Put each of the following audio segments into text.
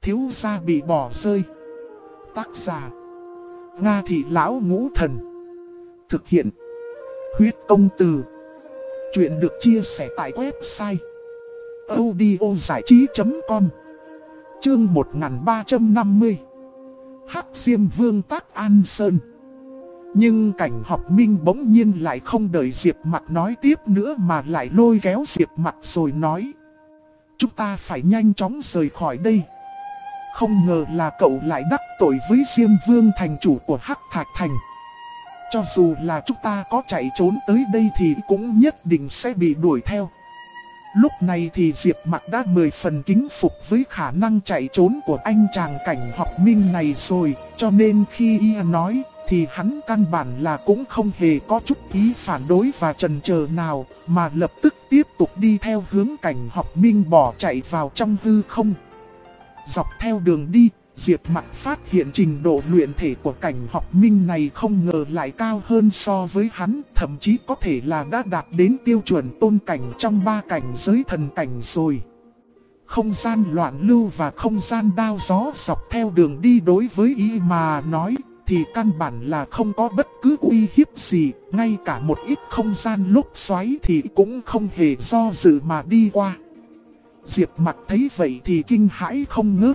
Thiếu gia bị bỏ rơi. Tác giả Nga Thị Lão Ngũ Thần. Thực hiện Huyết Công Từ. Chuyện được chia sẻ tại website audiozảichí.com. Chương 1350. Hắc Diêm Vương tác An Sơn. Nhưng Cảnh Học Minh bỗng nhiên lại không đợi Diệp Mặc nói tiếp nữa mà lại lôi kéo Diệp Mặc rồi nói: chúng ta phải nhanh chóng rời khỏi đây. Không ngờ là cậu lại đắc tội với Diêm Vương thành chủ của Hắc Thạch Thành. Cho dù là chúng ta có chạy trốn tới đây thì cũng nhất định sẽ bị đuổi theo. Lúc này thì Diệp Mặc đã 10 phần kính phục với khả năng chạy trốn của anh chàng Cảnh Học Minh này rồi. Cho nên khi y nói thì hắn căn bản là cũng không hề có chút ý phản đối và chần chờ nào, mà lập tức tiếp tục đi theo hướng Cảnh Học Minh bỏ chạy vào trong hư không. Dọc theo đường đi, Diệp Mặc phát hiện trình độ luyện thể của Cảnh Học Minh này không ngờ lại cao hơn so với hắn, thậm chí có thể là đã đạt đến tiêu chuẩn tôn cảnh trong 3 cảnh giới thần cảnh rồi. Không gian loạn lưu và không gian đao gió dọc theo đường đi đối với y mà nói thì căn bản là không có bất cứ uy hiếp gì, ngay cả một ít không gian lúc xoáy thì cũng không hề do dự mà đi qua. Diệp Mặc thấy vậy thì kinh hãi không ngớt.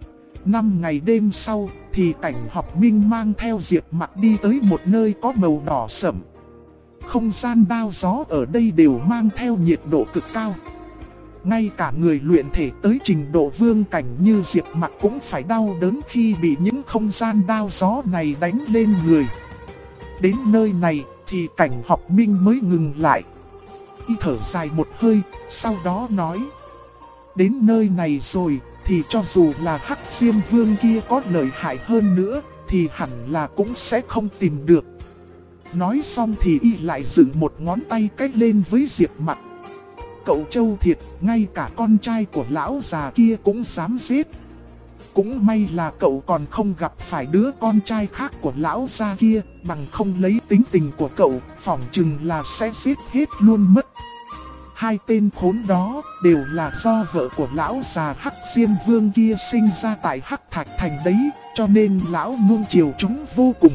5 ngày đêm sau thì Cảnh Học Minh mang theo Diệp Mặc đi tới một nơi có màu đỏ sẫm. Không gian đao gió ở đây đều mang theo nhiệt độ cực cao. Ngay cả người luyện thể tới trình độ vương cảnh như Diệp Mặc cũng phải đau đớn khi bị những không gian đao gió này đánh lên người. Đến nơi này thì Cảnh Học Minh mới ngừng lại. Y thở dài một hơi, sau đó nói: đến nơi này rồi thì cho dù là Hắc Diêm Vương kia có lợi hại hơn nữa thì hẳn là cũng sẽ không tìm được. Nói xong thì y lại dựng một ngón tay cách lên với Diệp Mặc. Cậu trâu thiệt, ngay cả con trai của lão già kia cũng dám giết. Cũng may là cậu còn không gặp phải đứa con trai khác của lão già kia, bằng không lấy tính tình của cậu, phỏng chừng là sẽ giết hết luôn mất. 2 tên khốn đó đều là do vợ của lão già Hắc Diêm Vương kia sinh ra tại Hắc Thạch Thành đấy, cho nên lão nuông chiều chúng vô cùng.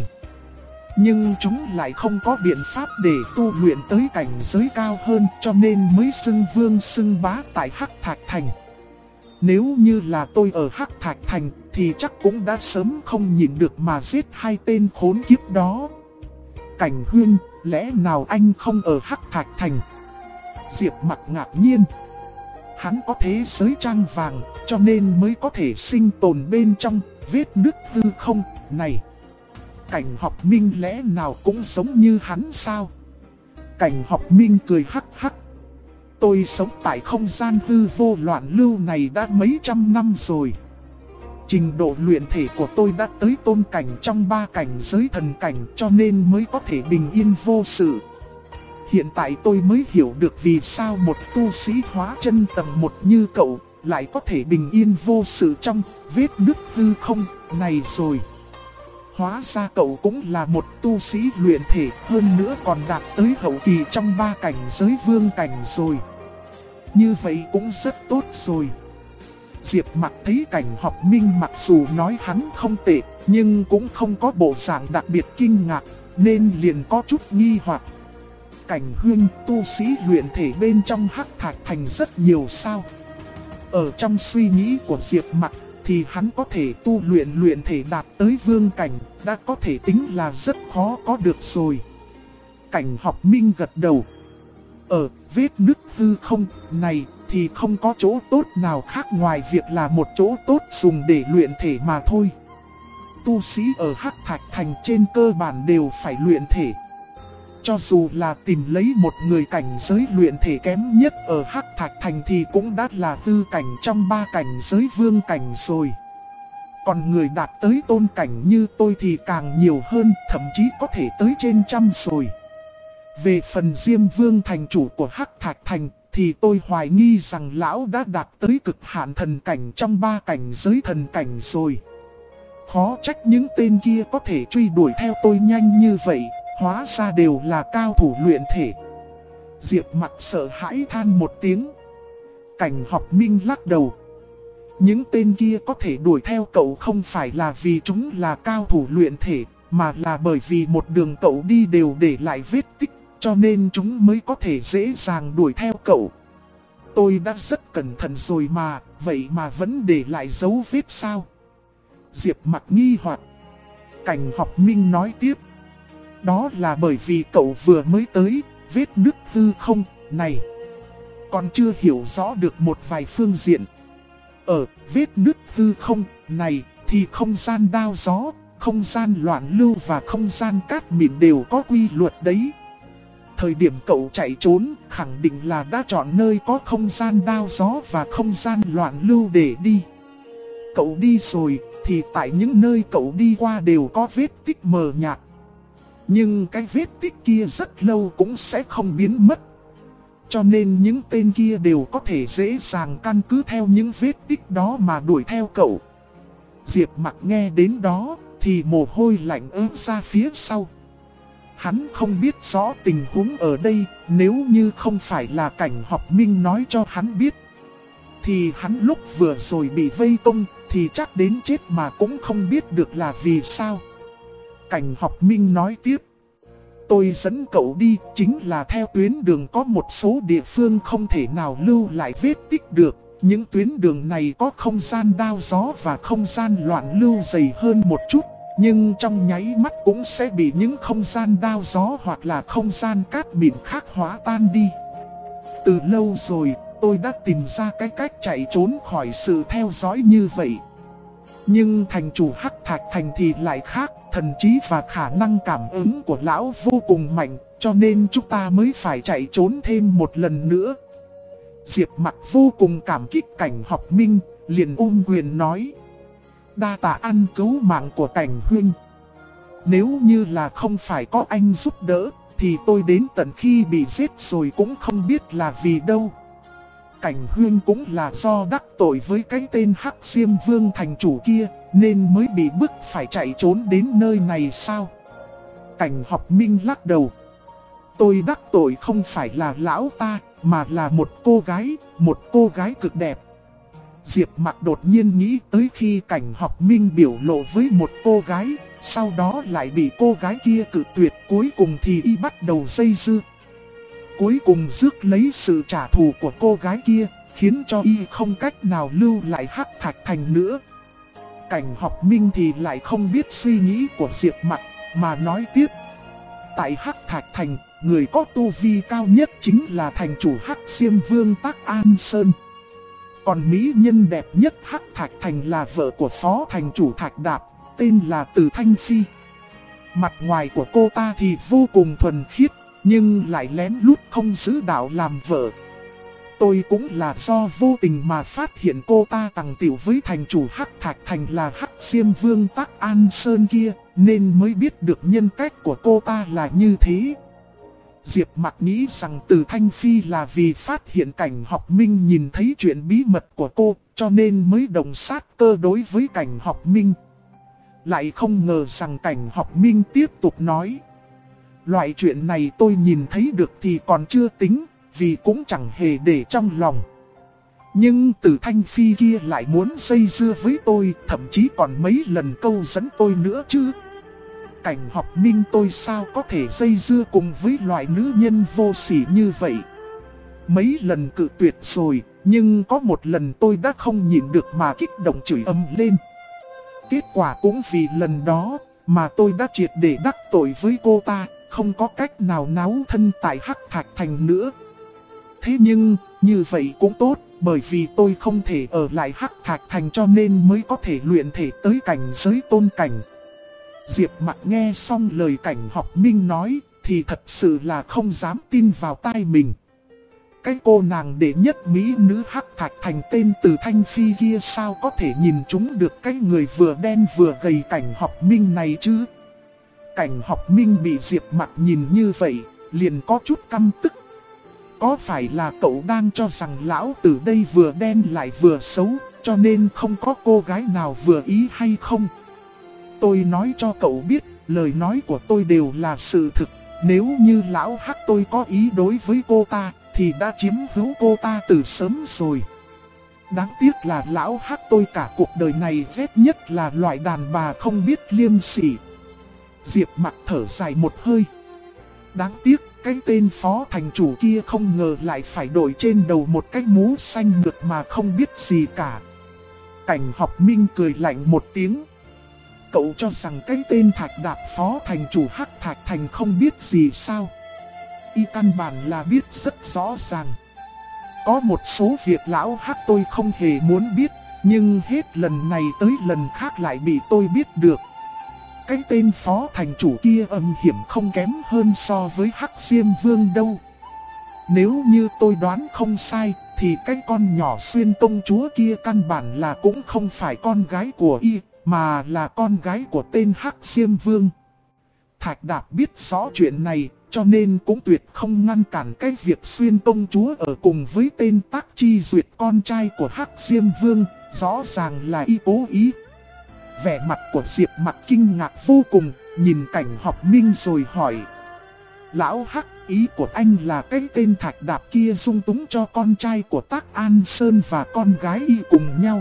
Nhưng chúng lại không có biện pháp để tu luyện tới cảnh giới cao hơn, cho nên mới xưng vương xưng bá tại Hắc Thạch Thành. Nếu như là tôi ở Hắc Thạch Thành thì chắc cũng đã sớm không nhịn được mà giết 2 tên khốn kiếp đó. Cảnh Huyên, lẽ nào anh không ở Hắc Thạch Thành? Diệp Mặc ngạc nhiên. Hắn có thế giới trang vàng, cho nên mới có thể sinh tồn bên trong vết nứt hư không này. Cảnh Học Minh lẽ nào cũng giống như hắn sao? Cảnh Học Minh cười hắc hắc. Tôi sống tại không gian hư vô loạn lưu này đã mấy trăm năm rồi. Trình độ luyện thể của tôi đã tới tôn cảnh trong 3 cảnh giới thần cảnh, cho nên mới có thể bình yên vô sự. Hiện tại tôi mới hiểu được vì sao một tu sĩ hóa chân tầng 1 như cậu lại có thể bình yên vô sự trong vết nứt hư không này rồi. Hóa ra cậu cũng là một tu sĩ luyện thể, hơn nữa còn đạt tới hậu kỳ trong 3 cảnh giới vương cảnh rồi. Như vậy cũng rất tốt rồi. Diệp Mặc thấy Cảnh Học Minh mặc dù nói hắn không tệ, nhưng cũng không có bộ dạng đặc biệt kinh ngạc, nên liền có chút nghi hoặc. Cảnh Huyên, tu sĩ luyện thể bên trong Hắc Thạch Thành rất nhiều sao? Ở trong suy nghĩ của Diệp Mặc thì hắn có thể tu luyện thể đạt tới vương cảnh, đã có thể tính là rất khó có được rồi. Cảnh Học Minh gật đầu. Ở vết nứt hư không này thì không có chỗ tốt nào khác ngoài việc là một chỗ tốt dùng để luyện thể mà thôi. Tu sĩ ở Hắc Thạch Thành trên cơ bản đều phải luyện thể. Cho dù là tìm lấy một người cảnh giới luyện thể kém nhất ở Hắc Thạch Thành thì cũng đã là tư cảnh trong 3 cảnh giới vương cảnh rồi. Còn người đạt tới tôn cảnh như tôi thì càng nhiều hơn, thậm chí có thể tới trên 100 rồi. Về phần Diêm Vương thành chủ của Hắc Thạch Thành thì tôi hoài nghi rằng lão đã đạt tới cực hạn thần cảnh trong 3 cảnh giới thần cảnh rồi. Khó trách những tên kia có thể truy đuổi theo tôi nhanh như vậy, hóa ra đều là cao thủ luyện thể. Diệp Mặc sợ hãi than một tiếng. Cảnh Học Minh lắc đầu. Những tên kia có thể đuổi theo cậu không phải là vì chúng là cao thủ luyện thể, mà là bởi vì một đường cậu đi đều để lại vết tích, cho nên chúng mới có thể dễ dàng đuổi theo cậu. Tôi đã rất cẩn thận rồi mà, vậy mà vẫn để lại dấu vết sao? Diệp Mặc nghi hoặc. Cảnh Học Minh nói tiếp. Đó là bởi vì cậu vừa mới tới, vết nứt hư không này còn chưa hiểu rõ được một vài phương diện. Ở vết nứt hư không này thì không gian đao gió, không gian loạn lưu và không gian cát mịn đều có quy luật đấy. Thời điểm cậu chạy trốn khẳng định là đã chọn nơi có không gian đao gió và không gian loạn lưu để đi. Cậu đi rồi thì tại những nơi cậu đi qua đều có vết tích mờ nhạt. Nhưng cái vết tích kia rất lâu cũng sẽ không biến mất. Cho nên những tên kia đều có thể dễ dàng căn cứ theo những vết tích đó mà đuổi theo cậu. Diệp Mặc nghe đến đó thì mồ hôi lạnh ướt ra phía sau. Hắn không biết rõ tình huống ở đây, nếu như không phải là Cảnh Học Minh nói cho hắn biết, thì hắn lúc vừa rồi bị vây công thì chắc đến chết mà cũng không biết được là vì sao. Cảnh Học Minh nói tiếp. Tôi dẫn cậu đi chính là theo tuyến đường có một số địa phương không thể nào lưu lại vết tích được. Những tuyến đường này có không gian đao gió và không gian loạn lưu dày hơn một chút. Nhưng trong nháy mắt cũng sẽ bị những không gian đao gió hoặc là không gian cát mịn khác hóa tan đi. Từ lâu rồi tôi đã tìm ra cái cách chạy trốn khỏi sự theo dõi như vậy. Nhưng thành chủ Hắc Thạch Thành thì lại khác, thần trí và khả năng cảm ứng của lão vô cùng mạnh, cho nên chúng ta mới phải chạy trốn thêm một lần nữa. Diệp Mặc vô cùng cảm kích Cảnh Học Minh, liền quyền nói. Đa tạ ân cứu mạng của Cảnh huynh. Nếu như là không phải có anh giúp đỡ, thì tôi đến tận khi bị giết rồi cũng không biết là vì đâu. Cảnh huynh cũng là do đắc tội với cái tên Hắc Diêm Vương thành chủ kia, nên mới bị bức phải chạy trốn đến nơi này sao? Cảnh Học Minh lắc đầu. Tôi đắc tội không phải là lão ta, mà là một cô gái cực đẹp. Diệp Mặc đột nhiên nghĩ tới khi Cảnh Học Minh biểu lộ với một cô gái, sau đó lại bị cô gái kia cự tuyệt, cuối cùng thì y bắt đầu dây dưa. Cuối cùng rước lấy sự trả thù của cô gái kia, khiến cho y không cách nào lưu lại Hắc Thạch Thành nữa. Cảnh Học Minh thì lại không biết suy nghĩ của Diệp Mặc, mà nói tiếp. Tại Hắc Thạch Thành, người có tu vi cao nhất chính là thành chủ Hắc Diêm Vương Tắc An Sơn. Còn mỹ nhân đẹp nhất Hắc Thạch Thành là vợ của phó thành chủ Thạch Đạp, tên là Từ Thanh Phi. Mặt ngoài của cô ta thì vô cùng thuần khiết, nhưng lại lén lút không giữ đạo làm vợ. Tôi cũng là do vô tình mà phát hiện cô ta tằng tiểu với thành chủ Hắc Thạch Thành là Hắc Diêm Vương Tắc An Sơn kia, nên mới biết được nhân cách của cô ta là như thế. Diệp Mặc nghĩ rằng Từ Thanh Phi là vì phát hiện Cảnh Học Minh nhìn thấy chuyện bí mật của cô, cho nên mới đồng sát cơ đối với Cảnh Học Minh. Lại không ngờ rằng Cảnh Học Minh tiếp tục nói. Loại chuyện này tôi nhìn thấy được thì còn chưa tính, vì cũng chẳng hề để trong lòng. Nhưng Từ Thanh Phi kia lại muốn dây dưa với tôi, thậm chí còn mấy lần câu dẫn tôi nữa chứ. Cảnh Học Minh tôi sao có thể dây dưa cùng với loại nữ nhân vô sỉ như vậy. Mấy lần cự tuyệt rồi, nhưng có một lần tôi đã không nhịn được mà kích động chửi ầm lên. Kết quả cũng vì lần đó mà tôi đã triệt để đắc tội với cô ta, không có cách nào náo thân tại Hắc Thạch Thành nữa. Thế nhưng, như vậy cũng tốt, bởi vì tôi không thể ở lại Hắc Thạch Thành cho nên mới có thể luyện thể tới cảnh giới tôn cảnh. Diệp Mặc nghe xong lời Cảnh Học Minh nói, thì thật sự là không dám tin vào tai mình. Cái cô nàng đệ nhất mỹ nữ Hắc Thạch Thành tên Từ Thanh Phi kia sao có thể nhìn trúng được cái người vừa đen vừa gầy Cảnh Học Minh này chứ? Cảnh Học Minh bị Diệp Mặc nhìn như vậy, liền có chút căm tức. Có phải là cậu đang cho rằng lão tử đây vừa đen lại vừa xấu, cho nên không có cô gái nào vừa ý hay không? Tôi nói cho cậu biết, lời nói của tôi đều là sự thực. Nếu như lão Hắc tôi có ý đối với cô ta, thì đã chiếm hữu cô ta từ sớm rồi. Đáng tiếc là lão Hắc tôi cả cuộc đời này ghét nhất là loại đàn bà không biết liêm sỉ. Diệp Mặc thở dài một hơi. Đáng tiếc, cái tên phó thành chủ kia không ngờ lại phải đội trên đầu một cái mũ xanh ngược mà không biết gì cả. Cảnh Học Minh cười lạnh một tiếng. Cậu cho rằng cái tên Thạch Đạp phó thành chủ Hắc Thạch Thành không biết gì sao? Y căn bản là biết rất rõ ràng. Có một số việc lão Hắc tôi không hề muốn biết, nhưng hết lần này tới lần khác lại bị tôi biết được. Cái tên phó thành chủ kia âm hiểm không kém hơn so với Hắc Diêm Vương đâu. Nếu như tôi đoán không sai, thì cái con nhỏ Xuyên công chúa kia căn bản là cũng không phải con gái của y, mà là con gái của tên Hắc Diêm Vương. Thạch Đạp biết rõ chuyện này, cho nên cũng tuyệt không ngăn cản cái việc Xuyên công chúa ở cùng với tên Tác Chi Duyệt con trai của Hắc Diêm Vương, rõ ràng là y cố ý. Vẻ mặt của Diệp Mặc kinh ngạc vô cùng, nhìn Cảnh Học Minh rồi hỏi. Lão Hắc, ý của anh là cái tên Thạch Đạp kia dung túng cho con trai của Tác An Sơn và con gái y cùng nhau.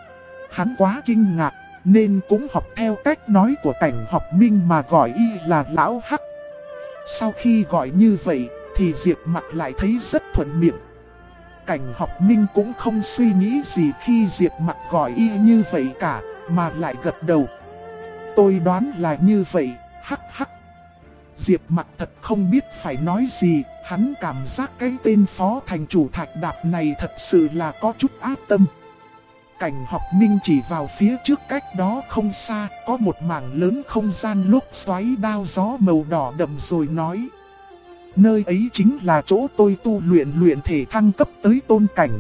Hắn quá kinh ngạc, nên cũng học theo cách nói của Cảnh Học Minh mà gọi y là Lão Hắc. Sau khi gọi như vậy, thì Diệp Mặc lại thấy rất thuận miệng. Cảnh Học Minh cũng không suy nghĩ gì khi Diệp Mặc gọi y như vậy cả, mà lại gật đầu. Tôi đoán là như vậy, hắc hắc. Diệp Mặc thật không biết phải nói gì, hắn cảm giác cái tên phó thành chủ Thạch Đạp này thật sự là có chút ác tâm. Cảnh Học Minh chỉ vào phía trước cách đó không xa, có một mảng lớn không gian lúc xoáy đao gió màu đỏ đậm rồi nói. Nơi ấy chính là chỗ tôi tu luyện thể thăng cấp tới tôn cảnh.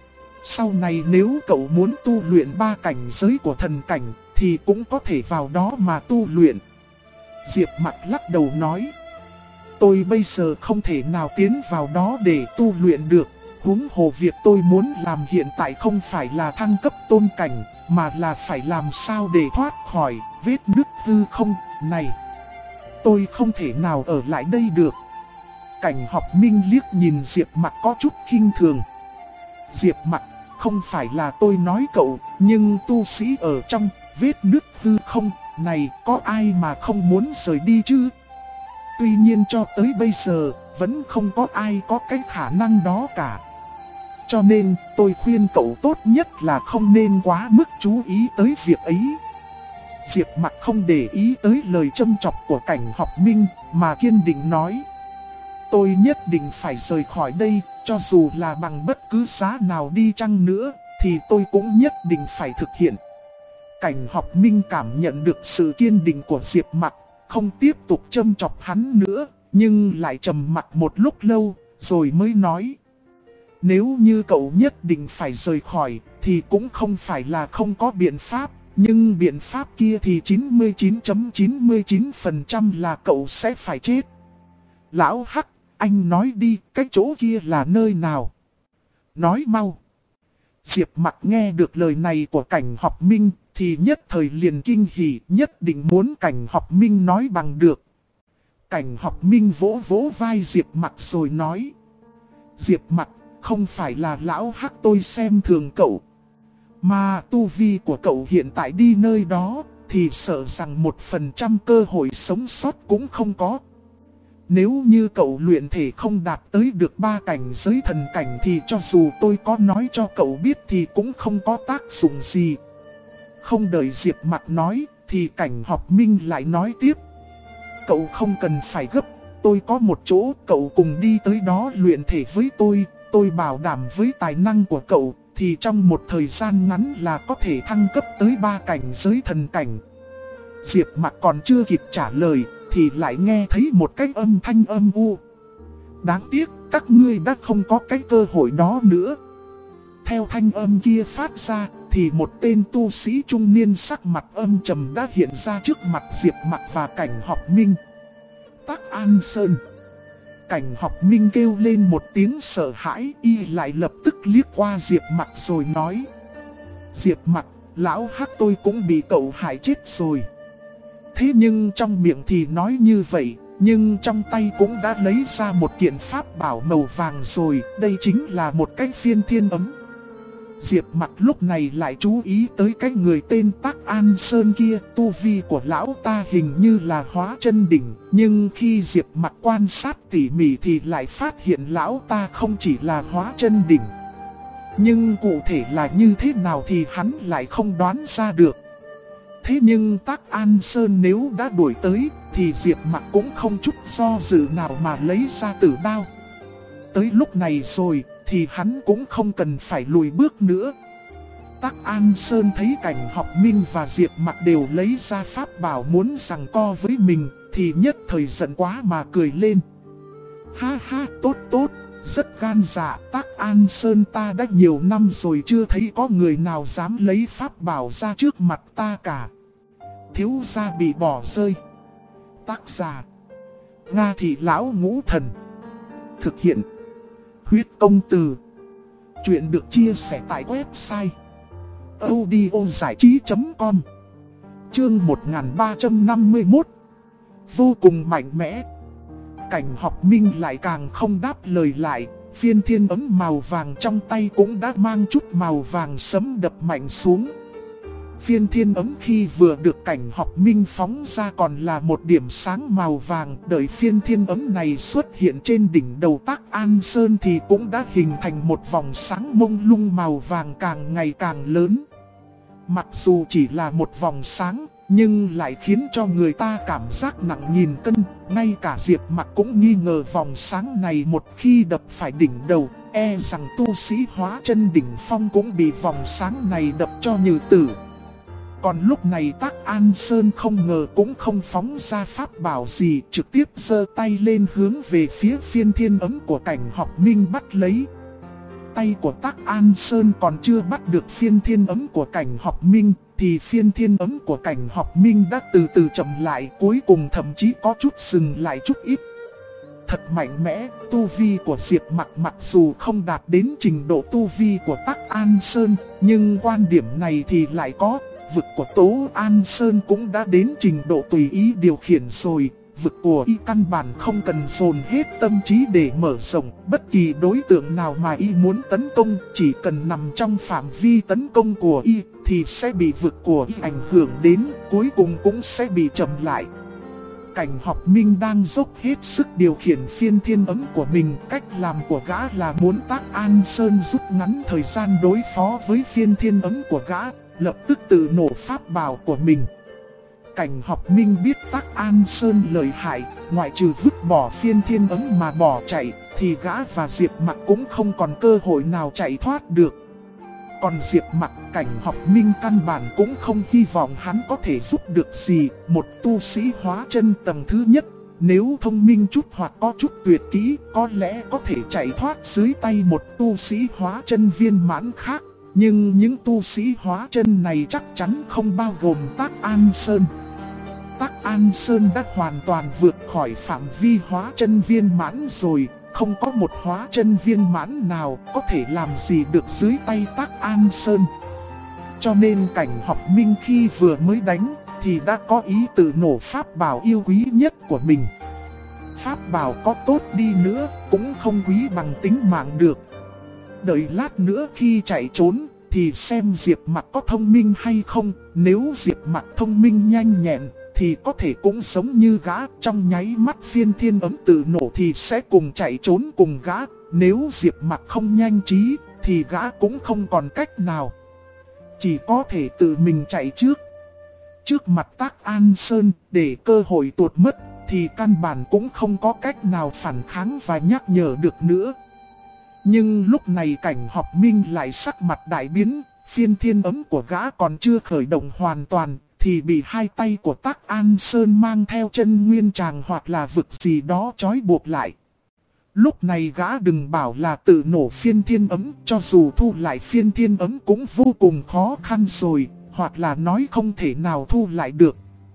Sau này nếu cậu muốn tu luyện 3 cảnh giới của thần cảnh, thì cũng có thể vào đó mà tu luyện. Diệp Mặc lắc đầu nói. Tôi bây giờ không thể nào tiến vào đó để tu luyện được. Huống hồ việc tôi muốn làm hiện tại không phải là thăng cấp tôn cảnh, mà là phải làm sao để thoát khỏi vết nứt hư không này. Tôi không thể nào ở lại đây được. Cảnh Học Minh liếc nhìn Diệp Mặc có chút khinh thường. Diệp Mặc, không phải là tôi nói cậu, nhưng tu sĩ ở trong vết nứt hư không này có ai mà không muốn rời đi chứ? Tuy nhiên cho tới bây giờ, vẫn không có ai có cái khả năng đó cả. Cho nên, tôi khuyên cậu tốt nhất là không nên quá mức chú ý tới việc ấy. Diệp Mặc không để ý tới lời châm chọc của Cảnh Học Minh, mà kiên định nói. Tôi nhất định phải rời khỏi đây, cho dù là bằng bất cứ giá nào đi chăng nữa, thì tôi cũng nhất định phải thực hiện. Cảnh Học Minh cảm nhận được sự kiên định của Diệp Mặc, không tiếp tục châm chọc hắn nữa, nhưng lại trầm mặc một lúc lâu, rồi mới nói. Nếu như cậu nhất định phải rời khỏi, thì cũng không phải là không có biện pháp, nhưng biện pháp kia thì 99.99% là cậu sẽ phải chết. Lão Hắc, anh nói đi, cái chỗ kia là nơi nào? Nói mau. Diệp Mặc nghe được lời này của Cảnh Học Minh, thì nhất thời liền kinh hỉ, nhất định muốn Cảnh Học Minh nói bằng được. Cảnh Học Minh vỗ vỗ vai Diệp Mặc rồi nói. Diệp Mặc, không phải là lão Hắc tôi xem thường cậu, mà tu vi của cậu hiện tại đi nơi đó, thì sợ rằng 1% cơ hội sống sót cũng không có. Nếu như cậu luyện thể không đạt tới được 3 cảnh giới thần cảnh thì cho dù tôi có nói cho cậu biết thì cũng không có tác dụng gì. Không đợi Diệp Mặc nói, thì Cảnh Học Minh lại nói tiếp. Cậu không cần phải gấp, tôi có một chỗ, cậu cùng đi tới đó luyện thể với tôi bảo đảm với tài năng của cậu, thì trong một thời gian ngắn là có thể thăng cấp tới 3 cảnh giới thần cảnh. Diệp Mặc còn chưa kịp trả lời, thì lại nghe thấy một cái âm thanh âm u. Đáng tiếc, các ngươi đã không có cái cơ hội đó nữa. Theo thanh âm kia phát ra, thì một tên tu sĩ trung niên sắc mặt âm trầm đã hiện ra trước mặt Diệp Mặc và Cảnh Học Minh. Tác An Sơn. Cảnh Học Minh kêu lên một tiếng sợ hãi, y lại lập tức liếc qua Diệp Mặc rồi nói. Diệp Mặc, lão Hắc tôi cũng bị cậu hại chết rồi. Thế nhưng trong miệng thì nói như vậy, nhưng trong tay cũng đã lấy ra một kiện pháp bảo màu vàng rồi, đây chính là một cái phiên thiên ấm. Diệp Mặc lúc này lại chú ý tới cái người tên Tắc An Sơn kia. Tu vi của lão ta hình như là hóa chân đỉnh, nhưng khi Diệp Mặc quan sát tỉ mỉ thì lại phát hiện lão ta không chỉ là hóa chân đỉnh. Nhưng cụ thể là như thế nào thì hắn lại không đoán ra được. Thế nhưng Tắc An Sơn nếu đã đuổi tới thì Diệp Mặc cũng không chút do dự nào mà lấy ra tử đao. Tới lúc này rồi thì hắn cũng không cần phải lùi bước nữa. Tắc An Sơn thấy Cảnh Học Minh và Diệp Mặc đều lấy ra pháp bảo muốn giằng co với mình thì nhất thời giận quá mà cười lên. Ha ha, tốt tốt, rất gan dạ. Tắc An Sơn, ta đã nhiều năm rồi chưa thấy có người nào dám lấy pháp bảo ra trước mặt ta cả. Thiếu gia bị bỏ rơi. Tác giả: Nga Thị Lão Ngũ Thần. Thực hiện: Huyết Công Từ. Chuyện được chia sẻ tại website audiozảichí.com. Chương 1351. Vô cùng mạnh mẽ. Cảnh Học Minh lại càng không đáp lời lại. Phiên thiên ấm màu vàng trong tay cũng đã mang chút màu vàng sấm đập mạnh xuống. Phiên thiên ấm khi vừa được Cảnh Học Minh phóng ra còn là một điểm sáng màu vàng. Đợi phiên thiên ấm này xuất hiện trên đỉnh đầu Tắc An Sơn thì cũng đã hình thành một vòng sáng mông lung màu vàng càng ngày càng lớn. Mặc dù chỉ là một vòng sáng, nhưng lại khiến cho người ta cảm giác nặng nghìn cân. Ngay cả Diệp Mặc cũng nghi ngờ vòng sáng này một khi đập phải đỉnh đầu, e rằng tu sĩ hóa chân đỉnh phong cũng bị vòng sáng này đập cho nhừ tử. Còn lúc này Tắc An Sơn không ngờ cũng không phóng ra pháp bảo gì, trực tiếp giơ tay lên hướng về phía phiên thiên ấm của Cảnh Học Minh bắt lấy. Tay của Tắc An Sơn còn chưa bắt được phiên thiên ấm của Cảnh Học Minh thì phiên thiên ấm của Cảnh Học Minh đã từ từ chậm lại, cuối cùng thậm chí có chút dừng lại chút ít. Thật mạnh mẽ. Tu vi của Diệp Mặc mặc dù không đạt đến trình độ tu vi của Tắc An Sơn, nhưng quan điểm này thì lại có. Vực của Tố An Sơn cũng đã đến trình độ tùy ý điều khiển rồi. Vực của y căn bản không cần dồn hết tâm trí để mở rộng. Bất kỳ đối tượng nào mà y muốn tấn công, chỉ cần nằm trong phạm vi tấn công của y thì sẽ bị vực của y ảnh hưởng đến, cuối cùng cũng sẽ bị chậm lại. Cảnh Học Minh đang dốc hết sức điều khiển phiên thiên ấm của mình. Cách làm của gã là muốn Tắc An Sơn rút ngắn thời gian đối phó với phiên thiên ấm của gã, lập tức tự nổ pháp bảo của mình. Cảnh Học Minh biết Tắc An Sơn lợi hại, ngoại trừ vứt bỏ phiên thiên ấm mà bỏ chạy, thì gã và Diệp Mặc cũng không còn cơ hội nào chạy thoát được. Còn Diệp Mặc, Cảnh Học Minh căn bản cũng không hy vọng hắn có thể giúp được gì. Một tu sĩ hóa chân tầng thứ nhất, nếu thông minh chút hoặc có chút tuyệt kỹ, có lẽ có thể chạy thoát dưới tay một tu sĩ hóa chân viên mãn khác. Nhưng những tu sĩ hóa chân này chắc chắn không bao gồm Tắc An Sơn. Tắc An Sơn đã hoàn toàn vượt khỏi phạm vi hóa chân viên mãn rồi. Không có một hóa chân viên mãn nào có thể làm gì được dưới tay Tắc An Sơn. Cho nên Cảnh Học Minh khi vừa mới đánh thì đã có ý tự nổ pháp bảo yêu quý nhất của mình. Pháp bảo có tốt đi nữa cũng không quý bằng tính mạng được. Đợi lát nữa khi chạy trốn thì xem Diệp Mặc có thông minh hay không. Nếu Diệp Mặc thông minh nhanh nhẹn thì có thể cũng giống như gã, trong nháy mắt phiên thiên ấm tự nổ thì sẽ cùng chạy trốn cùng gã. Nếu Diệp Mặc không nhanh trí thì gã cũng không còn cách nào, chỉ có thể tự mình chạy trước. Trước mặt Tắc An Sơn, để cơ hội tuột mất thì căn bản cũng không có cách nào phản kháng và nhắc nhở được nữa. Nhưng lúc này Cảnh Học Minh lại sắc mặt đại biến. Phiên thiên ấm của gã còn chưa khởi động hoàn toàn thì bị hai tay của Tắc An Sơn mang theo chân nguyên tràng hoặc là vực gì đó trói buộc lại. Lúc này gã đừng bảo là tự nổ phiên thiên ấm, cho dù thu lại phiên thiên ấm cũng vô cùng khó khăn rồi, hoặc là nói không thể nào thu lại được.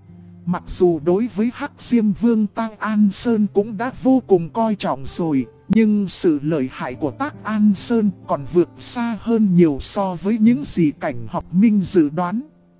Mặc dù đối với Hắc Diêm Vương Tắc An Sơn cũng đã vô cùng coi trọng rồi, nhưng sự lợi hại của Tắc An Sơn còn vượt xa hơn nhiều so với những gì Cảnh Học Minh dự đoán.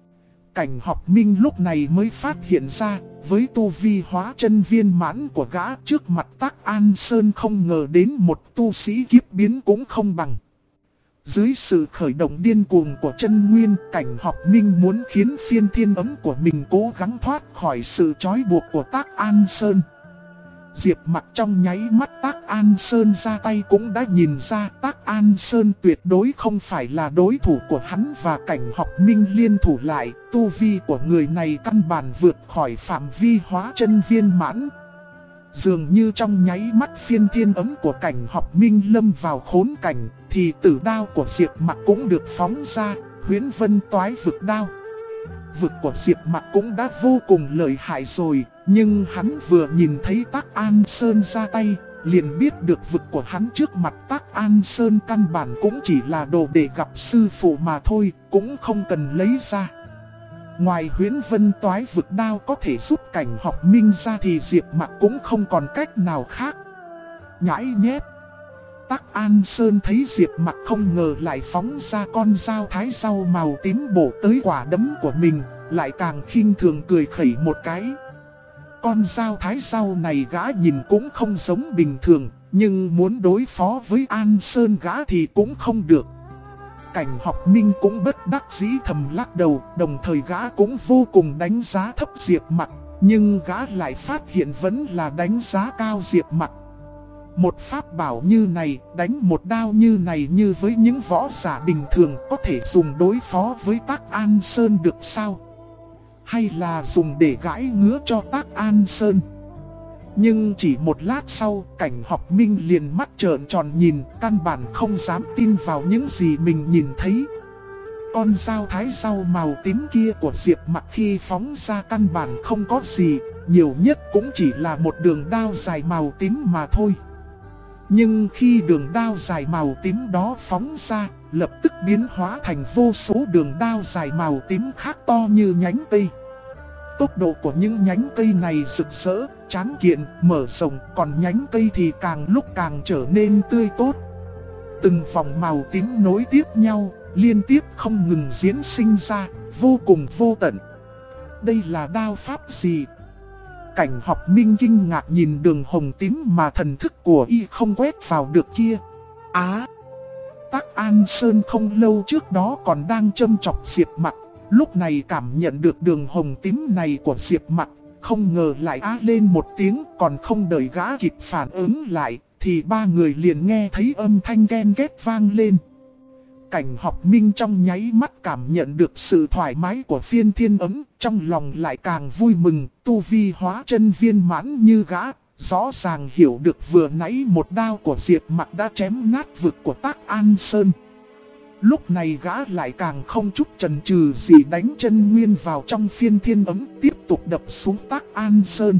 Cảnh Học Minh lúc này mới phát hiện ra, với tu vi hóa chân viên mãn của gã, trước mặt Tắc An Sơn không ngờ đến một tu sĩ kiếp biến cũng không bằng. Dưới sự khởi động điên cuồng của chân nguyên, Cảnh Học Minh muốn khiến phiên thiên ấm của mình cố gắng thoát khỏi sự trói buộc của Tác An Sơn. Diệp Mặc trong nháy mắt Tác An Sơn ra tay cũng đã nhìn ra Tác An Sơn tuyệt đối không phải là đối thủ của hắn và Cảnh Học Minh liên thủ lại. Tu vi của người này căn bản vượt khỏi phạm vi hóa chân viên mãn. Dường như trong nháy mắt phiên thiên ấm của Cảnh Học Minh lâm vào khốn cảnh, thì tử đao của Diệp Mặc cũng được phóng ra, Huyễn Vân Toái Vực Đao. Vực của Diệp Mặc cũng đã vô cùng lợi hại rồi, nhưng hắn vừa nhìn thấy Tác An Sơn ra tay, liền biết được vực của hắn trước mặt Tác An Sơn căn bản cũng chỉ là đồ để gặp sư phụ mà thôi, cũng không cần lấy ra. Ngoài Huyễn Vân Toái Vực Đao có thể giúp Cảnh Học Minh ra thì Diệp Mặc cũng không còn cách nào khác. Nhãi nhép. Tác An Sơn thấy Diệp Mặc không ngờ lại phóng ra con dao thái rau màu tím bổ tới quả đấm của mình, lại càng khinh thường cười khẩy một cái. Con dao thái rau này gã nhìn cũng không giống bình thường, nhưng muốn đối phó với An Sơn gã thì cũng không được. Cảnh Học Minh cũng bất đắc dĩ thầm lắc đầu, đồng thời gã cũng vô cùng đánh giá thấp Diệp Mặc, nhưng gã lại phát hiện vẫn là đánh giá cao Diệp Mặc. Một pháp bảo như này, đánh một đao như này như với những võ giả bình thường có thể dùng đối phó với Tác An Sơn được sao? Hay là dùng để gãi ngứa cho Tác An Sơn? Nhưng chỉ một lát sau, Cảnh Học Minh liền mắt trợn tròn nhìn, căn bản không dám tin vào những gì mình nhìn thấy. Con dao thái rau màu tím kia của Diệp Mặc khi phóng ra căn bản không có gì, nhiều nhất cũng chỉ là một đường đao dài màu tím mà thôi. Nhưng khi đường đao dài màu tím đó phóng ra, lập tức biến hóa thành vô số đường đao dài màu tím khác to như nhánh cây. Tốc độ của những nhánh cây này rực rỡ, tráng kiện, mở rộng, còn nhánh cây thì càng lúc càng trở nên tươi tốt. Từng vòng màu tím nối tiếp nhau, liên tiếp không ngừng diễn sinh ra, vô cùng vô tận. Đây là đao pháp gì? Cảnh Học Minh kinh ngạc nhìn đường hồng tím mà thần thức của y không quét vào được kia. Tác An Sơn không lâu trước đó còn đang châm chọc Diệp Mặc, lúc này cảm nhận được đường hồng tím này của Diệp Mặc, không ngờ lại á lên một tiếng, còn không đợi gã kịp phản ứng lại, thì ba người liền nghe thấy âm thanh ghen ghét vang lên. Cảnh Học Minh trong nháy mắt cảm nhận được sự thoải mái của phiên thiên ấm, trong lòng lại càng vui mừng, tu vi hóa chân viên mãn như gã, rõ ràng hiểu được vừa nãy một đao của Diệp Mặc đã chém nát vực của Tác An Sơn. Lúc này gã lại càng không chút chần chừ gì đánh chân nguyên vào trong phiên thiên ấm, tiếp tục đập xuống Tác An Sơn.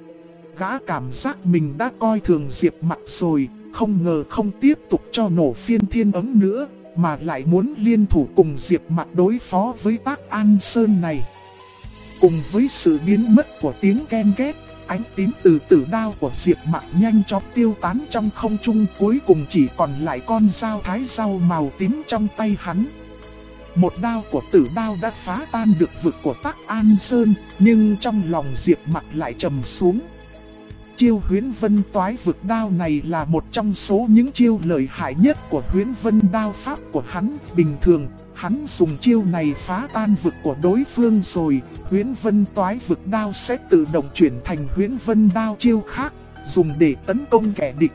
Gã cảm giác mình đã coi thường Diệp Mặc rồi, không ngờ không tiếp tục cho nổ phiên thiên ấm nữa, mà lại muốn liên thủ cùng Diệp Mặc đối phó với Tác An Sơn này. Cùng với sự biến mất của tiếng ken két, ánh tím từ tử đao của Diệp Mặc nhanh chóng tiêu tán trong không trung, cuối cùng chỉ còn lại con dao thái rau màu tím trong tay hắn. Một đao của tử đao đã phá tan được vực của Tác An Sơn, nhưng trong lòng Diệp Mặc lại trầm xuống. Chiêu Huyễn Vân Toái Vực Đao này là một trong số những chiêu lợi hại nhất của Huyễn Vân Đao pháp của hắn. Bình thường, hắn dùng chiêu này phá tan vực của đối phương rồi, Huyễn Vân Toái Vực Đao sẽ tự động chuyển thành Huyễn Vân Đao chiêu khác, dùng để tấn công kẻ địch.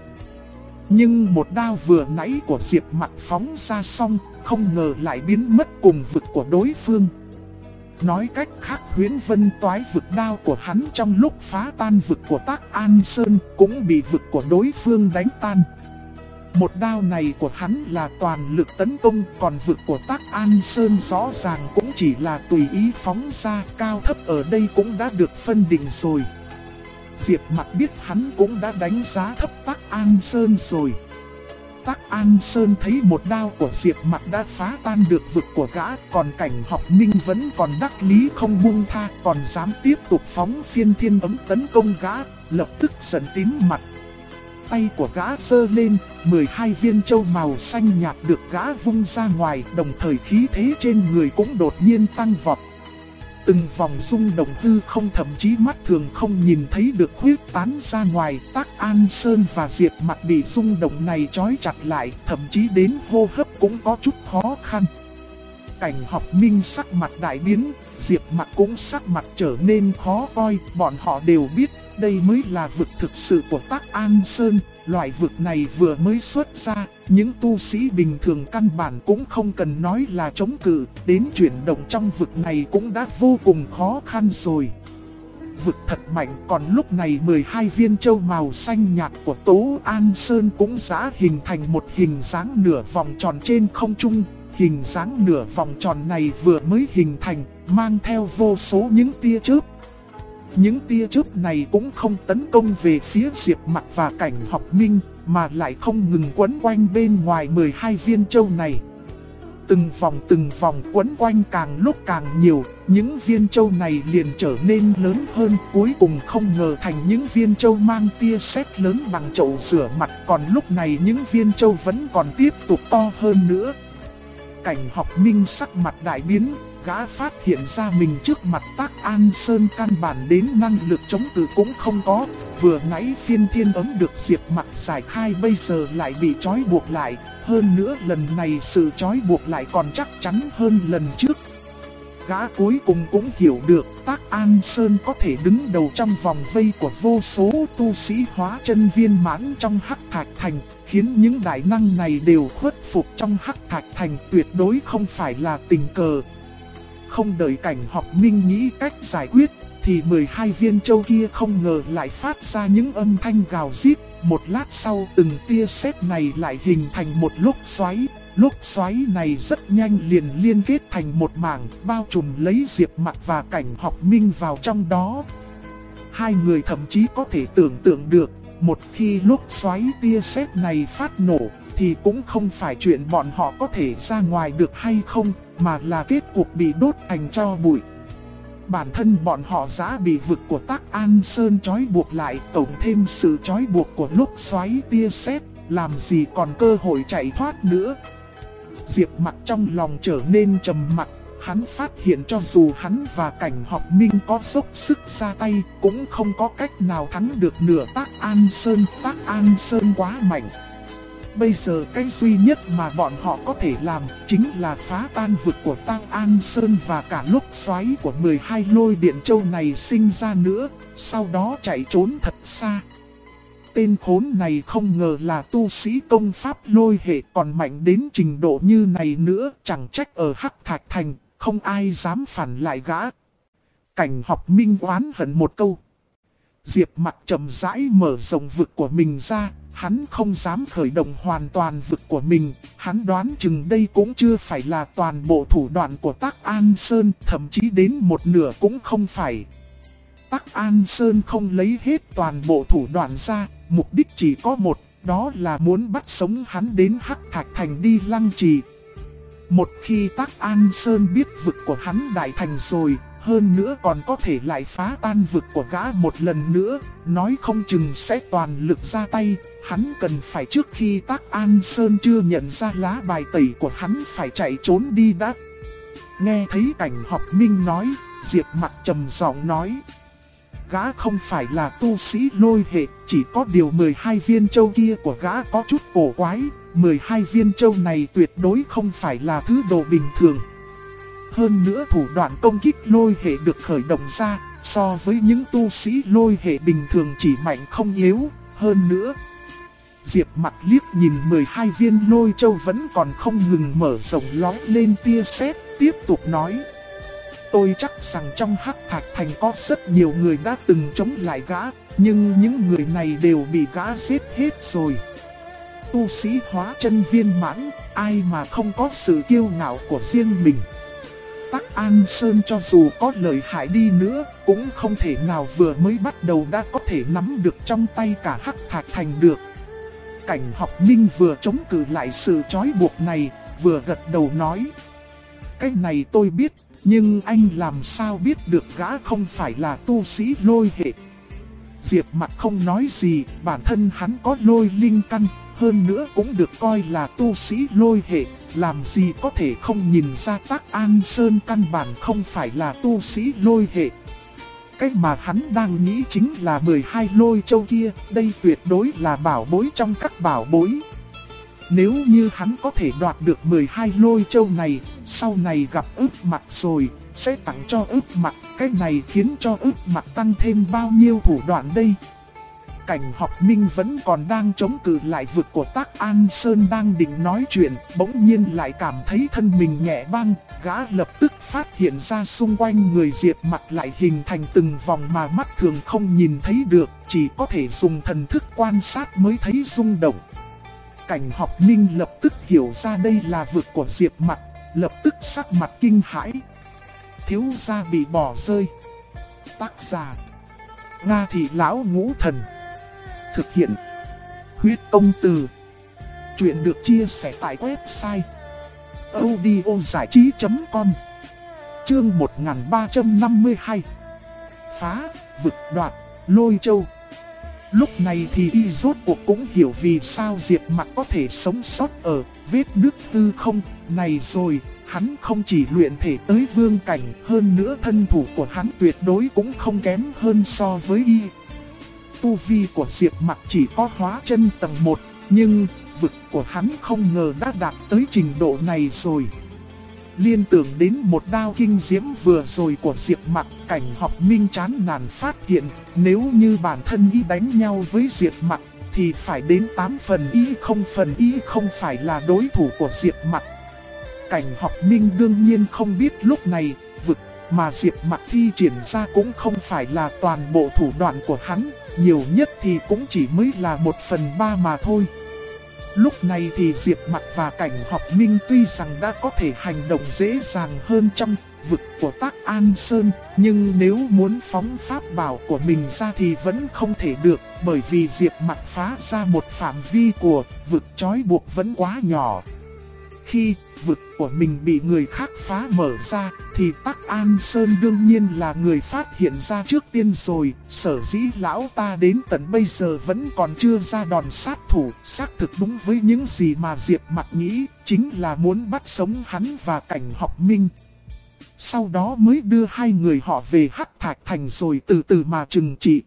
Nhưng một đao vừa nãy của Diệp Mặc phóng ra xong, không ngờ lại biến mất cùng vực của đối phương. Nói cách khác, Huyễn Vân Toái Vực Đao của hắn trong lúc phá tan vực của Tác An Sơn cũng bị vực của đối phương đánh tan. Một đao này của hắn là toàn lực tấn công, còn vực của Tác An Sơn rõ ràng cũng chỉ là tùy ý phóng ra, cao thấp ở đây cũng đã được phân định rồi. Diệp Mặc biết hắn cũng đã đánh giá thấp Tác An Sơn rồi. Tác An Sơn thấy một đao của Diệp Mặc đã phá tan được vực của gã, còn Cảnh Học Minh vẫn còn đắc lý không buông tha, còn dám tiếp tục phóng phiên thiên ấm tấn công gã, lập tức giận tím mặt. Tay của gã giơ lên, 12 viên châu màu xanh nhạt được gã vung ra ngoài, đồng thời khí thế trên người cũng đột nhiên tăng vọt. Từng vòng rung động hư không thậm chí mắt thường không nhìn thấy được huyết tán ra ngoài. Tác An Sơn và Diệp Mặc bị rung động này trói chặt lại, thậm chí đến hô hấp cũng có chút khó khăn. Cảnh Học Minh sắc mặt đại biến, Diệp Mặc cũng sắc mặt trở nên khó coi. Bọn họ đều biết đây mới là vực thực sự của Tác An Sơn. Loại vực này vừa mới xuất ra, những tu sĩ bình thường căn bản cũng không cần nói là chống cự, đến chuyển động trong vực này cũng đã vô cùng khó khăn rồi. Vực thật mạnh, còn lúc này 12 viên châu màu xanh nhạt của Tố An Sơn cũng đã hình thành một hình dáng nửa vòng tròn trên không trung. Hình dáng nửa vòng tròn này vừa mới hình thành, mang theo vô số những tia chớp. Những tia chớp này cũng không tấn công về phía Diệp Mặc và Cảnh Học Minh, mà lại không ngừng quấn quanh bên ngoài 12 viên châu này. Từng vòng quấn quanh càng lúc càng nhiều, những viên châu này liền trở nên lớn hơn, cuối cùng không ngờ thành những viên châu mang tia sét lớn bằng chậu rửa mặt, còn lúc này những viên châu vẫn còn tiếp tục to hơn nữa. Cảnh Học Minh sắc mặt đại biến, gã phát hiện ra mình trước mặt Tác An Sơn căn bản đến năng lực chống cự cũng không có. Vừa nãy phiên thiên ấm được Diệp Mặc giải khai bây giờ lại bị trói buộc lại. Hơn nữa lần này sự trói buộc lại còn chắc chắn hơn lần trước. Gã cuối cùng cũng hiểu được Tác An Sơn có thể đứng đầu trong vòng vây của vô số tu sĩ hóa chân viên mãn trong Hắc Thạch Thành, khiến những đại năng này đều khuất phục trong Hắc Thạch Thành, tuyệt đối không phải là tình cờ. Không đợi Cảnh Học Minh nghĩ cách giải quyết, thì 12 viên châu kia không ngờ lại phát ra những âm thanh gào rít. Một lát sau từng tia sét này lại hình thành một lốc xoáy. Lốc xoáy này rất nhanh liền liên kết thành một mảng, bao trùm lấy Diệp Mặc và Cảnh Học Minh vào trong đó. Hai người thậm chí có thể tưởng tượng được, một khi lốc xoáy tia sét này phát nổ, thì cũng không phải chuyện bọn họ có thể ra ngoài được hay không, mà là kết cục bị đốt thành tro bụi. Bản thân bọn họ đã bị vực của Tác An Sơn trói buộc lại, cộng thêm sự trói buộc của lốc xoáy tia sét, làm gì còn cơ hội chạy thoát nữa. Diệp Mặc trong lòng trở nên trầm mặc, hắn phát hiện cho dù hắn và Cảnh Học Minh có dốc sức ra tay, cũng không có cách nào thắng được nửa Tác An Sơn. Tác An Sơn quá mạnh. Bây giờ cái duy nhất mà bọn họ có thể làm chính là phá tan vực của Tác An Sơn và cả lốc xoáy của 12 lôi điện châu này sinh ra nữa, sau đó chạy trốn thật xa. Tên khốn này không ngờ là tu sĩ công pháp lôi hệ còn mạnh đến trình độ như này nữa, chẳng trách ở Hắc Thạch Thành, không ai dám phản lại gã. Cảnh Học Minh oán hận một câu. Diệp Mặc chậm rãi mở rộng vực của mình ra, hắn không dám khởi động hoàn toàn vực của mình, hắn đoán chừng đây cũng chưa phải là toàn bộ thủ đoạn của Tác An Sơn, thậm chí đến một nửa cũng không phải. Tác An Sơn không lấy hết toàn bộ thủ đoạn ra, mục đích chỉ có một, đó là muốn bắt sống hắn đến Hắc Thạch Thành đi lăng trì. Một khi Tác An Sơn biết vực của hắn đại thành rồi, hơn nữa còn có thể lại phá tan vực của gã một lần nữa, nói không chừng sẽ toàn lực ra tay, hắn cần phải trước khi Tác An Sơn chưa nhận ra lá bài tẩy của hắn phải chạy trốn đi đã. Nghe thấy Cảnh Học Minh nói, Diệp Mặc trầm giọng nói. Gã không phải là tu sĩ lôi hệ, chỉ có điều 12 viên châu kia của gã có chút cổ quái, 12 viên châu này tuyệt đối không phải là thứ đồ bình thường. Hơn nữa thủ đoạn công kích lôi hệ được khởi động ra, so với những tu sĩ lôi hệ bình thường chỉ mạnh không yếu, hơn nữa. Diệp Mặc liếc nhìn 12 viên lôi châu vẫn còn không ngừng mở rộng lói lên tia sét, tiếp tục nói. Tôi chắc rằng trong Hắc Thạch Thành có rất nhiều người đã từng chống lại gã, nhưng những người này đều bị gã giết hết rồi. Tu sĩ hóa chân viên mãn, ai mà không có sự kiêu ngạo của riêng mình. Tác An Sơn cho dù có lợi hại đi nữa, cũng không thể nào vừa mới bắt đầu đã có thể nắm được trong tay cả Hắc Thạch Thành được. Cảnh Học Minh vừa chống cự lại sự trói buộc này, vừa gật đầu nói. Cái này tôi biết, nhưng anh làm sao biết được gã không phải là tu sĩ lôi hệ. Diệp Mặc không nói gì, bản thân hắn có lôi linh căn, hơn nữa cũng được coi là tu sĩ lôi hệ, làm gì có thể không nhìn ra Tác An Sơn căn bản không phải là tu sĩ lôi hệ. Cái mà hắn đang nghĩ chính là 12 lôi châu kia, đây tuyệt đối là bảo bối trong các bảo bối. Nếu như hắn có thể đoạt được 12 lôi châu này, sau này gặp Ức Mặc rồi, sẽ tặng cho Ức Mặc, cái này khiến cho Ức Mặc tăng thêm bao nhiêu thủ đoạn đây. Cảnh Học Minh vẫn còn đang chống cự lại vực của Tác An Sơn đang định nói chuyện, bỗng nhiên lại cảm thấy thân mình nhẹ băng, gã lập tức phát hiện ra xung quanh người Diệp Mặc lại hình thành từng vòng mà mắt thường không nhìn thấy được, chỉ có thể dùng thần thức quan sát mới thấy rung động. Cảnh Học Minh lập tức hiểu ra đây là vực của Diệp Mặc, lập tức sắc mặt kinh hãi. Thiếu gia bị bỏ rơi. Tác giả: Nga Thị Lão Ngũ Thần. Thực hiện: Huyết Công Từ. Chuyện được chia sẻ tại website audiozảichí.com. Chương 1352. Phá, vực đoạt, lôi châu. Lúc này thì y rốt cuộc cũng hiểu vì sao Diệp Mặc có thể sống sót ở vết nứt tư không này rồi. Hắn không chỉ luyện thể tới vương cảnh, hơn nữa thân thủ của hắn tuyệt đối cũng không kém hơn so với y. Tu vi của Diệp Mặc chỉ có hóa chân tầng 1, nhưng vực của hắn không ngờ đã đạt tới trình độ này rồi. Liên tưởng đến một đao kinh diễm vừa rồi của Diệp Mặc, Cảnh Học Minh chán nản phát hiện, nếu như bản thân y đánh nhau với Diệp Mặc thì phải đến 8 phần y không phải là đối thủ của Diệp Mặc. Cảnh Học Minh đương nhiên không biết lúc này, vực mà Diệp Mặc thi triển ra cũng không phải là toàn bộ thủ đoạn của hắn, nhiều nhất thì cũng chỉ mới là 1/3 mà thôi. Lúc này thì Diệp Mặc và Cảnh Học Minh tuy rằng đã có thể hành động dễ dàng hơn trong vực của Tác An Sơn, nhưng nếu muốn phóng pháp bảo của mình ra thì vẫn không thể được, bởi vì Diệp Mặc phá ra một phạm vi của vực trói buộc vẫn quá nhỏ. Khi vực của mình bị người khác phá mở ra thì Tác An Sơn đương nhiên là người phát hiện ra trước tiên rồi. Sở dĩ lão ta đến tận bây giờ vẫn còn chưa ra đòn sát thủ, xác thực đúng với những gì mà Diệp Mặc nghĩ, chính là muốn bắt sống hắn và Cảnh Học Minh. Sau đó mới đưa hai người họ về Hắc Thạch Thành rồi từ từ mà trừng trị.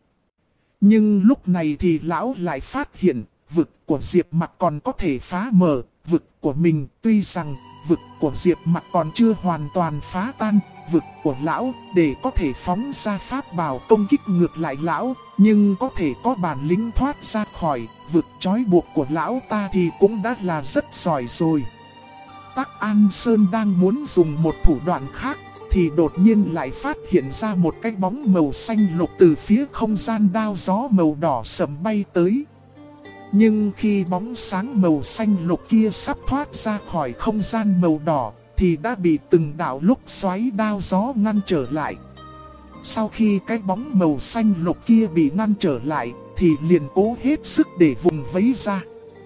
Nhưng lúc này thì lão lại phát hiện vực của Diệp Mặc còn có thể phá mở. Vực của mình tuy rằng vực của Diệp Mặc còn chưa hoàn toàn phá tan vực của lão để có thể phóng ra pháp bảo công kích ngược lại lão, nhưng có thể có bản lĩnh thoát ra khỏi vực trói buộc của lão ta thì cũng đã là rất giỏi rồi. Tác An Sơn đang muốn dùng một thủ đoạn khác thì đột nhiên lại phát hiện ra một cái bóng màu xanh lục từ phía không gian đao gió màu đỏ sẫm bay tới. Nhưng khi bóng sáng màu xanh lục kia sắp thoát ra khỏi không gian màu đỏ thì đã bị từng đạo lúc xoáy đao gió ngăn trở lại. Sau khi cái bóng màu xanh lục kia bị ngăn trở lại thì liền cố hết sức để vùng vẫy ra.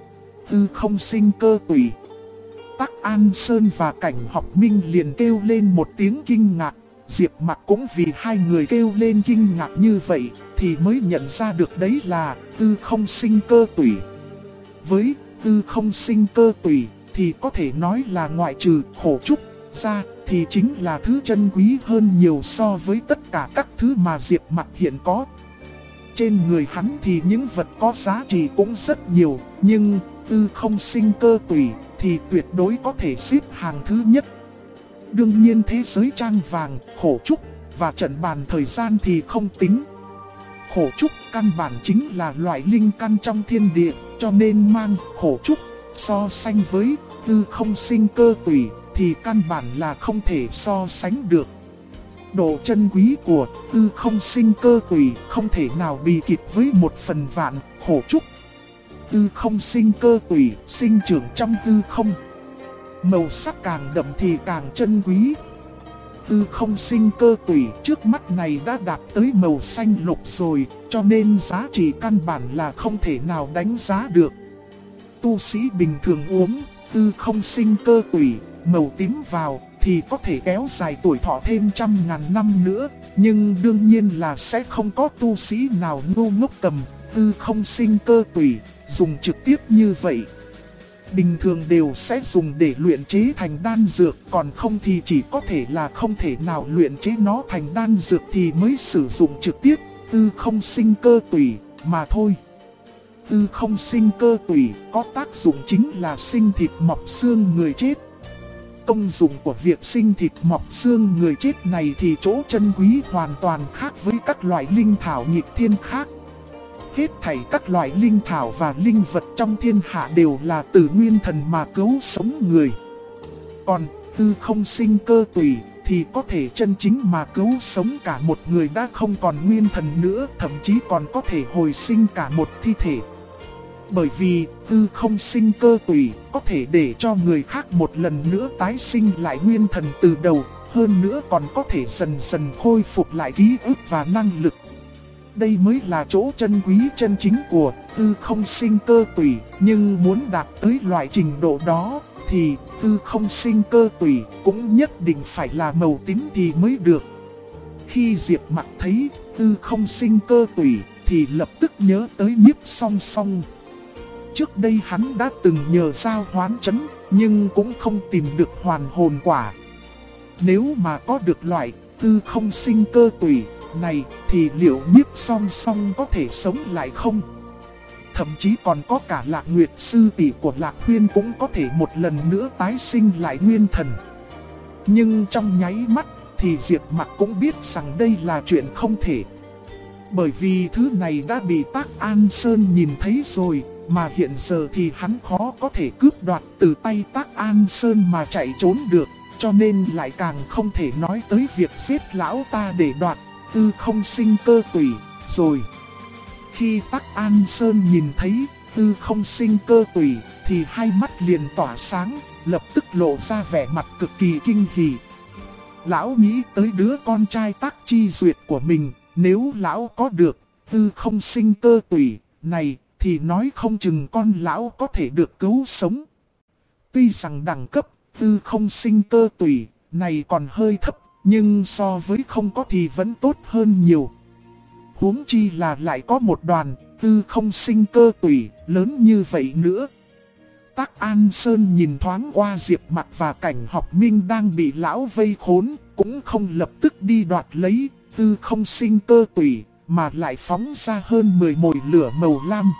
Hư không sinh cơ tủy. Tác An Sơn và Cảnh Học Minh liền kêu lên một tiếng kinh ngạc. Diệp Mặc cũng vì hai người kêu lên kinh ngạc như vậy thì mới nhận ra được đấy là hư không sinh cơ tủy. Với hư không sinh cơ tủy thì có thể nói là ngoại trừ khổ trúc ra thì chính là thứ chân quý hơn nhiều so với tất cả các thứ mà Diệp Mặc hiện có. Trên người hắn thì những vật có giá trị cũng rất nhiều, nhưng hư không sinh cơ tủy thì tuyệt đối có thể xếp hàng thứ nhất. Đương nhiên thế giới trang vàng, khổ trúc và trận bàn thời gian thì không tính. Khổ trúc căn bản chính là loại linh căn trong thiên địa, cho nên mang khổ trúc so sánh với hư không sinh cơ tủy thì căn bản là không thể so sánh được. Độ chân quý của hư không sinh cơ tủy không thể nào bì kịp với 1/1000 khổ trúc. Hư không sinh cơ tủy sinh trưởng trong hư không. Màu sắc càng đậm thì càng chân quý. Hư không sinh cơ tủy trước mắt này đã đạt tới màu xanh lục rồi, cho nên giá trị căn bản là không thể nào đánh giá được. Tu sĩ bình thường uống hư không sinh cơ tủy màu tím vào thì có thể kéo dài tuổi thọ thêm 100.000 năm nữa, nhưng đương nhiên là sẽ không có tu sĩ nào ngu ngốc cầm hư không sinh cơ tủy dùng trực tiếp như vậy. bình thường đều sẽ dùng để luyện chế thành đan dược, còn không thì chỉ có thể là không thể nào luyện chế nó thành đan dược thì mới sử dụng trực tiếp tư không sinh cơ tủy mà thôi. Tư không sinh cơ tủy có tác dụng chính là sinh thịt mọc xương người chết. Công dụng của việc sinh thịt mọc xương người chết này thì chỗ chân quý hoàn toàn khác với các loại linh thảo nghịch thiên khác. Hết thảy các loại linh thảo và linh vật trong thiên hạ đều là từ nguyên thần mà cứu sống người. Còn tư không sinh cơ tủy thì có thể chân chính mà cứu sống cả một người đã không còn nguyên thần nữa, thậm chí còn có thể hồi sinh cả một thi thể. Bởi vì tư không sinh cơ tủy có thể để cho người khác một lần nữa tái sinh lại nguyên thần từ đầu, hơn nữa còn có thể dần dần khôi phục lại ký ức và năng lực. Đây mới là chỗ chân quý chân chính của tư không sinh cơ tủy, nhưng muốn đạt tới loại trình độ đó thì tư không sinh cơ tủy cũng nhất định phải là màu tím thì mới được. Khi Diệp Mặc thấy tư không sinh cơ tủy thì lập tức nhớ tới Nhiếp Song Song. Trước đây hắn đã từng nhờ sao hoán trấn, nhưng cũng không tìm được hoàn hồn quả. Nếu mà có được loại tư không sinh cơ tủy này thì liệu Nhiếp Song Song có thể sống lại không? Thậm chí còn có cả Lạc Nguyệt sư tỷ của Lạc Huyên cũng có thể một lần nữa tái sinh lại nguyên thần. Nhưng trong nháy mắt thì Diệp Mặc cũng biết rằng đây là chuyện không thể. Bởi vì thứ này đã bị Tác An Sơn nhìn thấy rồi, mà hiện giờ thì hắn khó có thể cướp đoạt từ tay Tác An Sơn mà chạy trốn được, cho nên lại càng không thể nói tới việc giết lão ta để đoạt tư không sinh cơ tủy rồi. Khi Tác An Sơn nhìn thấy tư không sinh cơ tủy thì hai mắt liền tỏa sáng, lập tức lộ ra vẻ mặt cực kỳ kinh hỉ. Lão nghĩ tới đứa con trai Tác Chi Duyệt của mình, nếu lão có được tư không sinh cơ tủy này thì nói không chừng con lão có thể được cứu sống. Tuy rằng đẳng cấp tư không sinh cơ tủy này còn hơi thấp, nhưng so với không có thì vẫn tốt hơn nhiều. Huống chi là lại có một đoàn tư không sinh cơ tủy lớn như vậy nữa. Tác An Sơn nhìn thoáng qua Diệp Mặc và Cảnh Học Minh đang bị lão vây khốn, cũng không lập tức đi đoạt lấy tư không sinh cơ tủy, mà lại phóng ra hơn 10 mồi lửa màu lam.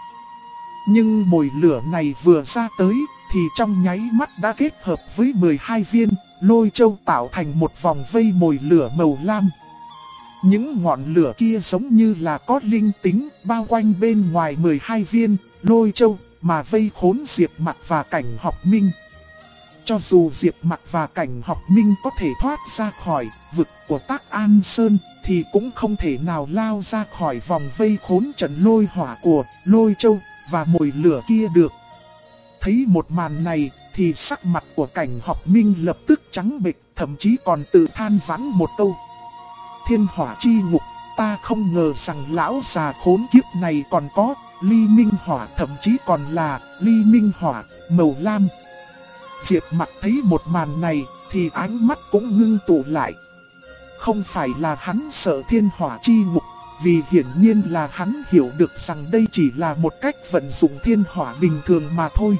Nhưng mồi lửa này vừa ra tới thì trong nháy mắt đã kết hợp với 12 viên lôi châu tạo thành một vòng vây mồi lửa màu lam. Những ngọn lửa kia giống như là có linh tính bao quanh bên ngoài 12 viên lôi châu mà vây khốn Diệp Mặc và Cảnh Học Minh. Cho dù Diệp Mặc và Cảnh Học Minh có thể thoát ra khỏi vực của Tác An Sơn thì cũng không thể nào lao ra khỏi vòng vây khốn trận lôi hỏa của lôi châu và mồi lửa kia được. Thấy một màn này thì sắc mặt của Cảnh Học Minh lập tức trắng bệch, thậm chí còn tự than vãn một câu. Thiên hỏa chi ngục, ta không ngờ rằng lão già khốn kiếp này còn có ly minh hỏa, thậm chí còn là ly minh hỏa màu lam. Diệp Mặc thấy một màn này thì ánh mắt cũng ngưng tụ lại. Không phải là hắn sợ thiên hỏa chi ngục, vì hiển nhiên là hắn hiểu được rằng đây chỉ là một cách vận dụng thiên hỏa bình thường mà thôi.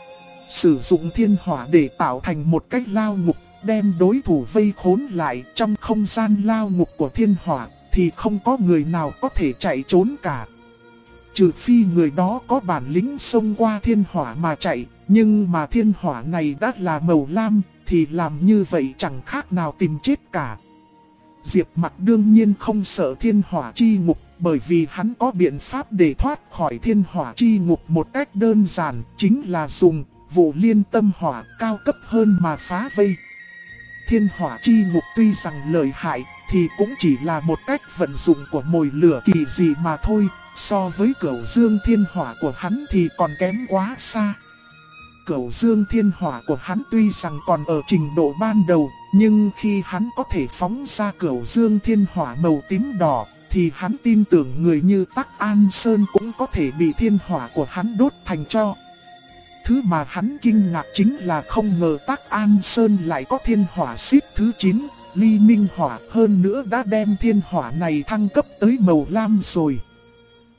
Sử dụng thiên hỏa để tạo thành một cách lao ngục, đem đối thủ vây khốn lại trong không gian lao ngục của thiên hỏa, thì không có người nào có thể chạy trốn cả. Trừ phi người đó có bản lĩnh xông qua thiên hỏa mà chạy, nhưng mà thiên hỏa này đã là màu lam, thì làm như vậy chẳng khác nào tìm chết cả. Diệp Mặc đương nhiên không sợ thiên hỏa chi ngục, bởi vì hắn có biện pháp để thoát khỏi thiên hỏa chi ngục một cách đơn giản, chính là dùng vụ liên tâm hỏa cao cấp hơn mà phá vây. Thiên hỏa chi ngục tuy rằng lợi hại thì cũng chỉ là một cách vận dụng của mồi lửa kỳ dị mà thôi, so với Cửu Dương thiên hỏa của hắn thì còn kém quá xa. Cửu Dương thiên hỏa của hắn tuy rằng còn ở trình độ ban đầu, nhưng khi hắn có thể phóng ra Cửu Dương thiên hỏa màu tím đỏ, thì hắn tin tưởng người như Tác An Sơn cũng có thể bị thiên hỏa của hắn đốt thành tro. Thứ mà hắn kinh ngạc chính là không ngờ Tác An Sơn lại có thiên hỏa xếp thứ 9, ly minh hỏa, hơn nữa đã đem thiên hỏa này thăng cấp tới màu lam rồi.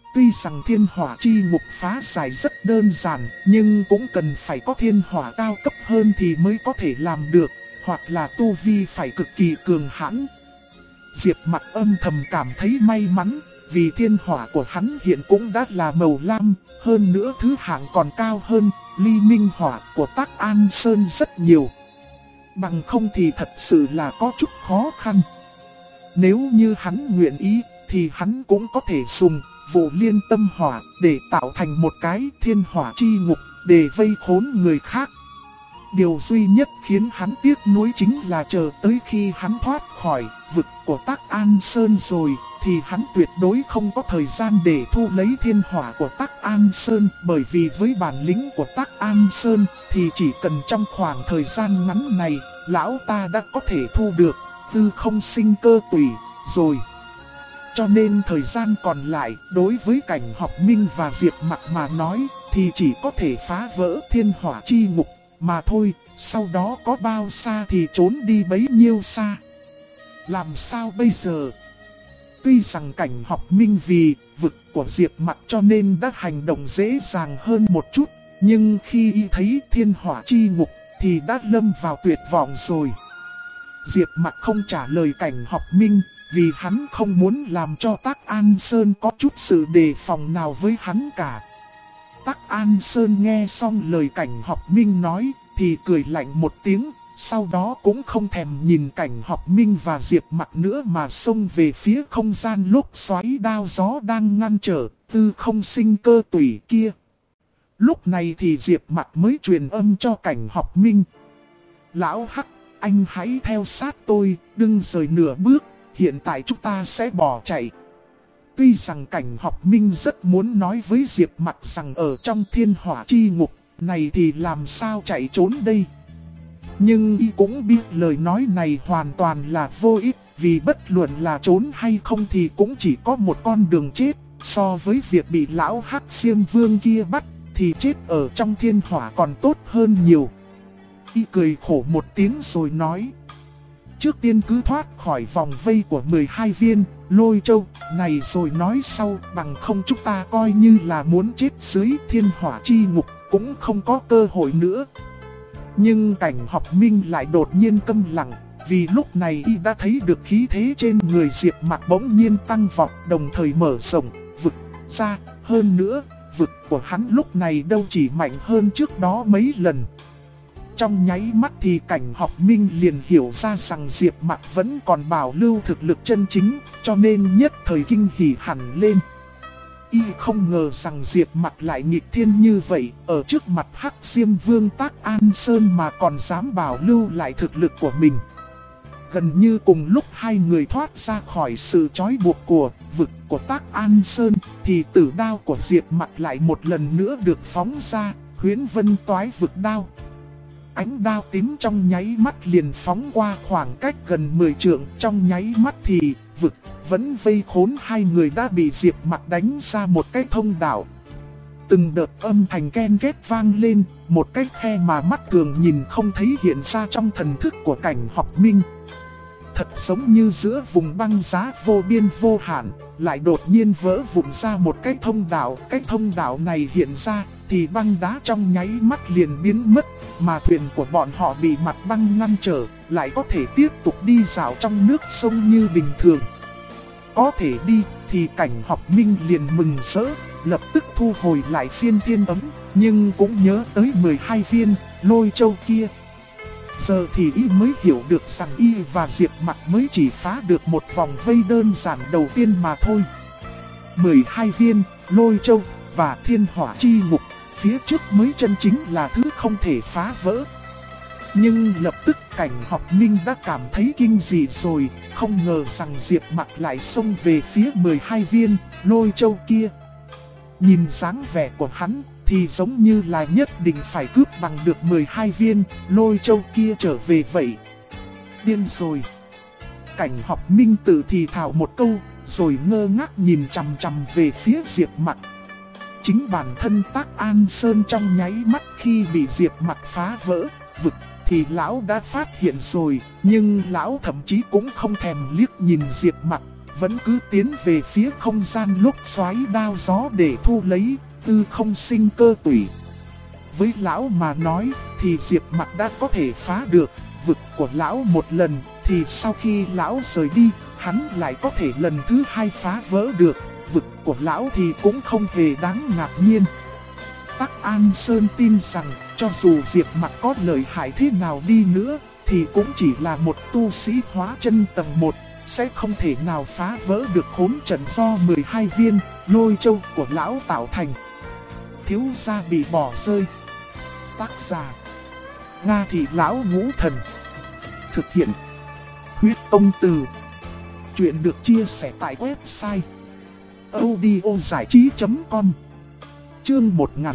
Tuy rằng thiên hỏa chi ngục phá giải rất đơn giản, nhưng cũng cần phải có thiên hỏa cao cấp hơn thì mới có thể làm được, hoặc là tu vi phải cực kỳ cường hãn. Diệp Mặc âm thầm cảm thấy may mắn, vì thiên hỏa của hắn hiện cũng đã là màu lam, hơn nữa thứ hạng còn cao hơn ly minh hỏa của Tắc An Sơn rất nhiều. Bằng không thì thật sự là có chút khó khăn. Nếu như hắn nguyện ý, thì hắn cũng có thể dùng vụ liên tâm hỏa để tạo thành một cái thiên hỏa chi ngục để vây khốn người khác. Điều duy nhất khiến hắn tiếc nuối chính là chờ tới khi hắn thoát khỏi vực của Tắc An Sơn rồi, thì hắn tuyệt đối không có thời gian để thu lấy thiên hỏa của Tắc An Sơn. Bởi vì với bản lĩnh của Tắc An Sơn thì chỉ cần trong khoảng thời gian ngắn này, lão ta đã có thể thu được tư không sinh cơ tủy rồi. Cho nên thời gian còn lại đối với Cảnh Học Minh và Diệp Mặc mà nói thì chỉ có thể phá vỡ thiên hỏa chi ngục mà thôi, sau đó có bao xa thì trốn đi bấy nhiêu xa. Làm sao bây giờ? Tuy rằng Cảnh Học Minh vì vực của Diệp Mặc cho nên đã hành động dễ dàng hơn một chút, nhưng khi y thấy thiên hỏa chi ngục thì đã lâm vào tuyệt vọng rồi. Diệp Mặc không trả lời Cảnh Học Minh, vì hắn không muốn làm cho Tắc An Sơn có chút sự đề phòng nào với hắn cả. Tắc An Sơn nghe xong lời Cảnh Học Minh nói thì cười lạnh một tiếng, sau đó cũng không thèm nhìn Cảnh Học Minh và Diệp Mặc nữa mà xông về phía không gian lốc xoáy đao gió đang ngăn trở tư không sinh cơ tủy kia. Lúc này thì Diệp Mặc mới truyền âm cho Cảnh Học Minh. Lão Hắc, anh hãy theo sát tôi, đừng rời nửa bước, hiện tại chúng ta sẽ bỏ chạy. Tuy rằng Cảnh Học Minh rất muốn nói với Diệp Mặc rằng ở trong thiên hỏa chi ngục này thì làm sao chạy trốn đây. Nhưng y cũng biết lời nói này hoàn toàn là vô ích, vì bất luận là trốn hay không thì cũng chỉ có một con đường chết. So với việc bị lão Hắc Xiêm Vương kia bắt thì chết ở trong thiên hỏa còn tốt hơn nhiều. Y cười khổ một tiếng rồi nói. Trước tiên cứ thoát khỏi vòng vây của 12 viên lôi châu này rồi nói sau, bằng không chúng ta coi như là muốn chết dưới thiên hỏa chi ngục cũng không có cơ hội nữa. Nhưng Cảnh Học Minh lại đột nhiên câm lặng, vì lúc này y đã thấy được khí thế trên người Diệp Mặc bỗng nhiên tăng vọt, đồng thời mở rộng vực ra. Hơn nữa, vực của hắn lúc này đâu chỉ mạnh hơn trước đó mấy lần. Trong nháy mắt thì Cảnh Học Minh liền hiểu ra rằng Diệp Mặc vẫn còn bảo lưu thực lực chân chính, cho nên nhất thời kinh hỉ hẳn lên. Y không ngờ rằng Diệp Mặc lại nghịch thiên như vậy, ở trước mặt Hắc Xiêm Vương Tắc An Sơn mà còn dám bảo lưu lại thực lực của mình. Gần như cùng lúc hai người thoát ra khỏi sự trói buộc của vực của Tắc An Sơn, thì tử đao của Diệp Mặc lại một lần nữa được phóng ra, Huyễn Vân Toái Vực Đao. Ánh đao tím trong nháy mắt liền phóng qua khoảng cách gần 10 trượng, trong nháy mắt thì vực vẫn vây khốn hai người đã bị Diệp Mặc đánh ra một cái thông đạo. Từng đợt âm thanh ken két vang lên, một cái khe mà mắt thường nhìn không thấy hiện ra trong thần thức của Cảnh Học Minh. Thật giống như giữa vùng băng giá vô biên vô hạn, lại đột nhiên vỡ vụn ra một cái thông đạo. Cái thông đạo này hiện ra thì băng đá trong nháy mắt liền biến mất, mà thuyền của bọn họ bị mặt băng ngăn trở, lại có thể tiếp tục đi dạo trong nước sông như bình thường. Có thể đi thì Cảnh Học Minh liền mừng rỡ, lập tức thu hồi lại phiên thiên ấm, nhưng cũng nhớ tới 12 viên lôi châu kia. Giờ thì y mới hiểu được rằng y và Diệp Mặc mới chỉ phá được một vòng vây đơn giản đầu tiên mà thôi. 12 viên lôi châu và thiên hỏa chi ngục phía trước mới chân chính là thứ không thể phá vỡ. Nhưng lập tức Cảnh Học Minh đã cảm thấy kinh dị rồi, không ngờ rằng Diệp Mặc lại xông về phía 12 viên lôi châu kia. Nhìn dáng vẻ của hắn thì giống như là nhất định phải cướp bằng được 12 viên lôi châu kia trở về vậy. Điên rồi. Cảnh Học Minh tự thì thào một câu, rồi ngơ ngác nhìn chằm chằm về phía Diệp Mặc. Chính bản thân Tắc An Sơn trong nháy mắt khi bị Diệp Mặc phá vỡ vực thì lão đã phát hiện rồi, nhưng lão thậm chí cũng không thèm liếc nhìn Diệp Mặc, vẫn cứ tiến về phía không gian lúc xoáy đao gió để thu lấy tư không sinh cơ tủy. Với lão mà nói thì Diệp Mặc đã có thể phá được vực của lão một lần, thì sau khi lão rời đi, hắn lại có thể lần thứ hai phá vỡ được vực của lão thì cũng không hề đáng ngạc nhiên. Tắc An Sơn tin rằng cho dù Diệp Mặc có lợi hại thế nào đi nữa thì cũng chỉ là một tu sĩ hóa chân tầng 1, sẽ không thể nào phá vỡ được khốn trận do 12 viên lôi châu của lão tạo thành. Thiếu gia bị bỏ rơi. Tác giả: Nga Thị Lão Ngũ Thần. Thực hiện: Huyết Tông Từ. Chuyện được chia sẻ tại website audiozảichí.com. Chương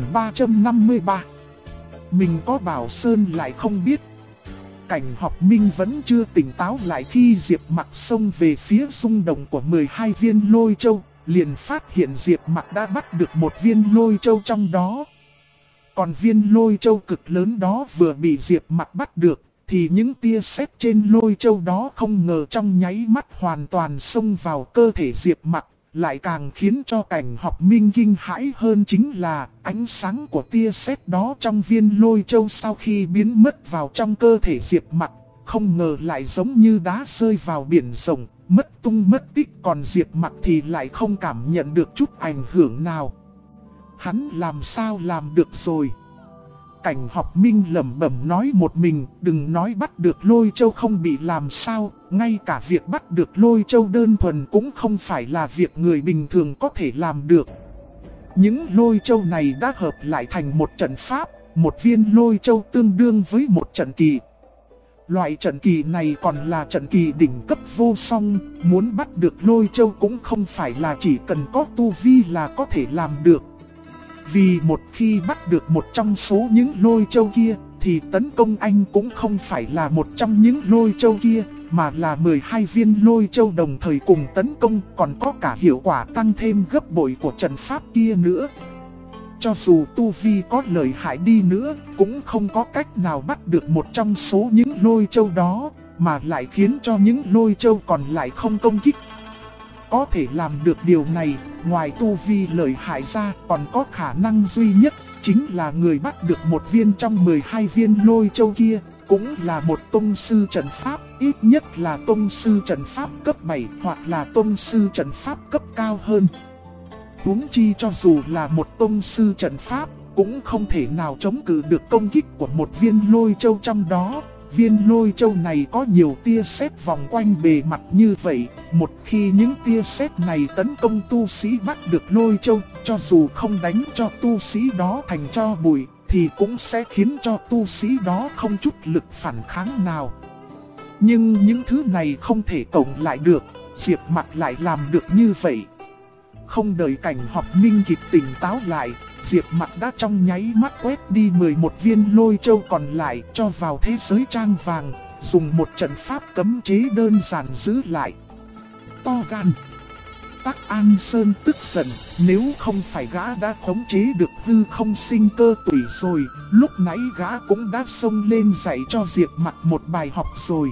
1353. Mình có bảo Sơn lại không biết. Cảnh Học Minh vẫn chưa tỉnh táo lại khi Diệp Mặc xông về phía rung động của 12 viên lôi châu, liền phát hiện Diệp Mặc đã bắt được một viên lôi châu trong đó. Còn viên lôi châu cực lớn đó vừa bị Diệp Mặc bắt được, thì những tia sét trên lôi châu đó không ngờ trong nháy mắt hoàn toàn xông vào cơ thể Diệp Mặc. Lại càng khiến cho Cảnh Học Minh kinh hãi hơn chính là ánh sáng của tia sét đó trong viên lôi châu sau khi biến mất vào trong cơ thể Diệp Mặc, không ngờ lại giống như đá rơi vào biển rộng, mất tung mất tích, còn Diệp Mặc thì lại không cảm nhận được chút ảnh hưởng nào. Hắn làm sao làm được rồi? Cảnh Học Minh lẩm bẩm nói một mình, đừng nói bắt được lôi châu không bị làm sao, ngay cả việc bắt được lôi châu đơn thuần cũng không phải là việc người bình thường có thể làm được. Những lôi châu này đã hợp lại thành một trận pháp, một viên lôi châu tương đương với một trận kỳ. Loại trận kỳ này còn là trận kỳ đỉnh cấp vô song, muốn bắt được lôi châu cũng không phải là chỉ cần có tu vi là có thể làm được. Vì một khi bắt được một trong số những lôi châu kia, thì tấn công anh cũng không phải là một trong những lôi châu kia, mà là 12 viên lôi châu đồng thời cùng tấn công, còn có cả hiệu quả tăng thêm gấp bội của trận pháp kia nữa. Cho dù tu vi có lợi hại đi nữa, cũng không có cách nào bắt được một trong số những lôi châu đó, mà lại khiến cho những lôi châu còn lại không công kích. Có thể làm được điều này, ngoài tu vi lợi hại ra còn có khả năng duy nhất, chính là người bắt được một viên trong 12 viên lôi châu kia, cũng là một tông sư trận pháp, ít nhất là tông sư trận pháp cấp 7 hoặc là tông sư trận pháp cấp cao hơn. Huống chi cho dù là một tông sư trận pháp, cũng không thể nào chống cự được công kích của một viên lôi châu trong đó. Viên lôi châu này có nhiều tia sét vòng quanh bề mặt như vậy, một khi những tia sét này tấn công tu sĩ bắt được lôi châu, cho dù không đánh cho tu sĩ đó thành tro bụi, thì cũng sẽ khiến cho tu sĩ đó không chút lực phản kháng nào. Nhưng những thứ này không thể cộng lại được, Diệp Mặc lại làm được như vậy. Không đợi Cảnh Học Minh kịp tỉnh táo lại, Diệp Mặc đã trong nháy mắt quét đi 11 viên lôi châu còn lại cho vào thế giới trang vàng, dùng một trận pháp cấm chế đơn giản giữ lại. To gan! Tắc An Sơn tức giận, nếu không phải gã đã khống chế được hư không sinh cơ tủy rồi, lúc nãy gã cũng đã xông lên dạy cho Diệp Mặc một bài học rồi.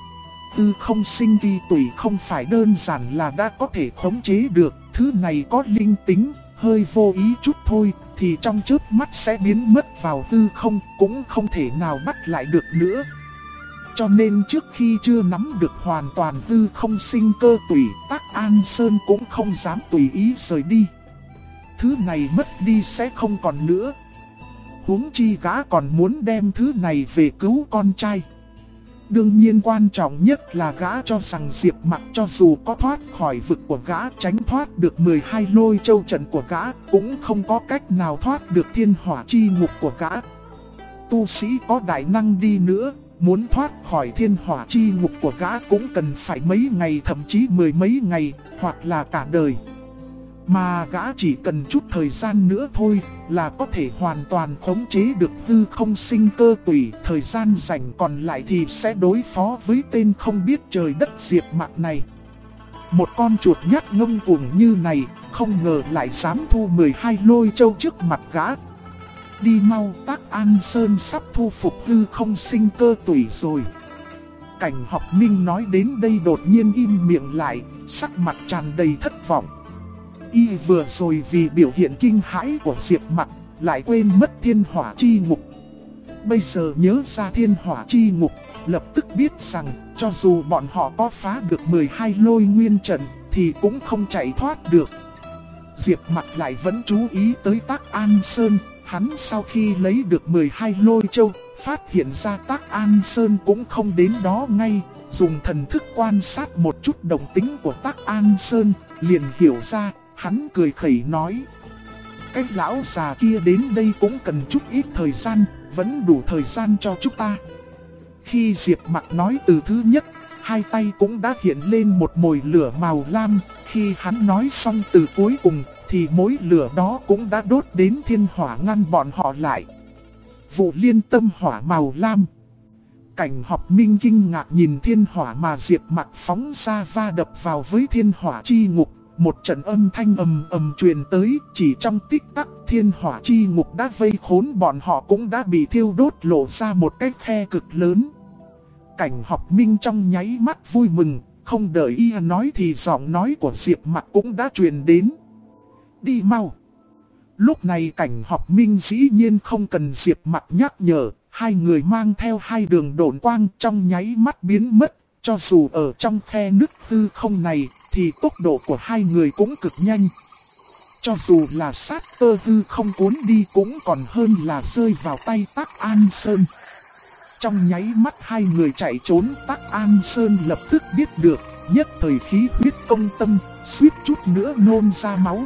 Hư không sinh kỳ tủy không phải đơn giản là đã có thể khống chế được, thứ này có linh tính, hơi vô ý chút thôi, thì trong chớp mắt sẽ biến mất vào hư không, cũng không thể nào bắt lại được nữa. Cho nên trước khi chưa nắm được hoàn toàn hư không sinh cơ tủy, Tắc An Sơn cũng không dám tùy ý rời đi. Thứ này mất đi sẽ không còn nữa. Huống chi gã còn muốn đem thứ này về cứu con trai. Đương nhiên quan trọng nhất là gã cho rằng Diệp Mặc cho dù có thoát khỏi vực của gã, tránh thoát được 12 lôi châu trận của gã, cũng không có cách nào thoát được thiên hỏa chi ngục của gã. Tu sĩ có đại năng đi nữa, muốn thoát khỏi thiên hỏa chi ngục của gã cũng cần phải mấy ngày, thậm chí mười mấy ngày, hoặc là cả đời. Mà gã chỉ cần chút thời gian nữa thôi là có thể hoàn toàn khống chế được hư không sinh cơ tủy. Thời gian rảnh còn lại thì sẽ đối phó với tên không biết trời đất Diệp Mặc này. Một con chuột nhắt ngông cuồng như này, không ngờ lại dám thu 12 lôi châu trước mặt gã. Đi mau, Tắc An Sơn sắp thu phục hư không sinh cơ tủy rồi. Cảnh Học Minh nói đến đây đột nhiên im miệng lại, sắc mặt tràn đầy thất vọng. Y vừa rồi vì biểu hiện kinh hãi của Diệp Mặc, lại quên mất thiên hỏa chi ngục. Bây giờ nhớ ra thiên hỏa chi ngục, lập tức biết rằng cho dù bọn họ có phá được 12 lôi nguyên trận thì cũng không chạy thoát được. Diệp Mặc lại vẫn chú ý tới Tắc An Sơn. Hắn sau khi lấy được 12 lôi châu, phát hiện ra Tắc An Sơn cũng không đến đó ngay. Dùng thần thức quan sát một chút động tính của Tắc An Sơn, liền hiểu ra. Hắn cười khẩy nói: cái lão già kia đến đây cũng cần chút ít thời gian, vẫn đủ thời gian cho chúng ta. Khi Diệp Mặc nói từ thứ nhất, hai tay cũng đã hiện lên một mồi lửa màu lam. Khi hắn nói xong từ cuối cùng, thì mối lửa đó cũng đã đốt đến thiên hỏa ngăn bọn họ lại. Vụ liên tâm hỏa màu lam. Cảnh Học Minh kinh ngạc nhìn thiên hỏa mà Diệp Mặc phóng ra va đập vào với thiên hỏa chi ngục. Một trận âm thanh ầm ầm truyền tới, chỉ trong tích tắc thiên hỏa chi ngục đã vây khốn bọn họ cũng đã bị thiêu đốt lộ ra một cái khe cực lớn. Cảnh Học Minh trong nháy mắt vui mừng, không đợi y nói thì giọng nói của Diệp Mặc cũng đã truyền đến: đi mau. Lúc này Cảnh Học Minh dĩ nhiên không cần Diệp Mặc nhắc nhở, hai người mang theo hai đường độn quang trong nháy mắt biến mất. Cho dù ở trong khe nứt hư không này thì tốc độ của hai người cũng cực nhanh. Cho dù là sát tơ hư không cuốn đi cũng còn hơn là rơi vào tay Tắc An Sơn. Trong nháy mắt hai người chạy trốn, Tắc An Sơn lập tức biết được, nhất thời khí huyết công tâm, suýt chút nữa nôn ra máu.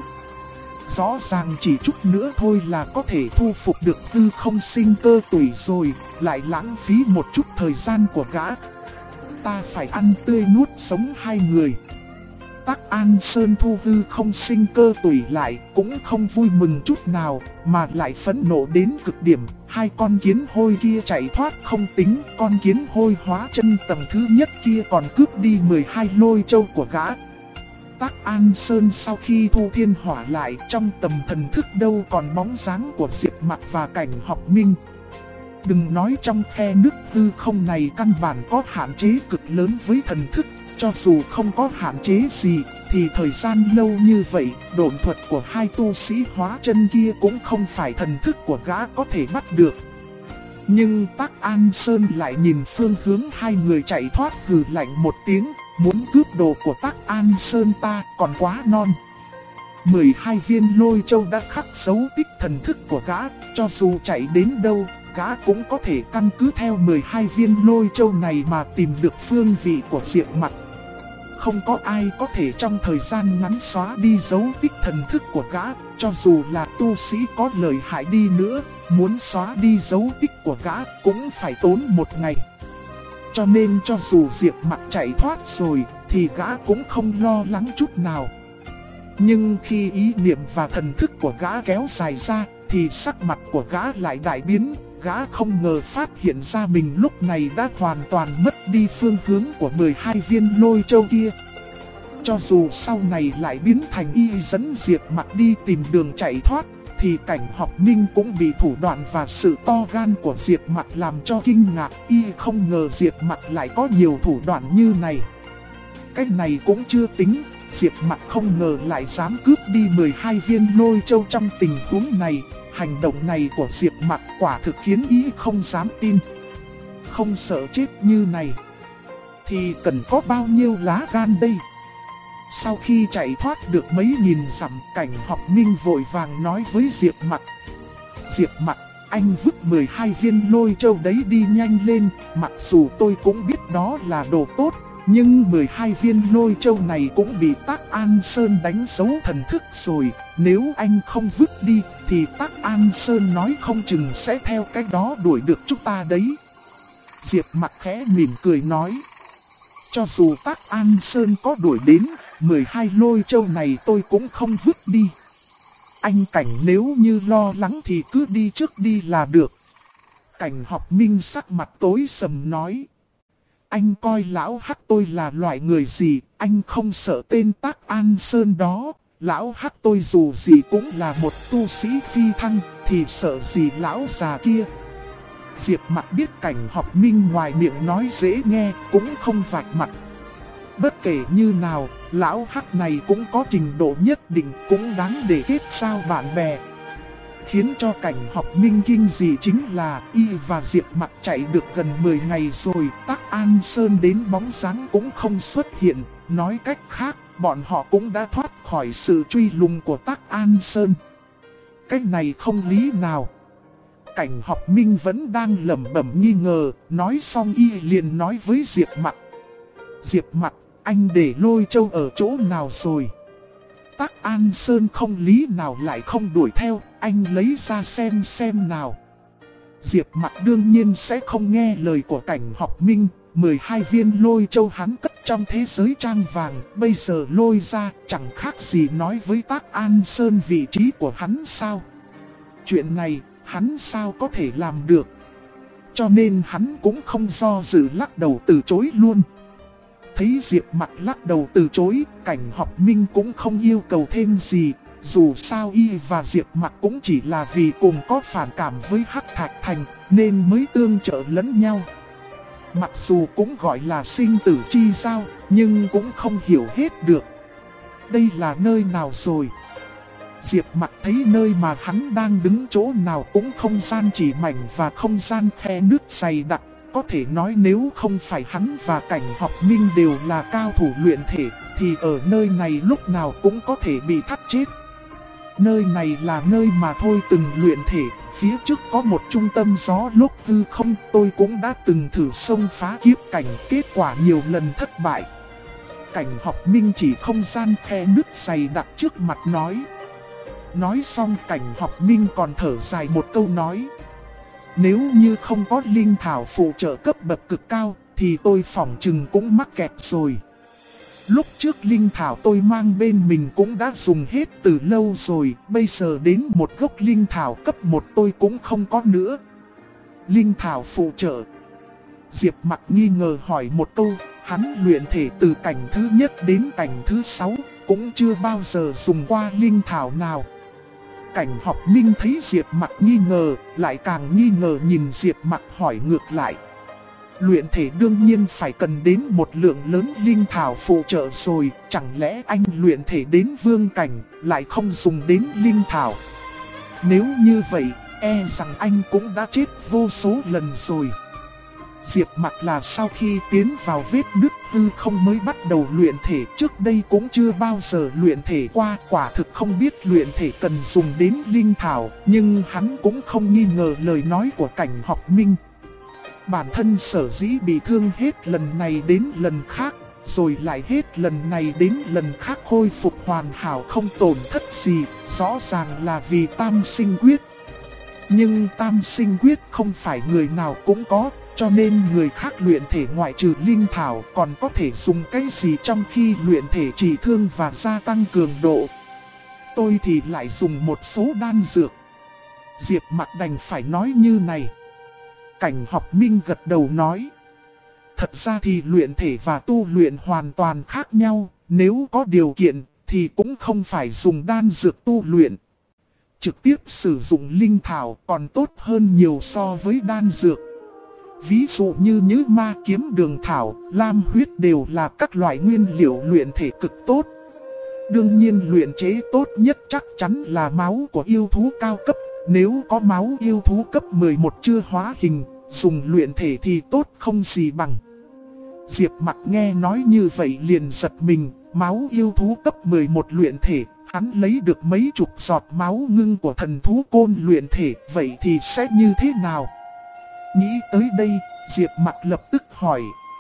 Rõ ràng chỉ chút nữa thôi là có thể thu phục được hư không sinh cơ tủy rồi, lại lãng phí một chút thời gian của gã. Ta phải ăn tươi nuốt sống hai người. Tắc An Sơn thu hư không sinh cơ tủy lại cũng không vui mừng chút nào, mà lại phẫn nộ đến cực điểm. Hai con kiến hôi kia chạy thoát không tính, con kiến hôi hóa chân tầng thứ nhất kia còn cướp đi 12 lôi châu của gã. Tắc An Sơn sau khi thu thiên hỏa lại, trong tầm thần thức đâu còn bóng dáng của Diệp Mặc và Cảnh Học Minh. Đừng nói trong khe nước hư không này căn bản có hạn chế cực lớn với thần thức. Cho dù không có hạn chế gì, thì thời gian lâu như vậy, độn thuật của hai tu sĩ hóa chân kia cũng không phải thần thức của gã có thể bắt được. Nhưng Tắc An Sơn lại nhìn phương hướng hai người chạy thoát, hừ lạnh một tiếng: muốn cướp đồ của Tắc An Sơn ta còn quá non. 12 viên lôi châu đã khắc dấu tích thần thức của gã, cho dù chạy đến đâu, gã cũng có thể căn cứ theo 12 viên lôi châu này mà tìm được phương vị của Diệp Mặc. Không có ai có thể trong thời gian ngắn xóa đi dấu tích thần thức của gã, cho dù là tu sĩ có lợi hại đi nữa, muốn xóa đi dấu tích của gã cũng phải tốn một ngày. Cho nên cho dù Diệp Mặc chạy thoát rồi, thì gã cũng không lo lắng chút nào. Nhưng khi ý niệm và thần thức của gã kéo dài ra, thì sắc mặt của gã lại đại biến. Gã không ngờ phát hiện ra mình lúc này đã hoàn toàn mất đi phương hướng của 12 viên lôi châu kia. Cho dù sau này lại biến thành y dẫn Diệp Mặc đi tìm đường chạy thoát, thì Cảnh Học Minh cũng bị thủ đoạn và sự to gan của Diệp Mặc làm cho kinh ngạc. Y không ngờ Diệp Mặc lại có nhiều thủ đoạn như này. Cái này cũng chưa tính, Diệp Mặc không ngờ lại dám cướp đi 12 viên lôi châu trong tình huống này. Hành động này của Diệp Mặc quả thực khiến ý không dám tin. Không sợ chết như này thì cần có bao nhiêu lá gan đây? Sau khi chạy thoát được mấy nghìn dặm, Cảnh Học Minh vội vàng nói với Diệp Mặc: Diệp Mặc, anh vứt 12 viên lôi châu đấy đi nhanh lên. Mặc dù tôi cũng biết đó là đồ tốt, nhưng 12 viên lôi châu này cũng bị Tắc An Sơn đánh dấu thần thức rồi. Nếu anh không vứt đi, thì Tắc An Sơn nói không chừng sẽ theo cách đó đuổi được chúng ta đấy. Diệp Mặc khẽ mỉm cười nói: cho dù Tắc An Sơn có đuổi đến, 12 lôi châu này tôi cũng không vứt đi. Anh Cảnh nếu như lo lắng thì cứ đi trước đi là được. Cảnh Học Minh sắc mặt tối sầm nói: anh coi lão Hắc tôi là loại người gì, anh không sợ tên Tắc An Sơn đó. Lão Hắc tôi dù gì cũng là một tu sĩ phi thăng, thì sợ gì lão già kia. Diệp Mặc biết Cảnh Học Minh ngoài miệng nói dễ nghe cũng không vạch mặt. Bất kể như nào, lão hắc này cũng có trình độ nhất định, cũng đáng để kết giao bạn bè. Khiến cho Cảnh Học Minh kinh dị chính là y và Diệp Mặc chạy được gần 10 ngày rồi, Tắc An Sơn đến bóng dáng cũng không xuất hiện. Nói cách khác, bọn họ cũng đã thoát khỏi sự truy lùng của Tắc An Sơn. Cái này không lý nào. Cảnh Học Minh vẫn đang lẩm bẩm nghi ngờ, nói xong y liền nói với Diệp Mặc. Diệp Mặc, anh để Lôi Châu ở chỗ nào rồi? Tắc An Sơn không lý nào lại không đuổi theo, anh lấy ra xem nào. Diệp Mặc đương nhiên sẽ không nghe lời của Cảnh Học Minh. 12 viên Lôi Châu hắn cất trong thế giới trang vàng, bây giờ lôi ra chẳng khác gì nói với Tắc An Sơn vị trí của hắn sao? Chuyện này hắn sao có thể làm được? Cho nên hắn cũng không do dự lắc đầu từ chối luôn. Thấy Diệp Mặc lắc đầu từ chối, Cảnh Học Minh cũng không yêu cầu thêm gì. Dù sao y và Diệp Mặc cũng chỉ là vì cùng có phản cảm với Hắc Thạch Thành nên mới tương trợ lẫn nhau. Mặc dù cũng gọi là sinh tử chi giao, nhưng cũng không hiểu hết được. Đây là nơi nào rồi? Diệp Mặc thấy nơi mà hắn đang đứng chỗ nào cũng không gian chỉ mảnh và không gian khe nước dày đặc. Có thể nói nếu không phải hắn và Cảnh Học Minh đều là cao thủ luyện thể, thì ở nơi này lúc nào cũng có thể bị thắt chết. Nơi này là nơi mà tôi từng luyện thể, phía trước có một trung tâm gió lốc hư không, tôi cũng đã từng thử xông phá kiếp cảnh, kết quả nhiều lần thất bại. Cảnh Học Minh chỉ không gian khe nước dày đặc trước mặt nói. Nói xong Cảnh Học Minh còn thở dài một câu nói. Nếu như không có linh thảo phụ trợ cấp bậc cực cao, thì tôi phỏng chừng cũng mắc kẹt rồi. Lúc trước linh thảo tôi mang bên mình cũng đã dùng hết từ lâu rồi, bây giờ đến một gốc linh thảo cấp 1 tôi cũng không có nữa. Linh thảo phụ trợ. Diệp Mặc nghi ngờ hỏi một câu, hắn luyện thể từ cảnh thứ nhất đến cảnh thứ 6, cũng chưa bao giờ dùng qua linh thảo nào. Cảnh Học Minh thấy Diệp Mặc nghi ngờ, lại càng nghi ngờ nhìn Diệp Mặc hỏi ngược lại. Luyện thể đương nhiên phải cần đến một lượng lớn linh thảo phụ trợ rồi, chẳng lẽ anh luyện thể đến vương cảnh, lại không dùng đến linh thảo? Nếu như vậy, e rằng anh cũng đã chết vô số lần rồi. Diệp Mặc là sau khi tiến vào vết nứt hư không mới bắt đầu luyện thể, trước đây cũng chưa bao giờ luyện thể qua, quả thực không biết luyện thể cần dùng đến linh thảo, nhưng hắn cũng không nghi ngờ lời nói của Cảnh Học Minh. Bản thân sở dĩ bị thương hết lần này đến lần khác, rồi lại hết lần này đến lần khác khôi phục hoàn hảo không tổn thất gì, rõ ràng là vì tam sinh quyết. Nhưng tam sinh quyết không phải người nào cũng có, cho nên người khác luyện thể ngoại trừ linh thảo còn có thể dùng cái gì trong khi luyện thể trị thương và gia tăng cường độ. Tôi thì lại dùng một số đan dược. Diệp Mặc đành phải nói như này. Cảnh Học Minh gật đầu nói. Thật ra thì luyện thể và tu luyện hoàn toàn khác nhau, nếu có điều kiện thì cũng không phải dùng đan dược tu luyện. Trực tiếp sử dụng linh thảo còn tốt hơn nhiều so với đan dược. Ví dụ như Nhứ Ma Kiếm Đường Thảo, Lam Huyết đều là các loại nguyên liệu luyện thể cực tốt. Đương nhiên luyện chế tốt nhất chắc chắn là máu của yêu thú cao cấp. Nếu có máu yêu thú cấp 11 chưa hóa hình, dùng luyện thể thì tốt không gì bằng. Diệp Mặc nghe nói như vậy liền giật mình, máu yêu thú cấp 11 luyện thể, hắn lấy được mấy chục giọt máu ngưng của thần thú côn luyện thể, vậy thì sẽ như thế nào? Nghĩ tới đây, Diệp Mặc lập tức hỏi.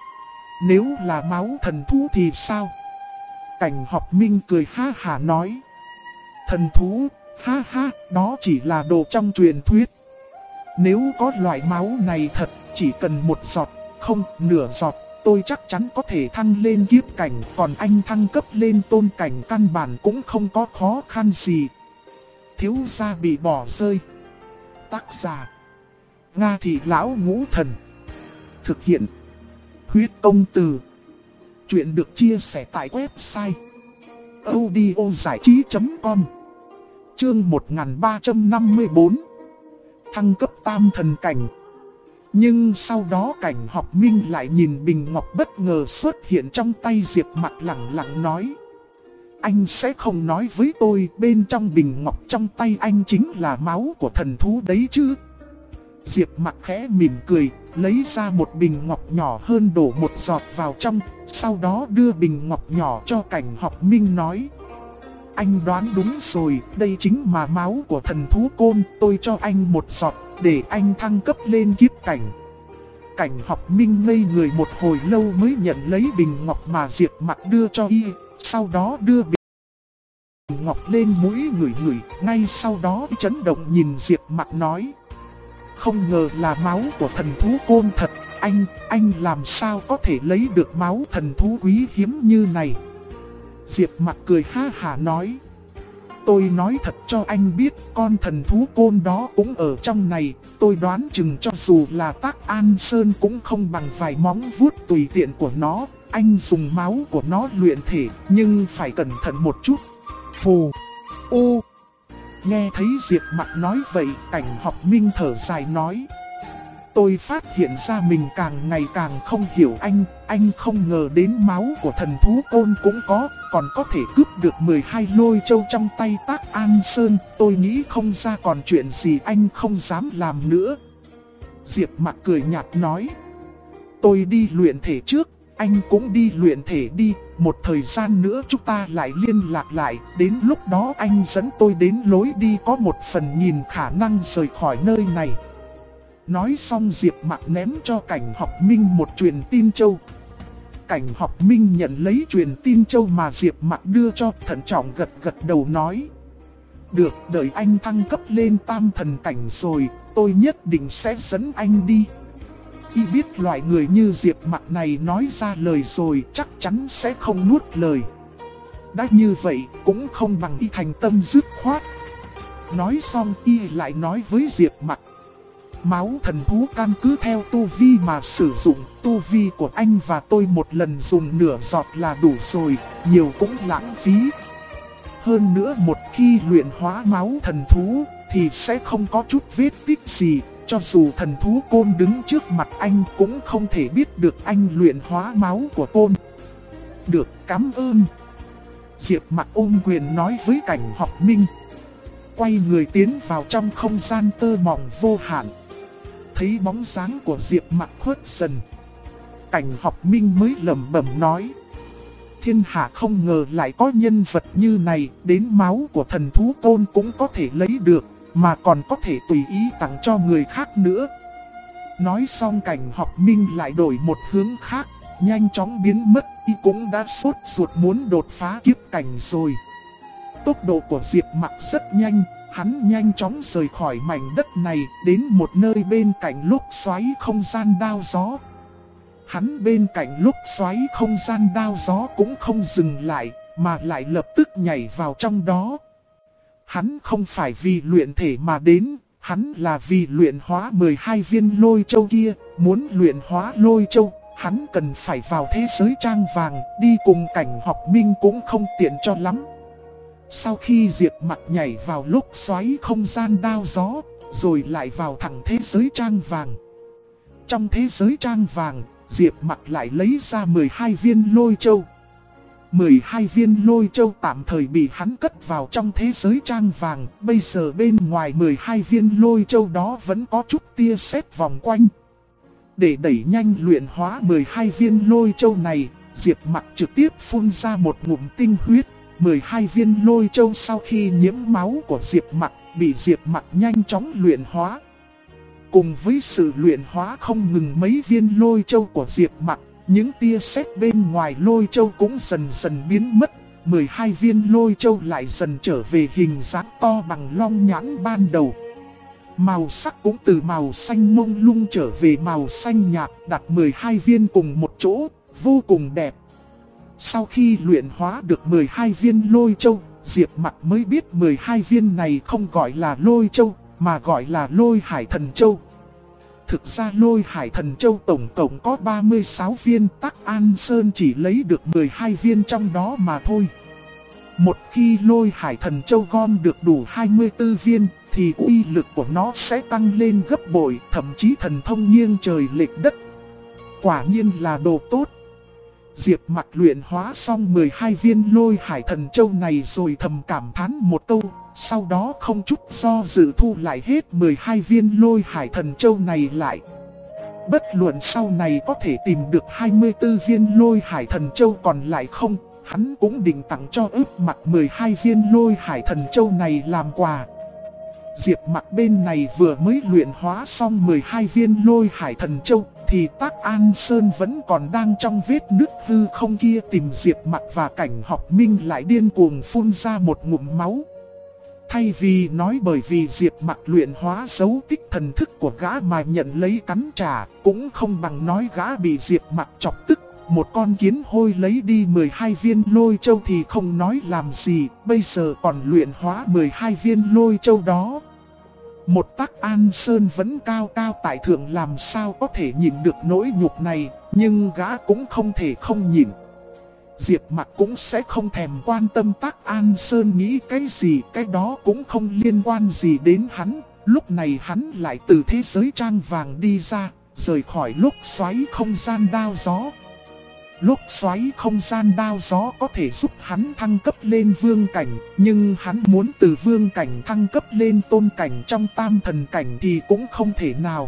Nếu là máu thần thú thì sao? Cảnh Học Minh cười ha hả nói. Thần thú, ha ha, đó chỉ là đồ trong truyền thuyết. Nếu có loại máu này thật, chỉ cần một giọt, không nửa giọt, tôi chắc chắn có thể thăng lên kiếp cảnh. Còn anh thăng cấp lên tôn cảnh căn bản cũng không có khó khăn gì. Thiếu gia bị bỏ rơi. Tác giả Nga Thị Lão Ngũ Thần. Thực hiện Huyết Công Từ. Chuyện được chia sẻ tại website audiozảichí.com. Chương 1354. Thăng cấp tam thần cảnh. Nhưng sau đó Cảnh Học Minh lại nhìn bình ngọc bất ngờ xuất hiện trong tay Diệp Mặc, lặng lặng nói: anh sẽ không nói với tôi bên trong bình ngọc trong tay anh chính là máu của thần thú đấy chứ? Diệp Mặc khẽ mỉm cười, lấy ra một bình ngọc nhỏ hơn đổ một giọt vào trong, sau đó đưa bình ngọc nhỏ cho Cảnh Học Minh nói: anh đoán đúng rồi, đây chính là máu của thần thú côn, tôi cho anh một giọt để anh thăng cấp lên kiếp cảnh. Cảnh Học Minh ngây người một hồi lâu mới nhận lấy bình ngọc mà Diệp Mặc đưa cho y, sau đó đưa bình ngọc lên mũi ngửi ngửi, ngay sau đó chấn động nhìn Diệp Mặc nói: không ngờ là máu của thần thú côn thật, anh làm sao có thể lấy được máu thần thú quý hiếm như này? Diệp Mặc cười ha hả nói: tôi nói thật cho anh biết, con thần thú côn đó cũng ở trong này, tôi đoán chừng cho dù là Tác An Sơn cũng không bằng vài móng vuốt tùy tiện của nó. Anh dùng máu của nó luyện thể, nhưng phải cẩn thận một chút. Phù, ô. Nghe thấy Diệp Mặc nói vậy, Cảnh Học Minh thở dài nói: tôi phát hiện ra mình càng ngày càng không hiểu anh không ngờ đến máu của thần thú côn cũng có, còn có thể cướp được 12 lôi châu trong tay Tác An Sơn, tôi nghĩ không ra còn chuyện gì anh không dám làm nữa. Diệp Mặc cười nhạt nói: tôi đi luyện thể trước, anh cũng đi luyện thể đi, một thời gian nữa chúng ta lại liên lạc lại, đến lúc đó anh dẫn tôi đến lối đi có một phần nhìn khả năng rời khỏi nơi này. Nói xong Diệp Mặc ném cho Cảnh Học Minh một truyền tin châu. Cảnh Học Minh nhận lấy truyền tin châu mà Diệp Mặc đưa cho, thận trọng gật gật đầu nói: được, đợi anh thăng cấp lên tam thần cảnh rồi, tôi nhất định sẽ dẫn anh đi. Y biết loại người như Diệp Mặc này nói ra lời rồi chắc chắn sẽ không nuốt lời. Đã như vậy cũng không bằng y thành tâm dứt khoát. Nói xong y lại nói với Diệp Mặc: máu thần thú căn cứ theo tu vi mà sử dụng, tu vi của anh và tôi một lần dùng nửa giọt là đủ rồi, nhiều cũng lãng phí. Hơn nữa một khi luyện hóa máu thần thú thì sẽ không có chút vết tích gì, cho dù thần thú côn đứng trước mặt anh cũng không thể biết được anh luyện hóa máu của côn. Được, cảm ơn. Diệp Mặc ôm quyền nói với Cảnh Học Minh, quay người tiến vào trong không gian tơ mộng vô hạn. Thấy bóng dáng của Diệp Mặc khuất dần, Cảnh Học Minh mới lẩm bẩm nói: thiên hạ không ngờ lại có nhân vật như này, đến máu của thần thú côn cũng có thể lấy được, mà còn có thể tùy ý tặng cho người khác nữa. Nói xong Cảnh Học Minh lại đổi một hướng khác, nhanh chóng biến mất, y cũng đã sốt ruột muốn đột phá kiếp cảnh rồi. Tốc độ của Diệp Mặc rất nhanh, hắn nhanh chóng rời khỏi mảnh đất này, đến một nơi bên cạnh lốc xoáy không gian đao gió. Hắn bên cạnh lốc xoáy không gian đao gió cũng không dừng lại, mà lại lập tức nhảy vào trong đó. Hắn không phải vì luyện thể mà đến, hắn là vì luyện hóa 12 viên lôi châu kia. Muốn luyện hóa lôi châu, hắn cần phải vào thế giới trang vàng, đi cùng Cảnh Học Minh cũng không tiện cho lắm. Sau khi Diệp Mặc nhảy vào lốc xoáy không gian đao gió, rồi lại vào thẳng thế giới trang vàng. Trong thế giới trang vàng, Diệp Mặc lại lấy ra 12 viên lôi châu. 12 viên lôi châu tạm thời bị hắn cất vào trong thế giới trang vàng. Bây giờ bên ngoài 12 viên lôi châu đó vẫn có chút tia sét vòng quanh. Để đẩy nhanh luyện hóa 12 viên lôi châu này, Diệp Mặc trực tiếp phun ra một ngụm tinh huyết. 12 viên lôi châu sau khi nhiễm máu của Diệp Mặc, bị Diệp Mặc nhanh chóng luyện hóa. Cùng với sự luyện hóa không ngừng mấy viên lôi châu của Diệp Mặc, những tia sét bên ngoài lôi châu cũng dần dần biến mất. 12 viên lôi châu lại dần trở về hình dáng to bằng long nhãn ban đầu. Màu sắc cũng từ màu xanh mông lung trở về màu xanh nhạt, đặt 12 viên cùng một chỗ, vô cùng đẹp. Sau khi luyện hóa được 12 viên lôi châu, Diệp Mặc mới biết 12 viên này không gọi là lôi châu, mà gọi là lôi hải thần châu. Thực ra lôi hải thần châu tổng cộng có 36 viên, Tác An Sơn chỉ lấy được 12 viên trong đó mà thôi. Một khi lôi hải thần châu gom được đủ 24 viên, thì uy lực của nó sẽ tăng lên gấp bội, thậm chí thần thông nghiêng trời lệch đất. Quả nhiên là đồ tốt. Diệp Mặc luyện hóa xong 12 viên Lôi Hải Thần Châu này rồi thầm cảm thán một câu, sau đó không chút do dự thu lại hết 12 viên Lôi Hải Thần Châu này lại. Bất luận sau này có thể tìm được 24 viên Lôi Hải Thần Châu còn lại không, hắn cũng định tặng cho Ước Mặc 12 viên Lôi Hải Thần Châu này làm quà. Diệp Mặc bên này vừa mới luyện hóa xong 12 viên Lôi Hải Thần Châu, thì Tác An Sơn vẫn còn đang trong vết nứt hư không kia tìm Diệp Mặc, và Cảnh Học Minh lại điên cuồng phun ra một ngụm máu. Thay vì nói bởi vì Diệp Mặc luyện hóa dấu tích thần thức của gã mà nhận lấy cắn trả, cũng không bằng nói gã bị Diệp Mặc chọc tức. Một con kiến hôi lấy đi 12 viên Lôi Châu thì không nói làm gì, bây giờ còn luyện hóa 12 viên Lôi Châu đó. Một Tác An Sơn vẫn cao cao tại thượng, làm sao có thể nhìn được nỗi nhục này, nhưng gã cũng không thể không nhìn. Diệp Mặc cũng sẽ không thèm quan tâm Tác An Sơn nghĩ cái gì, cái đó cũng không liên quan gì đến hắn. Lúc này hắn lại từ thế giới trang vàng đi ra, rời khỏi lốc xoáy không gian đao gió. Lốc xoáy không gian đao gió có thể giúp hắn thăng cấp lên vương cảnh, nhưng hắn muốn từ vương cảnh thăng cấp lên tôn cảnh trong tam thần cảnh thì cũng không thể nào.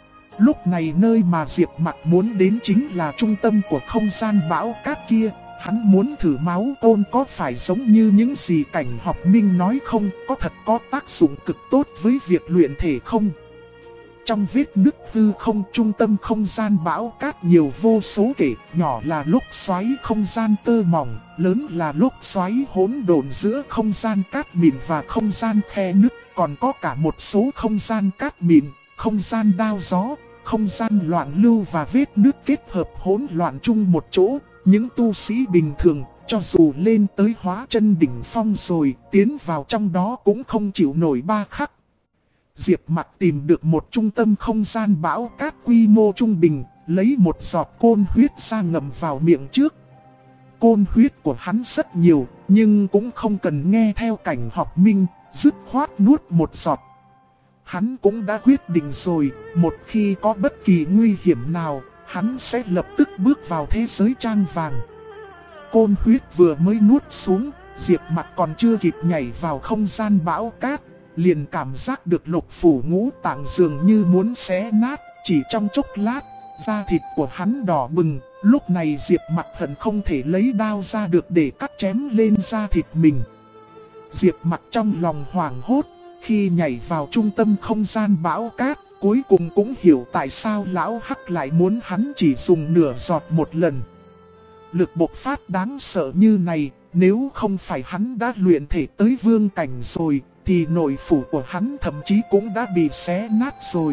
Lúc này nơi mà Diệp Mặc muốn đến chính là trung tâm của không gian bão cát kia. Hắn muốn thử máu tôn có phải giống như những gì Cảnh Học Minh nói không, có thật có tác dụng cực tốt với việc luyện thể không. Trong vết nứt hư không trung tâm không gian bão cát nhiều vô số kể, nhỏ là lốc xoáy không gian tơ mỏng, lớn là lốc xoáy hỗn độn giữa không gian cát mịn và không gian khe nứt, còn có cả một số không gian cát mịn, không gian đao gió, không gian loạn lưu và vết nứt kết hợp hỗn loạn chung một chỗ. Những tu sĩ bình thường, cho dù lên tới hóa chân đỉnh phong rồi, tiến vào trong đó cũng không chịu nổi ba khắc. Diệp Mặc tìm được một trung tâm không gian bão cát quy mô trung bình, lấy một giọt côn huyết ra ngậm vào miệng trước. Côn huyết của hắn rất nhiều, nhưng cũng không cần nghe theo Cảnh Học Minh, dứt khoát nuốt một giọt. Hắn cũng đã quyết định rồi, một khi có bất kỳ nguy hiểm nào, hắn sẽ lập tức bước vào thế giới trang vàng. Côn huyết vừa mới nuốt xuống, Diệp Mặc còn chưa kịp nhảy vào không gian bão cát, liền cảm giác được lục phủ ngũ tạng dường như muốn xé nát. Chỉ trong chốc lát, da thịt của hắn đỏ bừng. Lúc này Diệp Mặc hận không thể lấy đao ra được để cắt chém lên da thịt mình. Diệp Mặc trong lòng hoảng hốt, khi nhảy vào trung tâm không gian bão cát, cuối cùng cũng hiểu tại sao lão Hắc lại muốn hắn chỉ dùng nửa giọt một lần. Lực bộc phát đáng sợ như này, nếu không phải hắn đã luyện thể tới vương cảnh rồi, thì nội phủ của hắn thậm chí cũng đã bị xé nát rồi.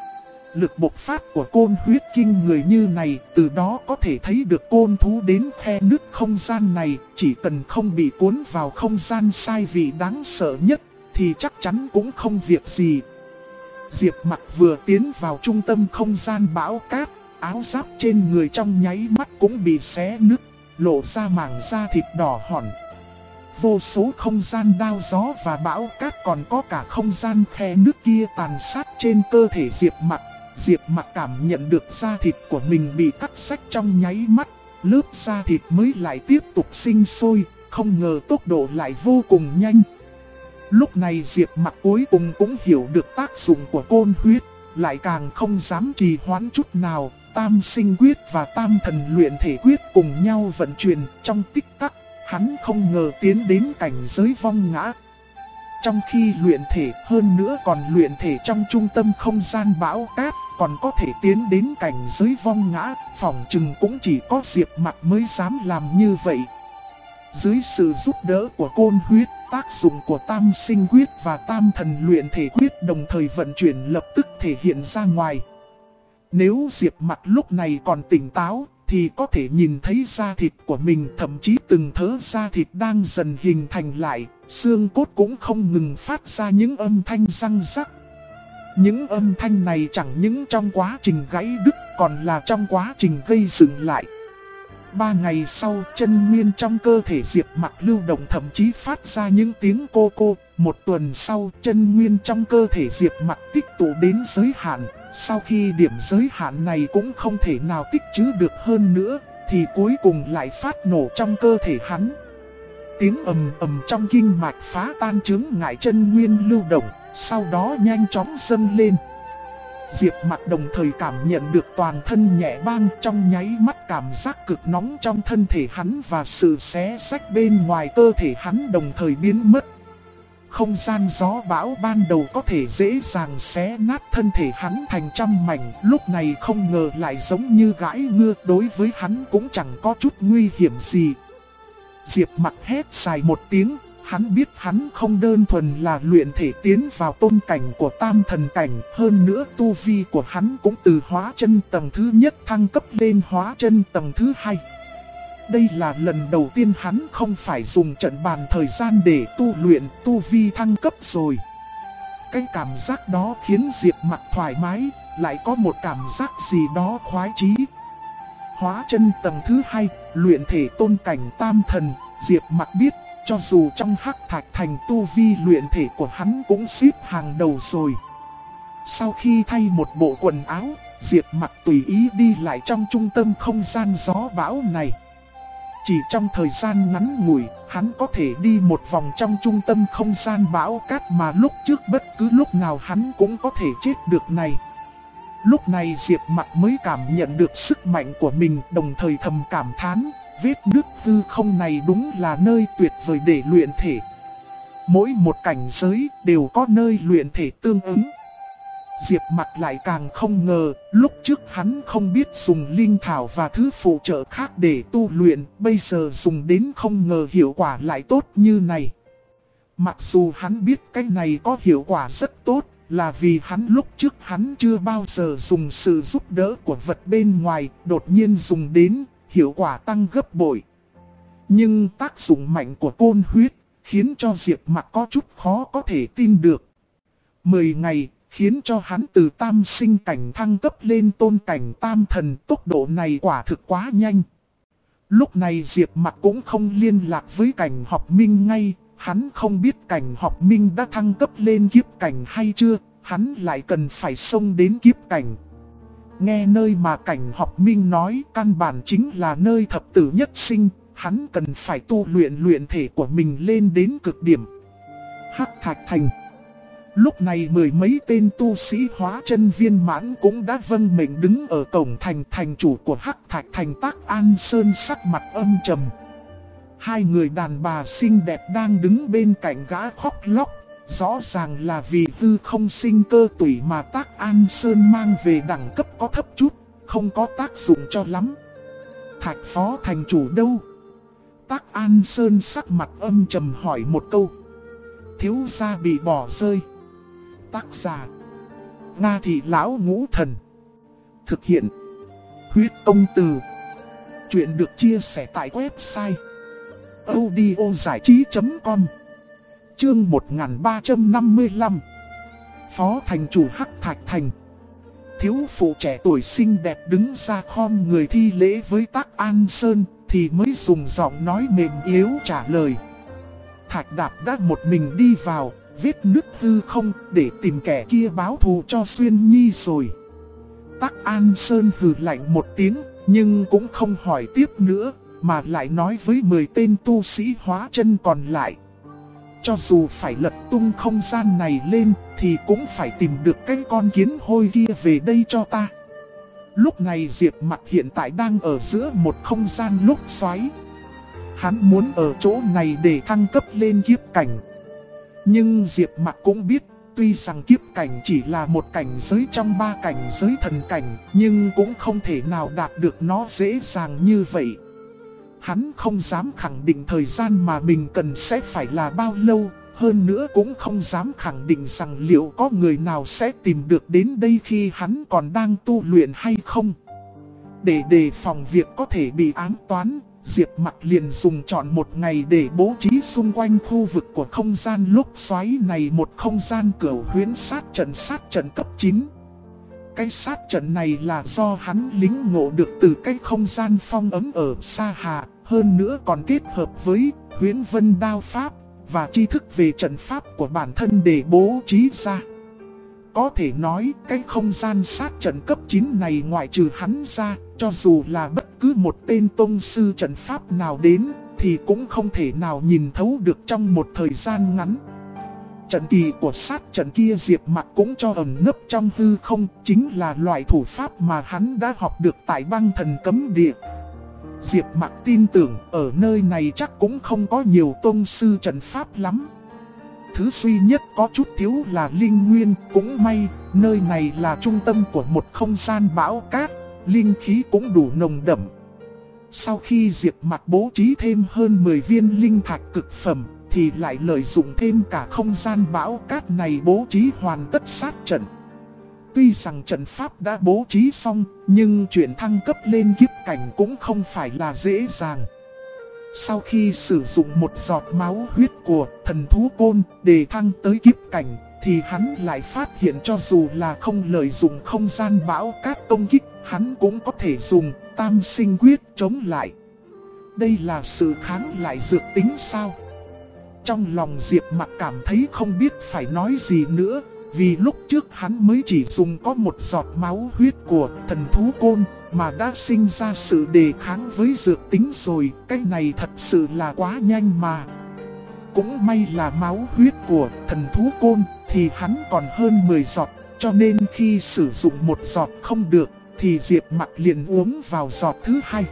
Lực bộc phát của côn huyết kinh người như này, từ đó có thể thấy được côn thú đến khe nứt không gian này, chỉ cần không bị cuốn vào không gian sai vị đáng sợ nhất, thì chắc chắn cũng không việc gì. Diệp Mặc vừa tiến vào trung tâm không gian bão cát, áo giáp trên người trong nháy mắt cũng bị xé nứt, lộ ra mảng da thịt đỏ hòn. Vô số không gian đao gió và bão cát, còn có cả không gian khe nứt kia tàn sát trên cơ thể Diệp Mặc. Diệp Mặc cảm nhận được da thịt của mình bị cắt rách trong nháy mắt, lớp da thịt mới lại tiếp tục sinh sôi, không ngờ tốc độ lại vô cùng nhanh. Lúc này Diệp Mặc cuối cùng cũng hiểu được tác dụng của côn huyết, lại càng không dám trì hoãn chút nào. Tam sinh quyết và tam thần luyện thể quyết cùng nhau vận chuyển, trong tích tắc, hắn không ngờ tiến đến cảnh giới vong ngã. Trong khi luyện thể, hơn nữa còn luyện thể trong trung tâm không gian bão cát, còn có thể tiến đến cảnh giới vong ngã, phỏng chừng cũng chỉ có Diệp Mặc mới dám làm như vậy. Dưới sự giúp đỡ của côn huyết, tác dụng của tam sinh quyết và tam thần luyện thể quyết đồng thời vận chuyển lập tức thể hiện ra ngoài. Nếu Diệp Mặc lúc này còn tỉnh táo, thì có thể nhìn thấy da thịt của mình, thậm chí từng thớ da thịt đang dần hình thành lại, xương cốt cũng không ngừng phát ra những âm thanh răng rắc. Những âm thanh này chẳng những trong quá trình gãy đứt, còn là trong quá trình gây dựng lại. 3 ngày sau, chân nguyên trong cơ thể Diệp Mặc lưu động thậm chí phát ra những tiếng cô cô. 1 tuần sau, chân nguyên trong cơ thể Diệp Mặc tích tụ đến giới hạn. Sau khi điểm giới hạn này cũng không thể nào tích trữ được hơn nữa, thì cuối cùng lại phát nổ trong cơ thể hắn. Tiếng ầm ầm trong kinh mạch phá tan chướng ngại chân nguyên lưu động, sau đó nhanh chóng dâng lên. Diệp Mặc đồng thời cảm nhận được toàn thân nhẹ băng, trong nháy mắt cảm giác cực nóng trong thân thể hắn và sự xé xách bên ngoài cơ thể hắn đồng thời biến mất. Không gian gió bão ban đầu có thể dễ dàng xé nát thân thể hắn thành trăm mảnh, lúc này không ngờ lại giống như gãi ngưa, đối với hắn cũng chẳng có chút nguy hiểm gì. Diệp Mặc hét dài một tiếng, hắn biết hắn không đơn thuần là luyện thể tiến vào tôn cảnh của tam thần cảnh, hơn nữa tu vi của hắn cũng từ hóa chân tầng thứ nhất thăng cấp lên hóa chân tầng thứ 2. Đây là lần đầu tiên hắn không phải dùng trận bàn thời gian để tu luyện, tu vi thăng cấp rồi. Cái cảm giác đó khiến Diệp Mặc thoải mái, lại có một cảm giác gì đó khoái chí. Hóa chân tầng thứ 2, luyện thể tôn cảnh tam thần, Diệp Mặc biết, cho dù trong Hắc Thạch Thành tu vi luyện thể của hắn cũng xếp hàng đầu rồi. Sau khi thay một bộ quần áo, Diệp Mặc tùy ý đi lại trong trung tâm không gian gió bão này. Chỉ trong thời gian ngắn ngủi, hắn có thể đi một vòng trong trung tâm không gian bão cát mà lúc trước bất cứ lúc nào hắn cũng có thể chết được này. Lúc này Diệp Mặc mới cảm nhận được sức mạnh của mình, đồng thời thầm cảm thán, vết nứt hư không này đúng là nơi tuyệt vời để luyện thể. Mỗi một cảnh giới đều có nơi luyện thể tương ứng. Diệp Mặc lại càng không ngờ, lúc trước hắn không biết dùng linh thảo và thứ phụ trợ khác để tu luyện, bây giờ dùng đến không ngờ hiệu quả lại tốt như này. Mặc dù hắn biết cái này có hiệu quả rất tốt, là vì hắn lúc trước hắn chưa bao giờ dùng sự giúp đỡ của vật bên ngoài, đột nhiên dùng đến, hiệu quả tăng gấp bội. Nhưng tác dụng mạnh của côn huyết, khiến cho Diệp Mặc có chút khó có thể tin được. 10 ngày, khiến cho hắn từ tam sinh cảnh thăng cấp lên tôn cảnh tam thần, tốc độ này quả thực quá nhanh. Lúc này Diệp Mặc cũng không liên lạc với Cảnh Học Minh ngay, hắn không biết Cảnh Học Minh đã thăng cấp lên kiếp cảnh hay chưa, hắn lại cần phải xông đến kiếp cảnh. Nghe nơi mà Cảnh Học Minh nói căn bản chính là nơi thập tử nhất sinh, hắn cần phải tu luyện thể của mình lên đến cực điểm. Hắc Thạch Thành. Lúc này 10 mấy tên tu sĩ hóa chân viên mãn cũng đã vâng mệnh đứng ở cổng thành. Thành chủ của Hắc Thạch Thành Tác An Sơn sắc mặt âm trầm. 2 người đàn bà xinh đẹp đang đứng bên cạnh gã khóc lóc. Rõ ràng là vì hư không sinh cơ tủy mà Tác An Sơn mang về đẳng cấp có thấp chút, không có tác dụng cho lắm. Thạch phó thành chủ đâu? Tác An Sơn sắc mặt âm trầm hỏi một câu. Thiếu gia bị bỏ rơi. Tác giả Nga Thị Lão Ngũ Thần. Thực hiện Huyết Công Từ. Chuyện được chia sẻ tại website audiozảichí.com. Chương 1355. Phó thành chủ Hắc Thạch Thành. Thiếu phụ trẻ tuổi xinh đẹp đứng ra khom người thi lễ với Tác An Sơn, thì mới dùng giọng nói mềm yếu trả lời. Thạch Đạp đã một mình đi vào vết nứt hư không để tìm kẻ kia báo thù cho Xuyên Nhi rồi. Tác An Sơn hừ lạnh một tiếng, nhưng cũng không hỏi tiếp nữa, mà lại nói với 10 tên tu sĩ hóa chân còn lại. Cho dù phải lật tung không gian này lên, thì cũng phải tìm được cái con kiến hôi kia về đây cho ta. Lúc này Diệp Mặc hiện tại đang ở giữa một không gian lúc xoáy. Hắn muốn ở chỗ này để thăng cấp lên kiếp cảnh. Nhưng Diệp Mặc cũng biết, tuy rằng kiếp cảnh chỉ là một cảnh giới trong 3 cảnh giới thần cảnh, nhưng cũng không thể nào đạt được nó dễ dàng như vậy. Hắn không dám khẳng định thời gian mà mình cần sẽ phải là bao lâu, hơn nữa cũng không dám khẳng định rằng liệu có người nào sẽ tìm được đến đây khi hắn còn đang tu luyện hay không. Để đề phòng việc có thể bị ám toán, Diệp Mặc liền dùng chọn một ngày để bố trí xung quanh khu vực của không gian lúc xoáy này một không gian cửu huyễn sát trận cấp 9. cái sát trận này là do hắn lĩnh ngộ được từ cái không gian phong ấm ở Sa Hà, hơn nữa còn kết hợp với Huyễn Vân đao pháp và tri thức về trận pháp của bản thân để bố trí ra. Có thể nói cái không gian sát trận cấp 9 này ngoại trừ hắn ra, cho dù là bất cứ một tên tông sư trận pháp nào đến thì cũng không thể nào nhìn thấu được trong một thời gian ngắn. Trận kỳ của sát trận kia Diệp Mặc cũng cho ẩn nấp trong hư không, chính là loại thủ pháp mà hắn đã học được tại Băng Thần Cấm Địa. Diệp Mặc tin tưởng ở nơi này chắc cũng không có nhiều tông sư trận pháp lắm. Thứ duy nhất có chút thiếu là linh nguyên, cũng may nơi này là trung tâm của một không gian bão cát, linh khí cũng đủ nồng đậm. Sau khi Diệp Mặc bố trí thêm hơn 10 viên linh thạch cực phẩm thì lại lợi dụng thêm cả không gian bão cát này bố trí hoàn tất sát trận. Tuy rằng trận pháp đã bố trí xong, nhưng chuyện thăng cấp lên kiếp cảnh cũng không phải là dễ dàng. Sau khi sử dụng một giọt máu huyết của thần thú côn để thăng tới kiếp cảnh, thì hắn lại phát hiện cho dù là không lợi dụng không gian bão cát công kích, hắn cũng có thể dùng tam sinh quyết chống lại. Đây là sự kháng lại dược tính sao? Trong lòng Diệp Mặc cảm thấy không biết phải nói gì nữa, vì lúc trước hắn mới chỉ dùng có một giọt máu huyết của thần thú côn mà đã sinh ra sự đề kháng với dược tính rồi, cái này thật sự là quá nhanh mà. Cũng may là máu huyết của thần thú côn thì hắn còn hơn 10 giọt, cho nên khi sử dụng một giọt không được thì Diệp Mặc liền uống vào giọt thứ hai.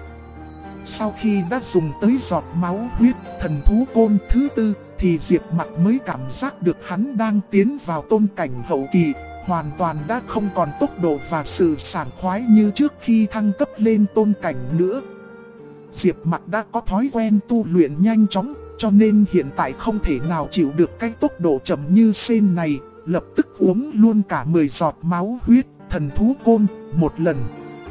Sau khi đã dùng tới giọt máu huyết thần thú côn thứ tư thì Diệp Mặc mới cảm giác được hắn đang tiến vào tôn cảnh hậu kỳ, hoàn toàn đã không còn tốc độ và sự sảng khoái như trước khi thăng cấp lên tôn cảnh nữa. Diệp Mặc đã có thói quen tu luyện nhanh chóng, cho nên hiện tại không thể nào chịu được cái tốc độ chậm như sen này, lập tức uống luôn cả 10 giọt máu huyết thần thú côn một lần.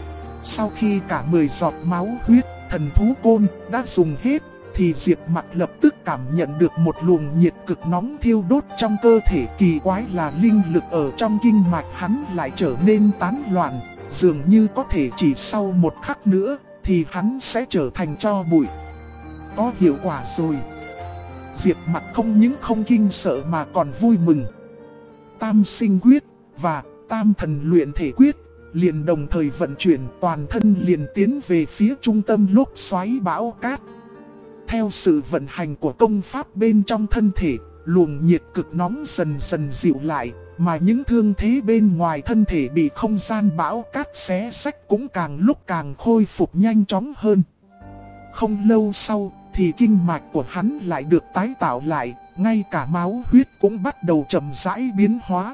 Sau khi cả 10 giọt máu huyết thần thú côn đã dùng hết thì Diệp Mặc lập tức cảm nhận được một luồng nhiệt cực nóng thiêu đốt trong cơ thể. Kỳ quái là linh lực ở trong kinh mạch hắn lại trở nên tán loạn, dường như có thể chỉ sau một khắc nữa thì hắn sẽ trở thành tro bụi. Có hiệu quả rồi. Diệp Mặc không những không kinh sợ mà còn vui mừng. Tam sinh quyết và tam thần luyện thể quyết liền đồng thời vận chuyển, toàn thân liền tiến về phía trung tâm lốc xoáy bão cát. Theo sự vận hành của công pháp bên trong thân thể, luồng nhiệt cực nóng dần dần dịu lại, mà những thương thế bên ngoài thân thể bị không gian bão cát xé xách cũng càng lúc càng khôi phục nhanh chóng hơn. Không lâu sau thì kinh mạch của hắn lại được tái tạo lại, ngay cả máu huyết cũng bắt đầu chậm rãi biến hóa.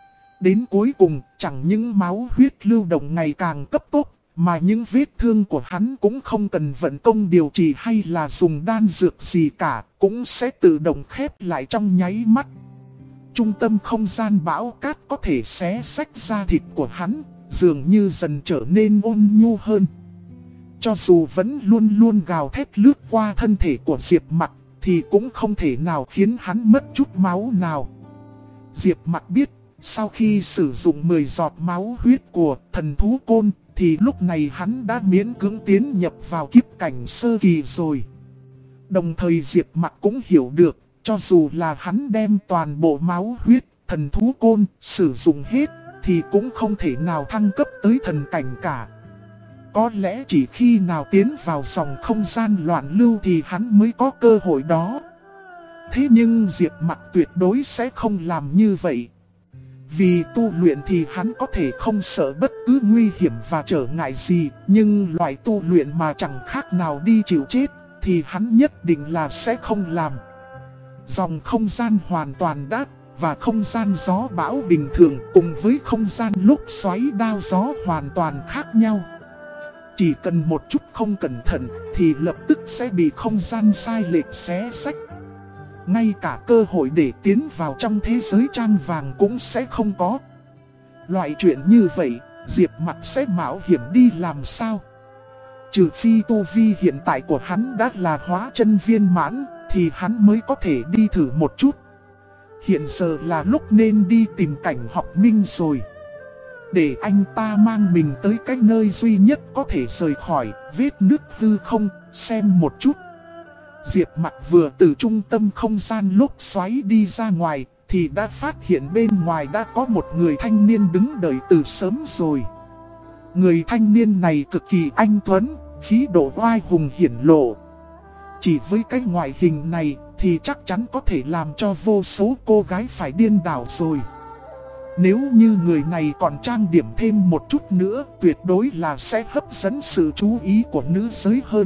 Đến cuối cùng, chẳng những máu huyết lưu động ngày càng cấp tốc, mà những vết thương của hắn cũng không cần vận công điều trị hay là dùng đan dược gì cả, cũng sẽ tự động khép lại trong nháy mắt. Trung tâm không gian bão cát có thể xé xách da thịt của hắn, dường như dần trở nên ôn nhu hơn. Cho dù vẫn luôn luôn gào thét lướt qua thân thể của Diệp Mặc, thì cũng không thể nào khiến hắn mất chút máu nào. Diệp Mặc biết, sau khi sử dụng 10 giọt máu huyết của thần thú côn, thì lúc này hắn đã miễn cưỡng tiến nhập vào kiếp cảnh sơ kỳ rồi. Đồng thời Diệp Mặc cũng hiểu được, cho dù là hắn đem toàn bộ máu huyết thần thú côn sử dụng hết, thì cũng không thể nào thăng cấp tới thần cảnh cả. Có lẽ chỉ khi nào tiến vào dòng không gian loạn lưu thì hắn mới có cơ hội đó. Thế nhưng Diệp Mặc tuyệt đối sẽ không làm như vậy. Vì tu luyện thì hắn có thể không sợ bất cứ nguy hiểm và trở ngại gì, nhưng loại tu luyện mà chẳng khác nào đi chịu chết thì hắn nhất định là sẽ không làm. Dòng không gian hoàn toàn đắt và không gian gió bão bình thường cùng với không gian lúc xoáy đao gió hoàn toàn khác nhau. Chỉ cần một chút không cẩn thận thì lập tức sẽ bị không gian sai lệch xé xách. Ngay cả cơ hội để tiến vào trong thế giới trang vàng cũng sẽ không có. Loại chuyện như vậy, Diệp Mặc sẽ mạo hiểm đi làm sao? Trừ phi tu vi hiện tại của hắn đã là hóa chân viên mãn, thì hắn mới có thể đi thử một chút. Hiện giờ là lúc nên đi tìm Cảnh Học Minh rồi. để anh ta mang mình tới cái nơi duy nhất có thể rời khỏi vết nứt hư không, xem một chút. Diệp Mặc vừa từ trung tâm không gian lốc xoáy đi ra ngoài, thì đã phát hiện bên ngoài đã có một người thanh niên đứng đợi từ sớm rồi. Người thanh niên này cực kỳ anh tuấn, khí độ oai hùng hiển lộ. Chỉ với cái ngoại hình này thì chắc chắn có thể làm cho vô số cô gái phải điên đảo rồi. Nếu như người này còn trang điểm thêm một chút nữa, tuyệt đối là sẽ hấp dẫn sự chú ý của nữ giới hơn.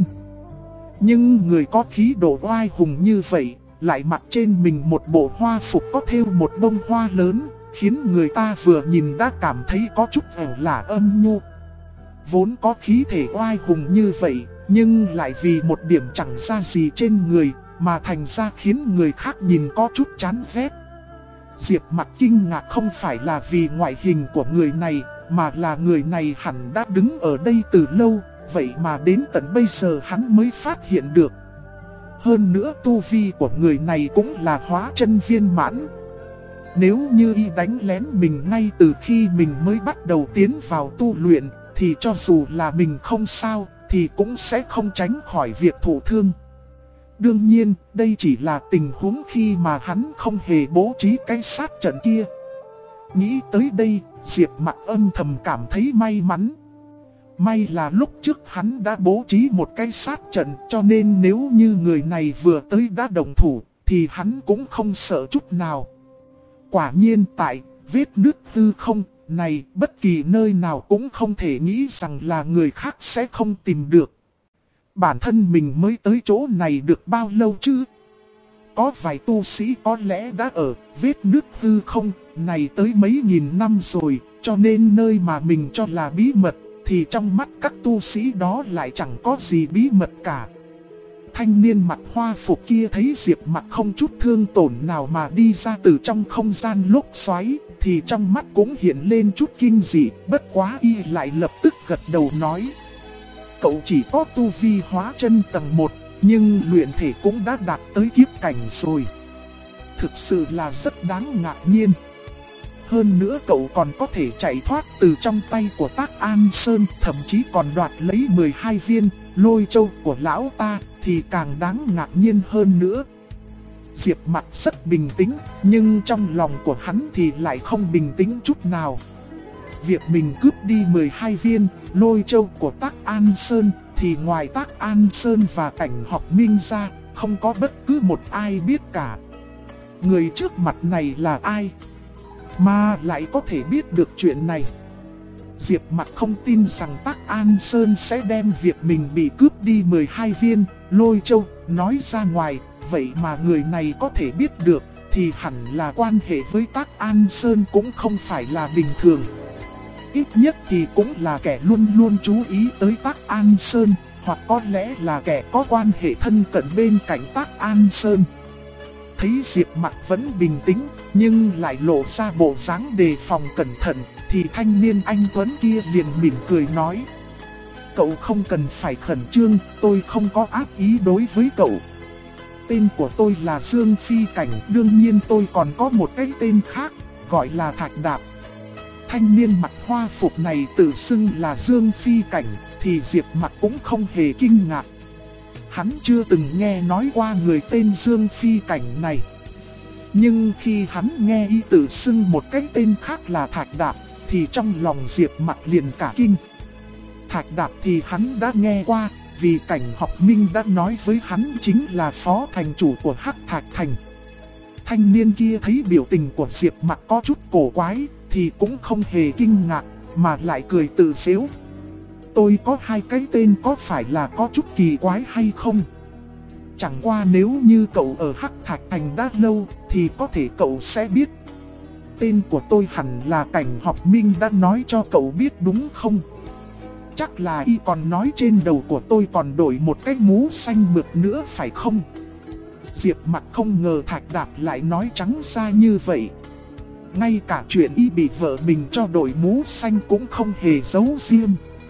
Nhưng người có khí độ oai hùng như vậy, lại mặc trên mình một bộ hoa phục có thêu một bông hoa lớn, khiến người ta vừa nhìn đã cảm thấy có chút ẻo lả âm nhu. Vốn có khí thể oai hùng như vậy, nhưng lại vì một điểm chẳng ra gì trên người, mà thành ra khiến người khác nhìn có chút chán ghét. Diệp Mặc kinh ngạc không phải là vì ngoại hình của người này, mà là người này hẳn đã đứng ở đây từ lâu, vậy mà đến tận bây giờ hắn mới phát hiện được. Hơn nữa tu vi của người này cũng là hóa chân viên mãn. Nếu như y đánh lén mình ngay từ khi mình mới bắt đầu tiến vào tu luyện, thì cho dù là mình không sao, thì cũng sẽ không tránh khỏi việc thụ thương. Đương nhiên, đây chỉ là tình huống khi mà hắn không hề bố trí cái sát trận kia. Nghĩ tới đây, Diệp Mặc âm thầm cảm thấy may mắn. May là lúc trước hắn đã bố trí một cái sát trận, cho nên nếu như người này vừa tới đã động thủ, thì hắn cũng không sợ chút nào. Quả nhiên tại vết nứt hư không này, bất kỳ nơi nào cũng không thể nghĩ rằng là người khác sẽ không tìm được. Bản thân mình mới tới chỗ này được bao lâu chứ? Có vài tu sĩ có lẽ đã ở vết nứt hư không này tới mấy nghìn năm rồi, cho nên nơi mà mình cho là bí mật, thì trong mắt các tu sĩ đó lại chẳng có gì bí mật cả. Thanh niên mặc hoa phục kia thấy Diệp Mặc không chút thương tổn nào mà đi ra từ trong không gian lốc xoáy, thì trong mắt cũng hiện lên chút kinh dị, bất quá y lại lập tức gật đầu nói. Cậu chỉ có tu vi hóa chân tầng 1, nhưng luyện thể cũng đã đạt tới kiếp cảnh rồi. Thực sự là rất đáng ngạc nhiên. Hơn nữa cậu còn có thể chạy thoát từ trong tay của Tác An Sơn, thậm chí còn đoạt lấy 12 viên lôi châu của lão ta, thì càng đáng ngạc nhiên hơn nữa. Diệp Mặc rất bình tĩnh, nhưng trong lòng của hắn thì lại không bình tĩnh chút nào. Việc mình cướp đi 12 viên lôi châu của Tác An Sơn, thì ngoài Tác An Sơn và Cảnh Học Minh ra, không có bất cứ một ai biết cả. Người trước mặt này là ai mà lại có thể biết được chuyện này? Diệp Mặc không tin rằng Tác An Sơn sẽ đem việc mình bị cướp đi 12 viên lôi châu nói ra ngoài. Vậy mà người này có thể biết được, thì hẳn là quan hệ với Tác An Sơn cũng không phải là bình thường. Ít nhất thì cũng là kẻ luôn luôn chú ý tới Tác An Sơn, hoặc có lẽ là kẻ có quan hệ thân cận bên cạnh Tác An Sơn. Thấy Diệp Mặc vẫn bình tĩnh, nhưng lại lộ ra bộ dáng đề phòng cẩn thận, thì thanh niên anh tuấn kia liền mỉm cười nói. Cậu không cần phải khẩn trương, tôi không có ác ý đối với cậu. Tên của tôi là Dương Phi Cảnh, đương nhiên tôi còn có một cái tên khác, gọi là Thạch Đạp. Thanh niên mặc hoa phục này tự xưng là Dương Phi Cảnh, thì Diệp Mặc cũng không hề kinh ngạc. Hắn chưa từng nghe nói qua người tên Dương Phi Cảnh này. Nhưng khi hắn nghe y tự xưng một cái tên khác là Thạch Đạp, thì trong lòng Diệp Mặc liền cả kinh. Thạch Đạp thì hắn đã nghe qua, vì Cảnh Học Minh đã nói với hắn chính là phó thành chủ của Hắc Thạch Thành. Thanh niên kia thấy biểu tình của Diệp Mặc có chút cổ quái, thì cũng không hề kinh ngạc, mà lại cười tự giễu. Tôi có hai cái tên có phải là có chút kỳ quái hay không? Chẳng qua nếu như cậu ở Hắc Thạch Thành đã lâu, thì có thể cậu sẽ biết. Tên của tôi hẳn là Cảnh Học Minh đã nói cho cậu biết đúng không? Chắc là y còn nói trên đầu của tôi còn đổi một cái mũ xanh mượt nữa phải không? Diệp Mặc không ngờ Thạch Đạp lại nói trắng ra như vậy. Ngay cả chuyện y bị vợ mình cho đổi mũ xanh cũng không hề giấu riêng.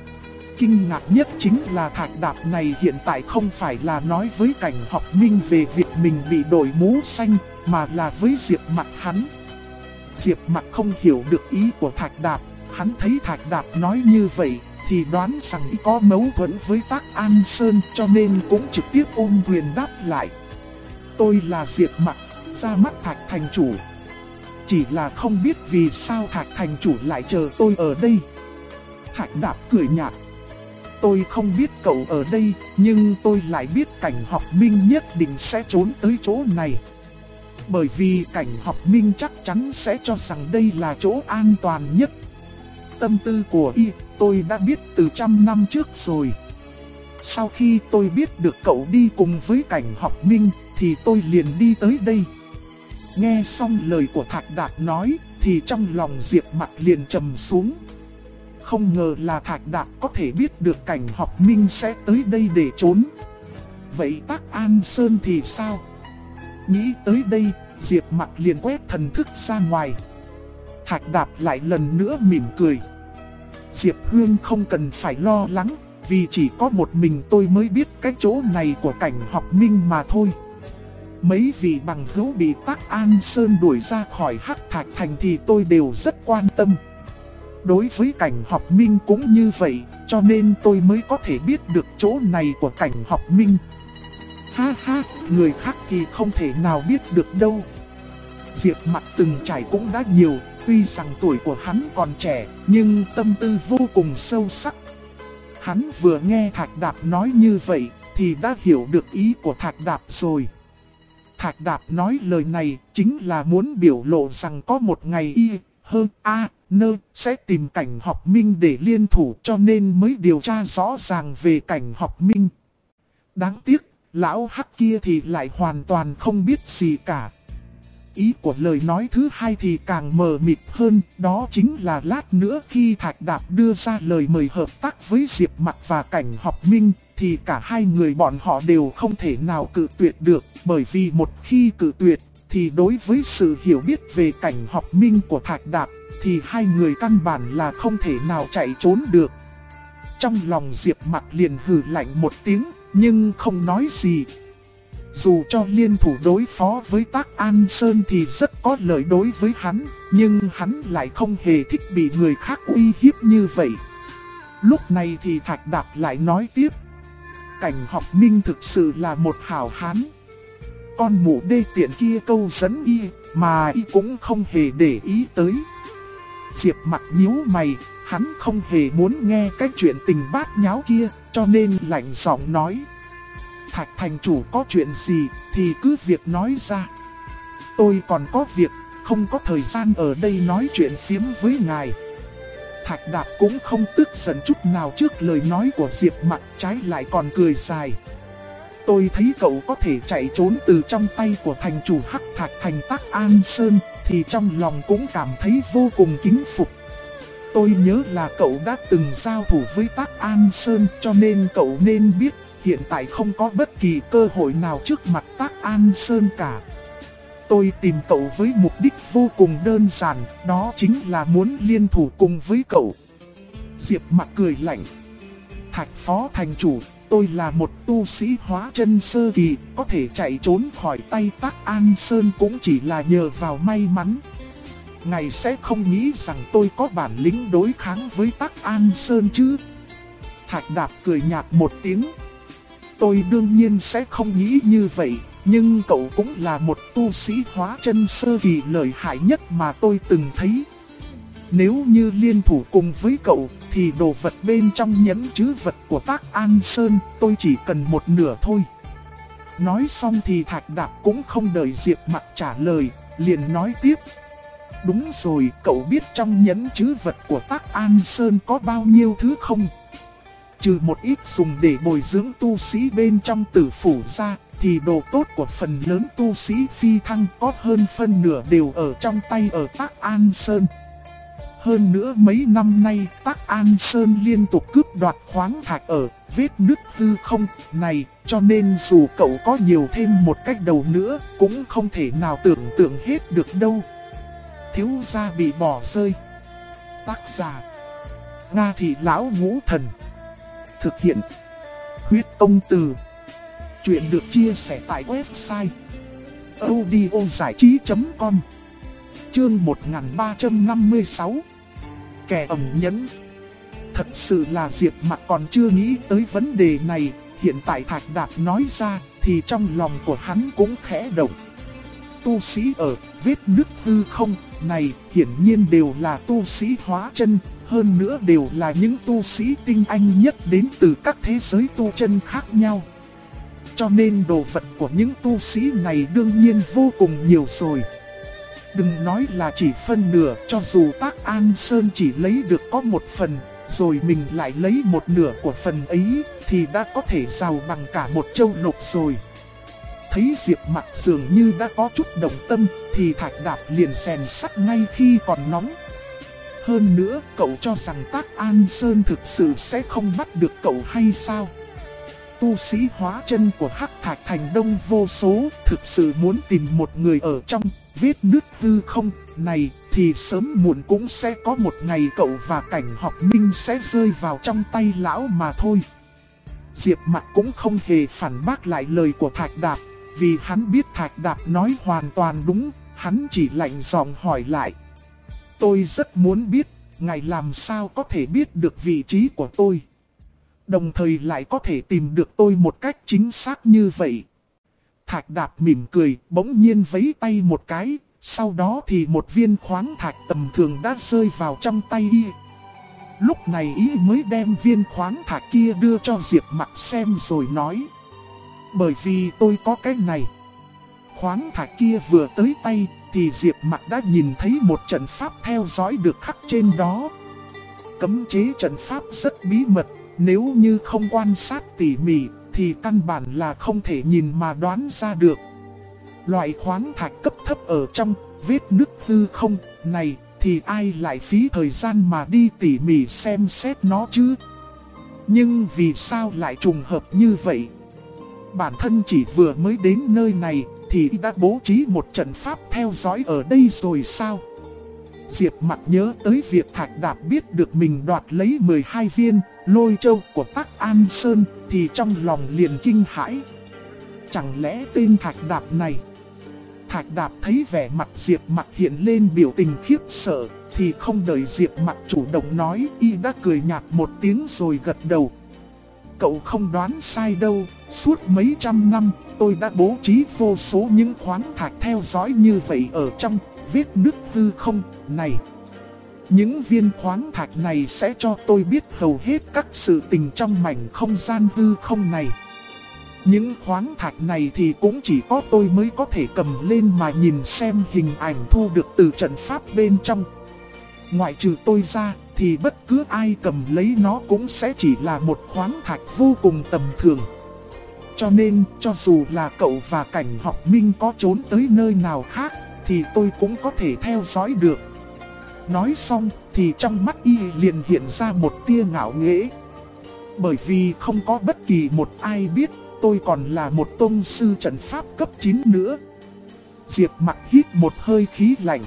Kinh ngạc nhất chính là Thạch Đạp này hiện tại không phải là nói với Cảnh Học Minh về việc mình bị đổi mũ xanh, mà là với Diệp Mặc hắn. Diệp Mặc không hiểu được ý của Thạch Đạp, Hắn thấy Thạch Đạp nói như vậy thì đoán rằng y có mâu thuẫn với Tắc An Sơn, cho nên cũng trực tiếp ôm quyền đáp lại. Tôi là Diệp Mặc, ra mắt Thạch thành chủ. Chỉ là không biết vì sao Thạch thành chủ lại chờ tôi ở đây. Thạch Đạp cười nhạt. Tôi không biết cậu ở đây, nhưng tôi lại biết Cảnh Học Minh nhất định sẽ trốn tới chỗ này. Bởi vì Cảnh Học Minh chắc chắn sẽ cho rằng đây là chỗ an toàn nhất. Tâm tư của y, tôi đã biết từ 100 năm trước rồi. Sau khi tôi biết được cậu đi cùng với Cảnh Học Minh, thì tôi liền đi tới đây. Nghe xong lời của Thạch Đạp nói, thì trong lòng Diệp Mặc liền trầm xuống. Không ngờ là Thạch Đạp có thể biết được Cảnh Học Minh sẽ tới đây để trốn. Vậy Tắc An Sơn thì sao? Nghĩ tới đây, Diệp Mặc liền quét thần thức ra ngoài. Thạch Đạp lại lần nữa mỉm cười. Diệp Hương không cần phải lo lắng, vì chỉ có một mình tôi mới biết cái chỗ này của Cảnh Học Minh mà thôi. Mấy vị bằng hữu bị Tắc An Sơn đuổi ra khỏi Hắc Thạch Thành thì tôi đều rất quan tâm. Đối với Cảnh Học Minh cũng như vậy, cho nên tôi mới có thể biết được chỗ này của Cảnh Học Minh. Ha ha, người khác thì không thể nào biết được đâu. Diệp Mặc từng trải cũng đã nhiều, tuy rằng tuổi của hắn còn trẻ, nhưng tâm tư vô cùng sâu sắc. Hắn vừa nghe Thạch Đạp nói như vậy, thì đã hiểu được ý của Thạch Đạp rồi. Thạch Đạp nói lời này chính là muốn biểu lộ rằng có một ngày sẽ tìm Cảnh Học Minh để liên thủ, cho nên mới điều tra rõ ràng về Cảnh Học Minh. Đáng tiếc, lão hắc kia thì lại hoàn toàn không biết gì cả. Ý của lời nói thứ hai thì càng mờ mịt hơn, đó chính là lát nữa khi Thạch Đạp đưa ra lời mời hợp tác với Diệp Mặc và Cảnh Học Minh, thì cả hai người bọn họ đều không thể nào cự tuyệt được, bởi vì một khi cự tuyệt, thì đối với sự hiểu biết về Cảnh Học Minh của Thạch Đạp, thì hai người căn bản là không thể nào chạy trốn được. Trong lòng Diệp Mặc liền hừ lạnh một tiếng, nhưng không nói gì. Dù cho liên thủ đối phó với Tắc An Sơn thì rất có lợi đối với hắn, nhưng hắn lại không hề thích bị người khác uy hiếp như vậy. Lúc này thì Thạch Đạp lại nói tiếp. Cảnh Học Minh thực sự là một hảo hán. Con mụ đê tiện kia câu dẫn y, mà y cũng không hề để ý tới. Diệp Mặc nhíu mày, hắn không hề muốn nghe cái chuyện tình bát nháo kia, cho nên lạnh giọng nói. Thạch thành chủ có chuyện gì thì cứ việc nói ra. Tôi còn có việc, không có thời gian ở đây nói chuyện phiếm với ngài. Thạch Đạp cũng không tức giận chút nào trước lời nói của Diệp Mặc, trái lại còn cười dài. Tôi thấy cậu có thể chạy trốn từ trong tay của thành chủ Hắc Thạch Thành Tắc An Sơn, thì trong lòng cũng cảm thấy vô cùng kính phục. Tôi nhớ là cậu đã từng giao thủ với Tắc An Sơn, cho nên cậu nên biết hiện tại không có bất kỳ cơ hội nào trước mặt Tắc An Sơn cả. Tôi tìm cậu với mục đích vô cùng đơn giản, đó chính là muốn liên thủ cùng với cậu. Diệp Mặc cười lạnh. Thạch phó thành chủ, tôi là một tu sĩ hóa chân sơ kỳ, có thể chạy trốn khỏi tay Tắc An Sơn cũng chỉ là nhờ vào may mắn. Ngài sẽ không nghĩ rằng tôi có bản lĩnh đối kháng với Tắc An Sơn chứ? Thạch Đạp cười nhạt một tiếng. Tôi đương nhiên sẽ không nghĩ như vậy, nhưng cậu cũng là một tu sĩ hóa chân sơ kỳ lợi hại nhất mà tôi từng thấy. Nếu như liên thủ cùng với cậu, thì đồ vật bên trong nhẫn trữ vật của Tắc An Sơn, tôi chỉ cần một nửa thôi. Nói xong thì Thạch Đạp cũng không đợi Diệp Mặc trả lời, liền nói tiếp. Đúng rồi, cậu biết trong nhẫn trữ vật của Tắc An Sơn có bao nhiêu thứ không? Trừ một ít dùng để bồi dưỡng tu sĩ bên trong tử phủ ra, thì đồ tốt của phần lớn tu sĩ phi thăng có hơn phân nửa đều ở trong tay ở Tắc An Sơn. Hơn nữa mấy năm nay Tắc An Sơn liên tục cướp đoạt khoáng thạch ở vết nứt hư không này, cho nên dù cậu có nhiều thêm một cách đầu nữa cũng không thể nào tưởng tượng hết được đâu. Thiếu gia bị bỏ rơi. Tác giả Nga Thị Lão Ngũ Thần. Thực hiện Huyết Công Từ. Chuyện được chia sẻ tại website audiozảichí.com. Chương 1356. kẻ ẩn nhẫn. Thật sự là Diệp Mặc còn chưa nghĩ tới vấn đề này, hiện tại Thạch Đạp nói ra thì trong lòng của hắn cũng khẽ động. Tu sĩ ở vết nứt hư không này hiển nhiên đều là tu sĩ hóa chân, hơn nữa đều là những tu sĩ tinh anh nhất đến từ các thế giới tu chân khác nhau. Cho nên đồ vật của những tu sĩ này đương nhiên vô cùng nhiều rồi. Đừng nói là chỉ phân nửa, cho dù Tác An Sơn chỉ lấy được có một phần, rồi mình lại lấy một nửa của phần ấy, thì đã có thể giàu bằng cả một châu lục rồi. Thấy Diệp Mặc dường như đã có chút động tâm, thì Thạch Đạp liền rèn sắt ngay khi còn nóng. Hơn nữa, cậu cho rằng Tác An Sơn thực sự sẽ không bắt được cậu hay sao? Tu sĩ hóa chân của Hắc Thạch Thành đông vô số, thực sự muốn tìm một người ở trong vết nứt hư không này, thì sớm muộn cũng sẽ có một ngày cậu và Cảnh Học Minh sẽ rơi vào trong tay lão mà thôi. Diệp Mặc cũng không hề phản bác lại lời của Thạch Đạp, vì hắn biết Thạch Đạp nói hoàn toàn đúng, hắn chỉ lạnh giọng hỏi lại. Tôi rất muốn biết, ngài làm sao có thể biết được vị trí của tôi, đồng thời lại có thể tìm được tôi một cách chính xác như vậy. Thạch Đạp mỉm cười, bỗng nhiên vẫy tay một cái, sau đó thì một viên khoáng thạch tầm thường đã rơi vào trong tay y. Lúc này y mới đem viên khoáng thạch kia đưa cho Diệp Mặc xem rồi nói. Bởi vì tôi có cái này. Khoáng thạch kia vừa tới tay thì Diệp Mặc đã nhìn thấy một trận pháp theo dõi được khắc trên đó. Cấm chế trận pháp rất bí mật, nếu như không quan sát tỉ mỉ thì căn bản là không thể nhìn mà đoán ra được. Loại khoáng thạch cấp thấp ở trong vết nứt hư không này thì ai lại phí thời gian mà đi tỉ mỉ xem xét nó chứ? Nhưng vì sao lại trùng hợp như vậy? Bản thân chỉ vừa mới đến nơi này thì đã bố trí một trận pháp theo dõi ở đây rồi sao? Diệp Mặc nhớ tới việc Thạch Đạp biết được mình đoạt lấy 12 viên lôi châu của Tác An Sơn thì trong lòng liền kinh hãi. Chẳng lẽ tên Thạch Đạp này? Thạch Đạp thấy vẻ mặt Diệp Mặc hiện lên biểu tình khiếp sợ, thì không đợi Diệp Mặc chủ động nói, y đã cười nhạt một tiếng rồi gật đầu. Cậu không đoán sai đâu, suốt mấy trăm năm tôi đã bố trí vô số những khoáng thạch theo dõi như vậy ở trong vết nứt hư không này. Những viên khoáng thạch này sẽ cho tôi biết hầu hết các sự tình trong mảnh không gian hư không này. Những khoáng thạch này thì cũng chỉ có tôi mới có thể cầm lên mà nhìn xem hình ảnh thu được từ trận pháp bên trong. Ngoại trừ tôi ra thì bất cứ ai cầm lấy nó cũng sẽ chỉ là một khoáng thạch vô cùng tầm thường. Cho nên cho dù là cậu và Cảnh Học Minh có trốn tới nơi nào khác thì tôi cũng có thể theo dõi được. Nói xong thì trong mắt y liền hiện ra một tia ngạo nghễ. Bởi vì không có bất kỳ một ai biết tôi còn là một tông sư trận pháp cấp 9 nữa. Diệp Mặc hít một hơi khí lạnh.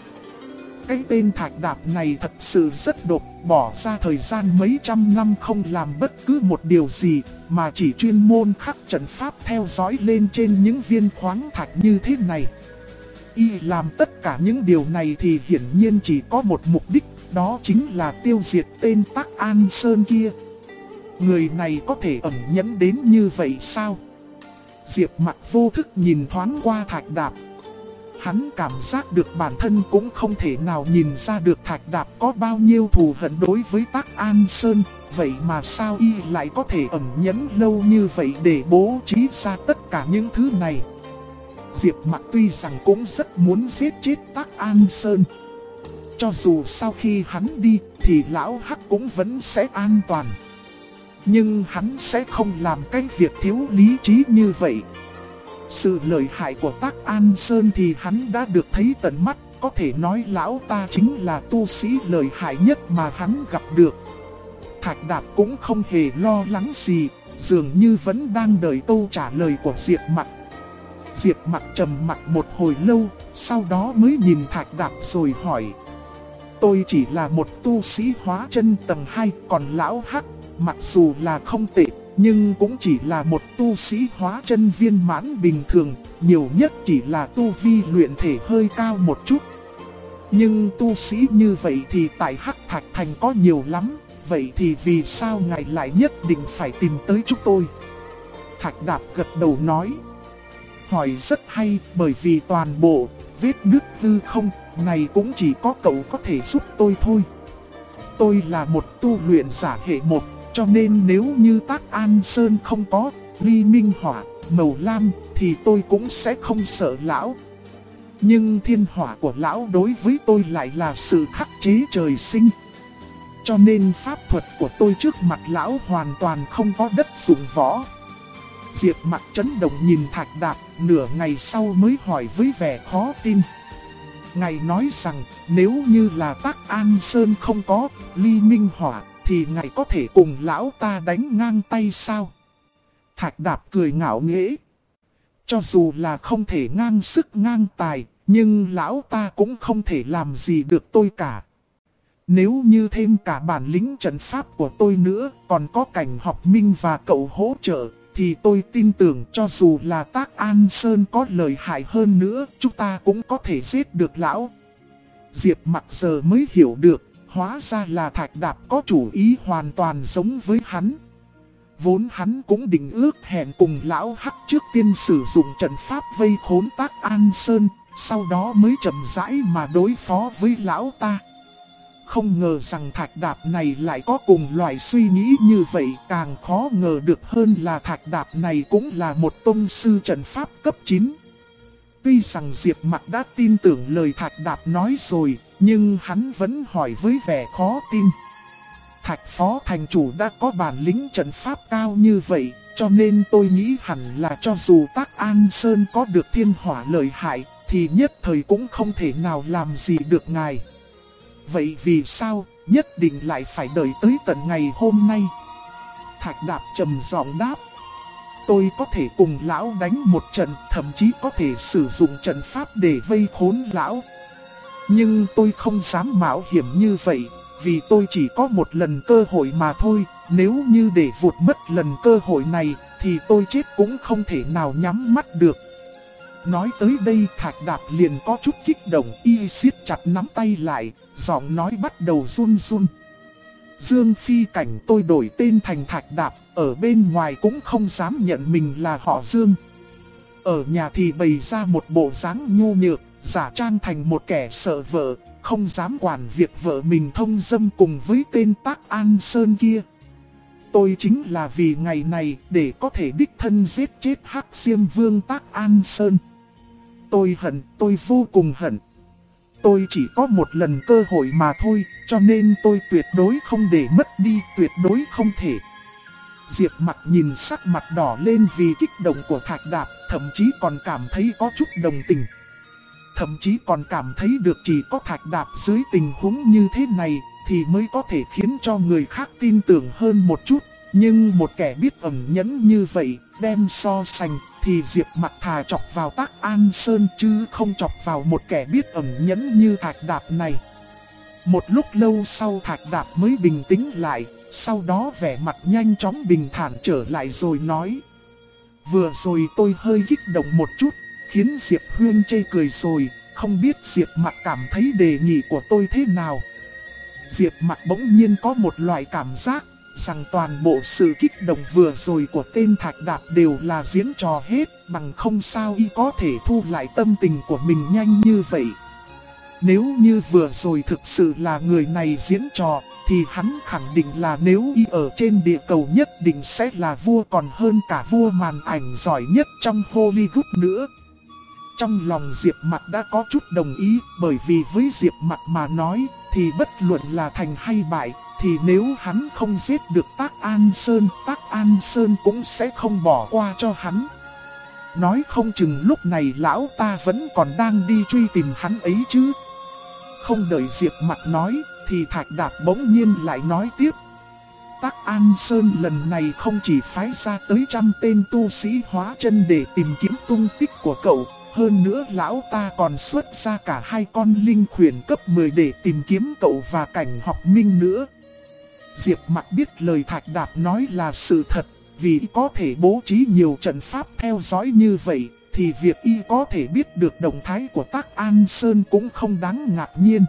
Cái tên Thạch Đạp này thật sự rất độc, bỏ ra thời gian mấy trăm năm không làm bất cứ một điều gì, mà chỉ chuyên môn khắc trận pháp theo dõi lên trên những viên khoáng thạch như thế này. Y làm tất cả những điều này thì hiển nhiên chỉ có một mục đích, đó chính là tiêu diệt tên Tác An Sơn kia. Người này có thể ẩn nhẫn đến như vậy sao? Diệp Mặc vô thức nhìn thoáng qua Thạch Đạp. Hắn cảm giác được bản thân cũng không thể nào nhìn ra được Thạch Đạp có bao nhiêu thù hận đối với Tác An Sơn. Vậy mà sao y lại có thể ẩn nhẫn lâu như vậy để bố trí ra tất cả những thứ này? Diệp Mặc tuy rằng cũng rất muốn giết chết Tác An Sơn. Cho dù sau khi hắn đi thì lão Hắc cũng vẫn sẽ an toàn. Nhưng hắn sẽ không làm cái việc thiếu lý trí như vậy. Sự lợi hại của Tác An Sơn thì hắn đã được thấy tận mắt, có thể nói lão ta chính là tu sĩ lợi hại nhất mà hắn gặp được. Thạch Đạp cũng không hề lo lắng gì, dường như vẫn đang đợi câu trả lời của Diệp Mặc. Diệp Mặc trầm mặc một hồi lâu, sau đó mới nhìn Thạch Đạp rồi hỏi. Tôi chỉ là một tu sĩ hóa chân tầng 2, còn lão Hắc, mặc dù là không tệ, nhưng cũng chỉ là một tu sĩ hóa chân viên mãn bình thường, nhiều nhất chỉ là tu vi luyện thể hơi cao một chút. Nhưng tu sĩ như vậy thì tại Hắc Thạch Thành có nhiều lắm, vậy thì vì sao ngài lại nhất định phải tìm tới chúng tôi? Thạch Đạp gật đầu nói. Hỏi rất hay, bởi vì toàn bộ vết nứt hư không này cũng chỉ có cậu có thể giúp tôi thôi. Tôi là một tu luyện giả hệ 1, cho nên nếu như Tác An Sơn không có Ly Minh Hỏa, màu lam thì tôi cũng sẽ không sợ lão. Nhưng thiên hỏa của lão đối với tôi lại là sự khắc chế trời sinh. Cho nên pháp thuật của tôi trước mặt lão hoàn toàn không có đất dụng võ. Diệp Mặc chấn động nhìn Thạch Đạp, nửa ngày sau mới hỏi với vẻ khó tin. Ngài nói rằng nếu như là Tác An Sơn không có Ly Minh Hỏa thì ngài có thể cùng lão ta đánh ngang tay sao? Thạch Đạp cười ngạo nghễ. Cho dù là không thể ngang sức ngang tài, nhưng lão ta cũng không thể làm gì được tôi cả. Nếu như thêm cả bản lĩnh trận pháp của tôi nữa, còn có Cảnh Học Minh và cậu hỗ trợ, thì tôi tin tưởng cho dù là Tác An Sơn có lợi hại hơn nữa, chúng ta cũng có thể giết được lão. Diệp Mặc giờ mới hiểu được, hóa ra là Thạch Đạp có chủ ý hoàn toàn giống với hắn. Vốn hắn cũng định ước hẹn cùng lão Hắc trước tiên sử dụng trận pháp vây khốn Tác An Sơn, sau đó mới chậm rãi mà đối phó với lão ta. Không ngờ rằng Thạch Đạp này lại có cùng loại suy nghĩ như vậy, càng khó ngờ được hơn là Thạch Đạp này cũng là một tông sư trận pháp cấp 9. Tuy rằng Diệp Mặc đã tin tưởng lời Thạch Đạp nói rồi, nhưng hắn vẫn hỏi với vẻ khó tin. Thạch Phó Thành Chủ đã có bản lĩnh trận pháp cao như vậy, cho nên tôi nghĩ hẳn là cho dù Tác An Sơn có được thiên hỏa lợi hại, thì nhất thời cũng không thể nào làm gì được ngài. Vậy vì sao nhất định lại phải đợi tới tận ngày hôm nay? Thạch Đạp trầm giọng đáp. Tôi có thể cùng lão đánh một trận, thậm chí có thể sử dụng trận pháp để vây khốn lão. Nhưng tôi không dám mạo hiểm như vậy, vì tôi chỉ có một lần cơ hội mà thôi. Nếu như để vụt mất lần cơ hội này, thì tôi chết cũng không thể nào nhắm mắt được. Nói tới đây Thạch Đạp liền có chút kích động, y siết chặt nắm tay lại, giọng nói bắt đầu run run. Dương Phi Cảnh tôi đổi tên thành Thạch Đạp, ở bên ngoài cũng không dám nhận mình là họ Dương. Ở nhà thì bày ra một bộ dáng nhu nhược, giả trang thành một kẻ sợ vợ, không dám quản việc vợ mình thông dâm cùng với tên Tác An Sơn kia. Tôi chính là vì ngày này để có thể đích thân giết chết Hắc Diêm Vương Tác An Sơn. Tôi hận, tôi vô cùng hận. Tôi chỉ có một lần cơ hội mà thôi, cho nên tôi tuyệt đối không để mất đi, tuyệt đối không thể. Diệp Mặc nhìn sắc mặt đỏ lên vì kích động của Thạch Đạp, thậm chí còn cảm thấy có chút đồng tình. Thậm chí còn cảm thấy được chỉ có Thạch Đạp dưới tình huống như thế này thì mới có thể khiến cho người khác tin tưởng hơn một chút. Nhưng một kẻ biết ẩn nhẫn như vậy, đem so sánh thì Diệp Mặc thà chọc vào Tác An Sơn chứ không chọc vào một kẻ biết ẩn nhẫn như Thạch Đạp này. Một lúc lâu sau Thạch Đạp mới bình tĩnh lại, sau đó vẻ mặt nhanh chóng bình thản trở lại rồi nói. Vừa rồi tôi hơi kích động một chút, khiến Diệp Huyên chê cười rồi, không biết Diệp Mặc cảm thấy đề nghị của tôi thế nào. Diệp Mặc bỗng nhiên có một loại cảm giác rằng toàn bộ sự kích động vừa rồi của tên Thạch Đạp đều là diễn trò hết, bằng không sao y có thể thu lại tâm tình của mình nhanh như vậy. Nếu như vừa rồi thực sự là người này diễn trò, thì hắn khẳng định là nếu y ở trên địa cầu nhất định sẽ là vua còn hơn cả vua màn ảnh giỏi nhất trong Hollywood nữa. Trong lòng Diệp Mặc đã có chút đồng ý, bởi vì với Diệp Mặc mà nói, thì bất luận là thành hay bại, thì nếu hắn không giết được Tác An Sơn cũng sẽ không bỏ qua cho hắn. Nói không chừng lúc này lão ta vẫn còn đang đi truy tìm hắn ấy chứ. Không đợi Diệp Mặc nói, thì Thạch Đạp bỗng nhiên lại nói tiếp. Tác An Sơn lần này không chỉ phái ra tới 100 tên tu sĩ hóa chân để tìm kiếm tung tích của cậu, hơn nữa lão ta còn xuất ra cả 2 con linh khuyển cấp 10 để tìm kiếm cậu và Cảnh Học Minh nữa. Diệp Mặc biết lời Thạch Đạp nói là sự thật, vì có thể bố trí nhiều trận pháp theo dõi như vậy, thì việc y có thể biết được động thái của Tác An Sơn cũng không đáng ngạc nhiên.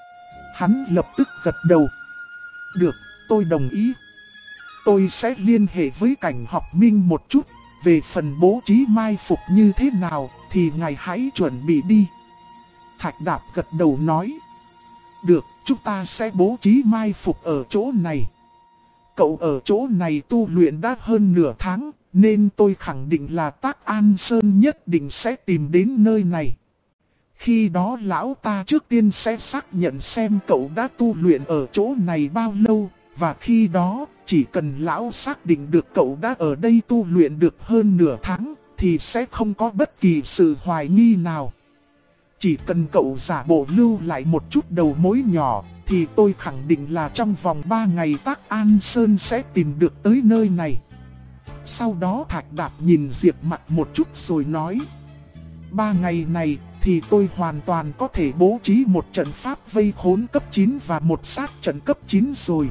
Hắn lập tức gật đầu. Được, tôi đồng ý. Tôi sẽ liên hệ với Cảnh Học Minh một chút. Về phần bố trí mai phục như thế nào thì ngài hãy chuẩn bị đi. Thạch Đạp gật đầu nói. Được, chúng ta sẽ bố trí mai phục ở chỗ này. Cậu ở chỗ này tu luyện đã hơn nửa tháng, nên tôi khẳng định là Tác An Sơn nhất định sẽ tìm đến nơi này. Khi đó lão ta trước tiên sẽ xác nhận xem cậu đã tu luyện ở chỗ này bao lâu, và khi đó chỉ cần lão xác định được cậu đã ở đây tu luyện được hơn nửa tháng, thì sẽ không có bất kỳ sự hoài nghi nào. Chỉ cần cậu giả bộ lưu lại một chút đầu mối nhỏ, thì tôi khẳng định là trong vòng 3 ngày Tác An Sơn sẽ tìm được tới nơi này. Sau đó Thạch Đạp nhìn Diệp Mặc một chút rồi nói. 3 ngày này thì tôi hoàn toàn có thể bố trí một trận pháp vây khốn cấp 9 và một sát trận cấp 9 rồi.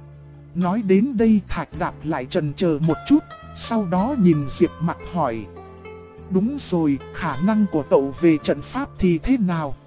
Nói đến đây Thạch Đạp lại chần chờ một chút, sau đó nhìn Diệp Mặc hỏi. Đúng rồi, khả năng của cậu về trận pháp thì thế nào?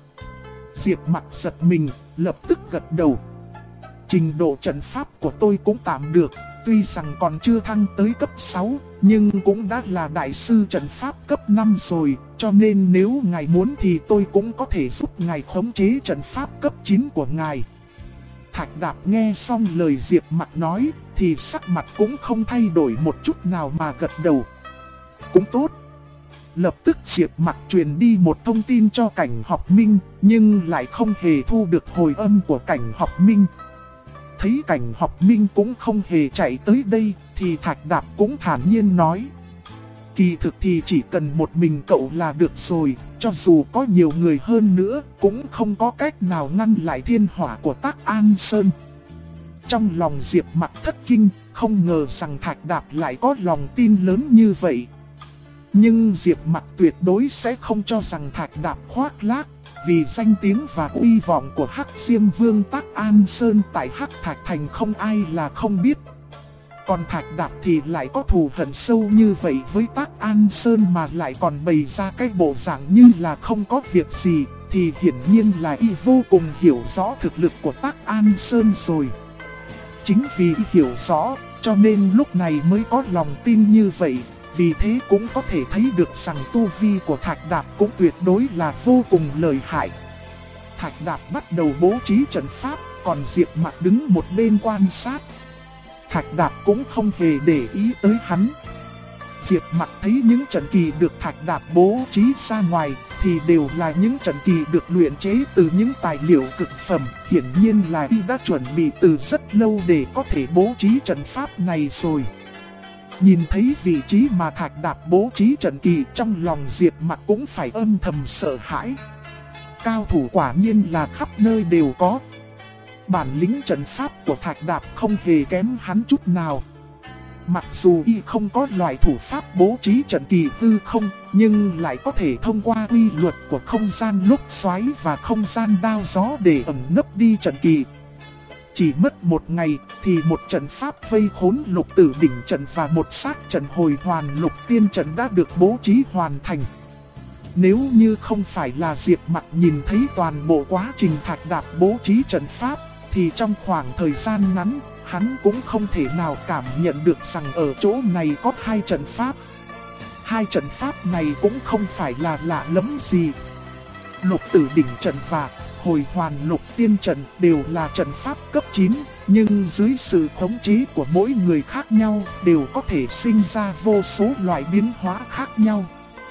Diệp Mặc giật mình, lập tức gật đầu. Trình độ trận pháp của tôi cũng tạm được, tuy rằng còn chưa thăng tới cấp 6, nhưng cũng đã là đại sư trận pháp cấp 5 rồi, cho nên nếu ngài muốn thì tôi cũng có thể giúp ngài khống chế trận pháp cấp 9 của ngài. Thạch Đạp nghe xong lời Diệp Mặc nói, thì sắc mặt cũng không thay đổi một chút nào mà gật đầu. Cũng tốt. Lập tức Diệp Mặc truyền đi một thông tin cho Cảnh Học Minh, nhưng lại không hề thu được hồi âm của Cảnh Học Minh. Thấy Cảnh Học Minh cũng không hề chạy tới đây, thì Thạch Đạp cũng thản nhiên nói. Kỳ thực thì chỉ cần một mình cậu là được rồi, cho dù có nhiều người hơn nữa, cũng không có cách nào ngăn lại thiên hỏa của Tác An Sơn. Trong lòng Diệp Mặc thất kinh, không ngờ rằng Thạch Đạp lại có lòng tin lớn như vậy. Nhưng Diệp Mặc tuyệt đối sẽ không cho rằng Thạch Đạp khoác lác, vì danh tiếng và uy vọng của Hắc Diêm Vương Tác An Sơn tại Hắc Thạch Thành không ai là không biết. Còn Thạch Đạp thì lại có thù hận sâu như vậy với Tác An Sơn mà lại còn bày ra cái bộ dạng như là không có việc gì, thì hiển nhiên là y vô cùng hiểu rõ thực lực của Tác An Sơn rồi. Chính vì y hiểu rõ, cho nên lúc này mới có lòng tin như vậy. Vì thế cũng có thể thấy được rằng tu vi của Thạch Đạp cũng tuyệt đối là vô cùng lợi hại. Thạch Đạp bắt đầu bố trí trận pháp, còn Diệp Mặc đứng một bên quan sát. Thạch Đạp cũng không hề để ý tới hắn. Diệp Mặc thấy những trận kỳ được Thạch Đạp bố trí ra ngoài thì đều là những trận kỳ được luyện chế từ những tài liệu cực phẩm. Hiển nhiên là y đã chuẩn bị từ rất lâu để có thể bố trí trận pháp này rồi. Nhìn thấy vị trí mà Thạch Đạp bố trí trận kỳ, trong lòng Diệp Mặc cũng phải âm thầm sợ hãi. Cao thủ quả nhiên là khắp nơi đều có. Bản lĩnh trận pháp của Thạch Đạp không hề kém hắn chút nào. Mặc dù y không có loại thủ pháp bố trí trận kỳ hư không, nhưng lại có thể thông qua quy luật của không gian lúc xoáy và không gian đao gió để ẩn nấp đi trận kỳ. Chỉ mất một ngày thì một trận pháp vây khốn Lục Tử đỉnh trận và một sát trận hồi hoàn Lục tiên trận đã được bố trí hoàn thành. Nếu như không phải là Diệp Mặc nhìn thấy toàn bộ quá trình Thạch Đạp bố trí trận pháp, thì trong khoảng thời gian ngắn, hắn cũng không thể nào cảm nhận được rằng ở chỗ này có hai trận pháp. Hai trận pháp này cũng không phải là lạ lẫm gì. Lục Tử đỉnh trận và hồi hoàn Lục tiên trận đều là trận pháp cấp 9, nhưng dưới sự khống chế của mỗi người khác nhau đều có thể sinh ra vô số loại biến hóa khác nhau.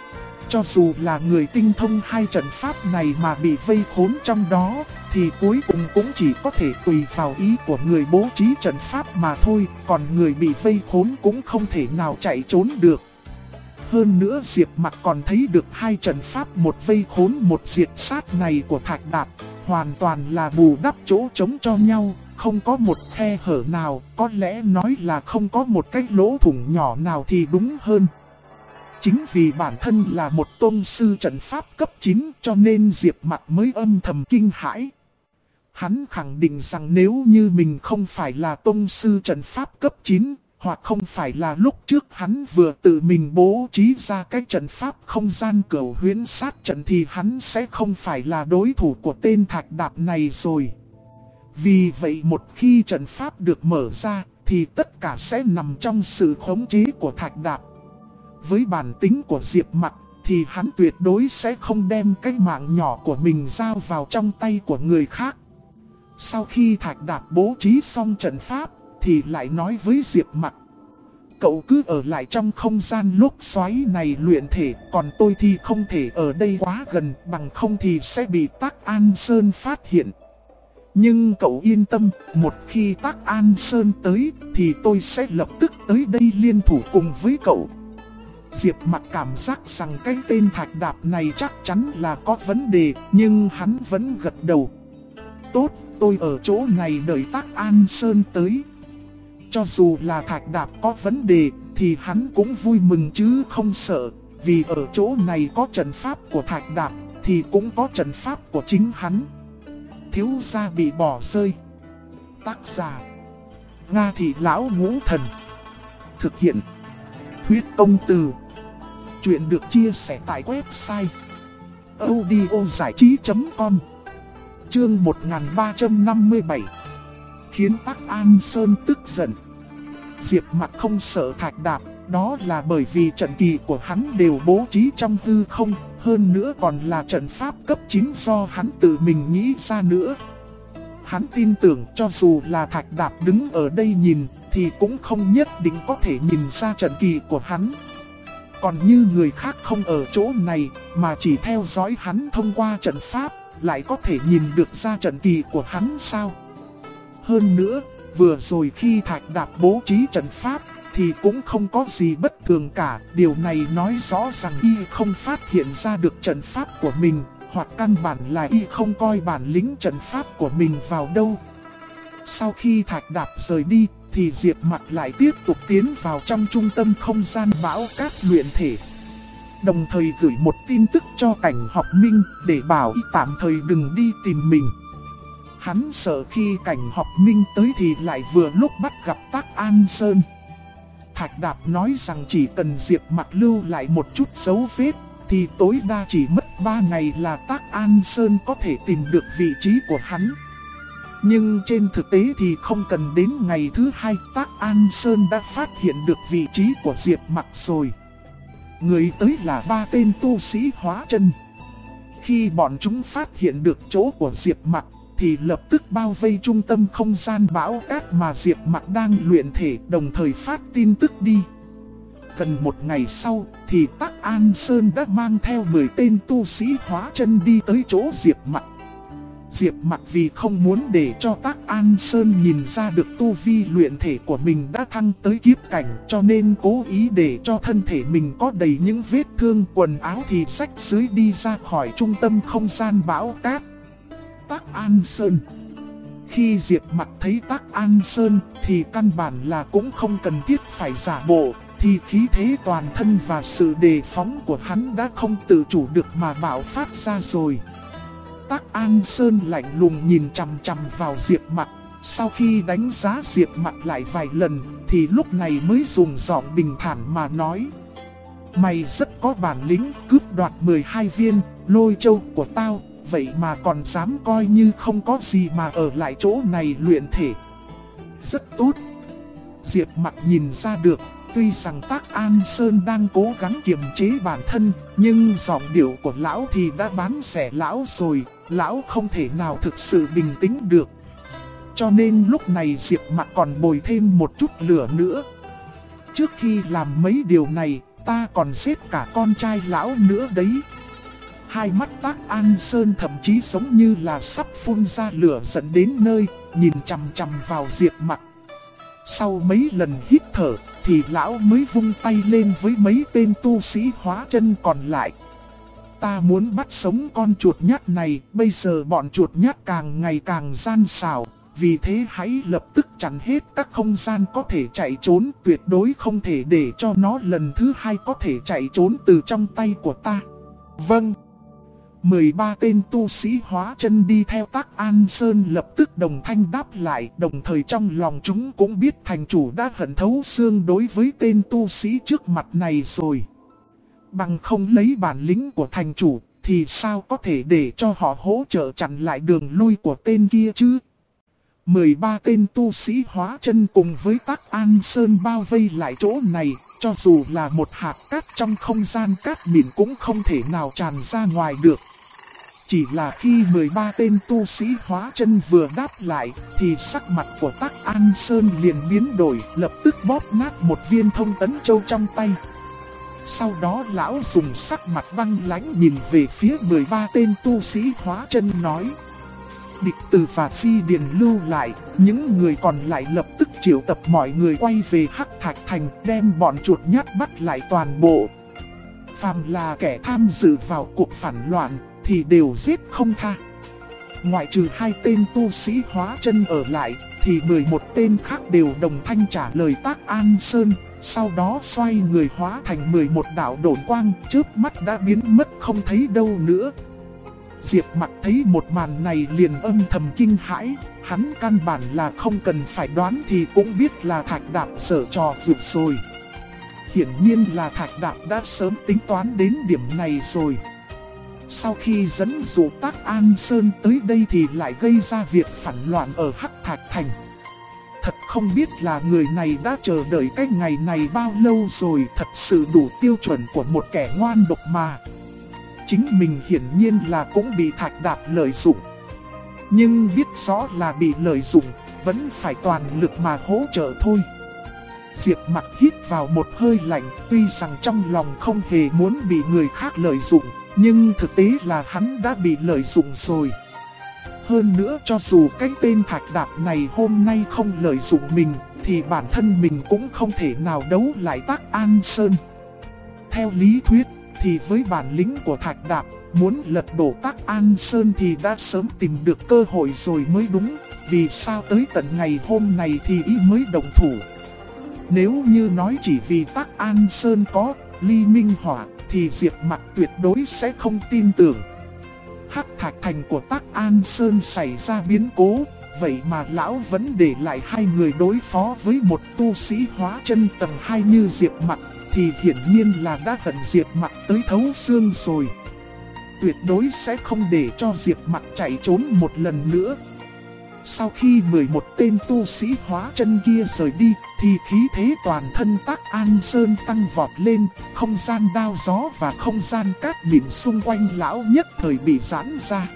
Cho dù là người tinh thông hai trận pháp này mà bị vây khốn trong đó, thì cuối cùng cũng chỉ có thể tùy vào ý của người bố trí trận pháp mà thôi, còn người bị vây khốn cũng không thể nào chạy trốn được. Hơn nữa Diệp Mặc còn thấy được hai trận pháp một vây khốn một diệt sát này của Thạch Đạp, hoàn toàn là bù đắp chỗ trống cho nhau, không có một khe hở nào, có lẽ nói là không có một cái lỗ thủng nhỏ nào thì đúng hơn. Chính vì bản thân là một tôn sư trận pháp cấp 9 cho nên Diệp Mặc mới âm thầm kinh hãi. Hắn khẳng định rằng nếu như mình không phải là tôn sư trận pháp cấp 9, Hoặc không phải là lúc trước hắn vừa tự mình bố trí ra cái trận pháp không gian cửu huyễn sát trận thì hắn sẽ không phải là đối thủ của tên Thạch Đạp này rồi. Vì vậy một khi trận pháp được mở ra thì tất cả sẽ nằm trong sự khống chế của Thạch Đạp. Với bản tính của Diệp Mặc thì hắn tuyệt đối sẽ không đem cái mạng nhỏ của mình giao vào trong tay của người khác. Sau khi Thạch Đạp bố trí xong trận pháp thì lại nói với Diệp Mặc: cậu cứ ở lại trong không gian lốc xoáy này luyện thể, còn tôi thì không thể ở đây quá gần, bằng không thì sẽ bị Tắc An Sơn phát hiện. Nhưng cậu yên tâm, một khi Tắc An Sơn tới thì tôi sẽ lập tức tới đây liên thủ cùng với cậu. Diệp Mặc cảm giác rằng cái tên Thạch Đạp này chắc chắn là có vấn đề, nhưng hắn vẫn gật đầu. Tốt, tôi ở chỗ này đợi Tắc An Sơn tới. Cho dù là Thạch Đạp có vấn đề thì hắn cũng vui mừng chứ không sợ, vì ở chỗ này có trận pháp của Thạch Đạp thì cũng có trận pháp của chính hắn. Thiếu gia bị bỏ rơi. Tác giả: Nga Thị Lão Ngũ Thần. Thực hiện: Huyết Công Từ. Chuyện được chia sẻ tại website audiozảichí.com. Chương 1357. Khiến Tắc An Sơn tức giận. Diệp Mặc không sợ Thạch Đạp, đó là bởi vì trận kỳ của hắn đều bố trí trong hư không, hơn nữa còn là trận pháp cấp 9 do hắn tự mình nghĩ ra nữa. Hắn tin tưởng cho dù là Thạch Đạp đứng ở đây nhìn thì cũng không nhất định có thể nhìn ra trận kỳ của hắn. Còn như người khác không ở chỗ này mà chỉ theo dõi hắn thông qua trận pháp, lại có thể nhìn được ra trận kỳ của hắn sao? Hơn nữa, vừa rồi khi Thạch Đạp bố trí trận pháp thì cũng không có gì bất thường cả. Điều này nói rõ rằng y không phát hiện ra được trận pháp của mình, hoặc căn bản là y không coi bản lĩnh trận pháp của mình vào đâu. Sau khi Thạch Đạp rời đi thì Diệp Mặc lại tiếp tục tiến vào trong trung tâm không gian bão cát luyện thể. Đồng thời gửi một tin tức cho Cảnh Học Minh để bảo y tạm thời đừng đi tìm mình. Hắn sợ khi Cảnh Học Minh tới thì lại vừa lúc bắt gặp Tắc An Sơn. Thạch Đạp nói rằng chỉ cần Diệp Mặc lưu lại một chút dấu vết thì tối đa chỉ mất 3 ngày là Tắc An Sơn có thể tìm được vị trí của hắn. Nhưng trên thực tế thì không cần đến ngày thứ 2, Tắc An Sơn đã phát hiện được vị trí của Diệp Mặc rồi. Người tới là 3 tên tu sĩ hóa chân. Khi bọn chúng phát hiện được chỗ của Diệp Mặc thì lập tức bao vây trung tâm không gian bão cát mà Diệp Mặc đang luyện thể, đồng thời phát tin tức đi. Gần một ngày sau thì Tắc An Sơn đã mang theo 10 tên tu sĩ hóa chân đi tới chỗ Diệp Mặc. Diệp Mặc vì không muốn để cho Tắc An Sơn nhìn ra được tu vi luyện thể của mình đã thăng tới kiếp cảnh, cho nên cố ý để cho thân thể mình có đầy những vết thương, quần áo thì rách rưới đi ra khỏi trung tâm không gian bão cát. Tắc An Sơn. Khi Diệp Mặc thấy Tắc An Sơn thì căn bản là cũng không cần thiết phải giả bộ, thì khí thế toàn thân và sự đề phóng của hắn đã không tự chủ được mà bạo phát ra rồi. Tắc An Sơn lạnh lùng nhìn chằm chằm vào Diệp Mặc, sau khi đánh giá Diệp Mặc lại vài lần thì lúc này mới dùng giọng bình thản mà nói: mày rất có bản lĩnh, cướp đoạt 12 viên lôi châu của tao, vậy mà còn dám coi như không có gì mà ở lại chỗ này luyện thể. Rất tốt. Diệp Mặc nhìn ra được, tuy rằng Tắc An Sơn đang cố gắng kiềm chế bản thân, nhưng giọng điệu của lão thì đã bán rẻ lão rồi, lão không thể nào thực sự bình tĩnh được. Cho nên lúc này Diệp Mặc còn bồi thêm một chút lửa nữa. Trước khi làm mấy điều này, ta còn giết cả con trai lão nữa đấy. Hai mắt Tắc An Sơn thậm chí giống như là sắp phun ra lửa dẫn đến nơi, nhìn chằm chằm vào Diệp Mặc. Sau mấy lần hít thở thì lão mới vung tay lên với mấy tên tu sĩ hóa chân còn lại. Ta muốn bắt sống con chuột nhắt này, bây giờ bọn chuột nhắt càng ngày càng gian xảo, vì thế hãy lập tức chặn hết các không gian có thể chạy trốn, tuyệt đối không thể để cho nó lần thứ 2 có thể chạy trốn từ trong tay của ta. Vâng. 13 tên tu sĩ hóa chân đi theo Tác An Sơn lập tức đồng thanh đáp lại, đồng thời trong lòng chúng cũng biết thành chủ đã hận thấu xương đối với tên tu sĩ trước mặt này rồi. Bằng không lấy bản lĩnh của thành chủ thì sao có thể để cho họ hỗ trợ chặn lại đường lui của tên kia chứ? 13 tên tu sĩ hóa chân cùng với Tác An Sơn bao vây lại chỗ này, cho dù là một hạt cát trong không gian cát mịn cũng không thể nào tràn ra ngoài được. Chỉ là khi 13 tên tu sĩ hóa chân vừa đáp lại, thì sắc mặt của Tác An Sơn liền biến đổi, lập tức bóp nát một viên thông tấn châu trong tay. Sau đó lão dùng sắc mặt băng lãnh nhìn về phía 13 tên tu sĩ hóa chân nói: Địch Từ và Phi Điền lưu lại, những người còn lại lập tức triệu tập mọi người quay về Hắc Thạch Thành, đem bọn chuột nhát bắt lại toàn bộ. Phàm là kẻ tham dự vào cuộc phản loạn thì đều giết không tha. Ngoại trừ 2 tên tu sĩ hóa chân ở lại thì 11 tên khác đều đồng thanh trả lời Tác An Sơn. Sau đó xoay người hóa thành 11 đạo độn quang, chớp mắt đã biến mất không thấy đâu nữa. Diệp Mặc thấy một màn này liền âm thầm kinh hãi, hắn căn bản là không cần phải đoán thì cũng biết là Thạch Đạp giở trò vượt rồi. Hiển nhiên là Thạch Đạp đã sớm tính toán đến điểm này rồi. Sau khi dẫn dụ Tác An Sơn tới đây thì lại gây ra việc phản loạn ở Hắc Thạch Thành. Thật không biết là người này đã chờ đợi cái ngày này bao lâu rồi, thật sự đủ tiêu chuẩn của một kẻ ngoan độc mà. Chính mình hiển nhiên là cũng bị Thạch Đạp lợi dụng. Nhưng biết rõ là bị lợi dụng, vẫn phải toàn lực mà hỗ trợ thôi. Diệp Mặc hít vào một hơi lạnh, tuy rằng trong lòng không hề muốn bị người khác lợi dụng, nhưng thực tế là hắn đã bị lợi dụng rồi. Hơn nữa cho dù cái tên Thạch Đạp này hôm nay không lợi dụng mình, thì bản thân mình cũng không thể nào đấu lại Tác An Sơn. Theo lý thuyết, thì với bản lĩnh của Thạch Đạp, muốn lật đổ Tác An Sơn thì đã sớm tìm được cơ hội rồi mới đúng. Vì sao tới tận ngày hôm này thì y mới đồng thủ? Nếu như nói chỉ vì Tác An Sơn có Ly Minh Hỏa thì Diệp Mặc tuyệt đối sẽ không tin tưởng. Hắc Thạch Thành của Tác An Sơn xảy ra biến cố, vậy mà lão vẫn để lại 2 người đối phó với một tu sĩ hóa chân tầng 2 như Diệp Mặc, thì hiển nhiên là đã hận Diệp Mặc tới thấu xương rồi. Tuyệt đối sẽ không để cho Diệp Mặc chạy trốn một lần nữa. Sau khi 11 tên tu sĩ hóa chân kia rời đi, thì khí thế toàn thân Tác An Sơn tăng vọt lên, không gian đao gió và không gian cát mịn xung quanh lão nhất thời bị giãn ra.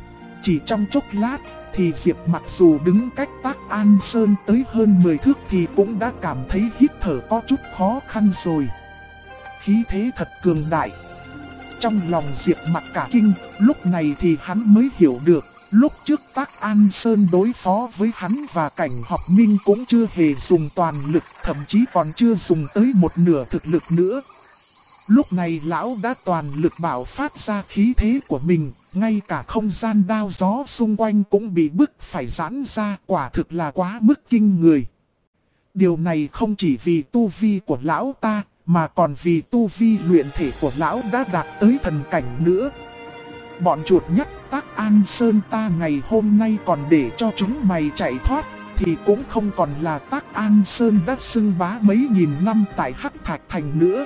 Chỉ trong chốc lát, thì Diệp mặc dù đứng cách Tác An Sơn tới hơn 10 thước thì cũng đã cảm thấy hít thở có chút khó khăn rồi. Khí thế thật cường đại. Trong lòng Diệp mặc cả kinh, lúc này thì hắn mới hiểu được. Lúc trước Tác An Sơn đối phó với hắn và Cảnh Học Minh cũng chưa hề dùng toàn lực, thậm chí còn chưa dùng tới một nửa thực lực nữa. Lúc này lão đã toàn lực bảo phát ra khí thế của mình, ngay cả không gian đao gió xung quanh cũng bị bức phải giãn ra, quả thực là quá mức kinh người. Điều này không chỉ vì tu vi của lão ta, mà còn vì tu vi luyện thể của lão đã đạt tới thần cảnh nữa. Bọn chuột nhắt Tác An Sơn ta ngày hôm nay còn để cho chúng mày chạy thoát, thì cũng không còn là Tác An Sơn đã xưng bá mấy nghìn năm tại Hắc Thạch Thành nữa.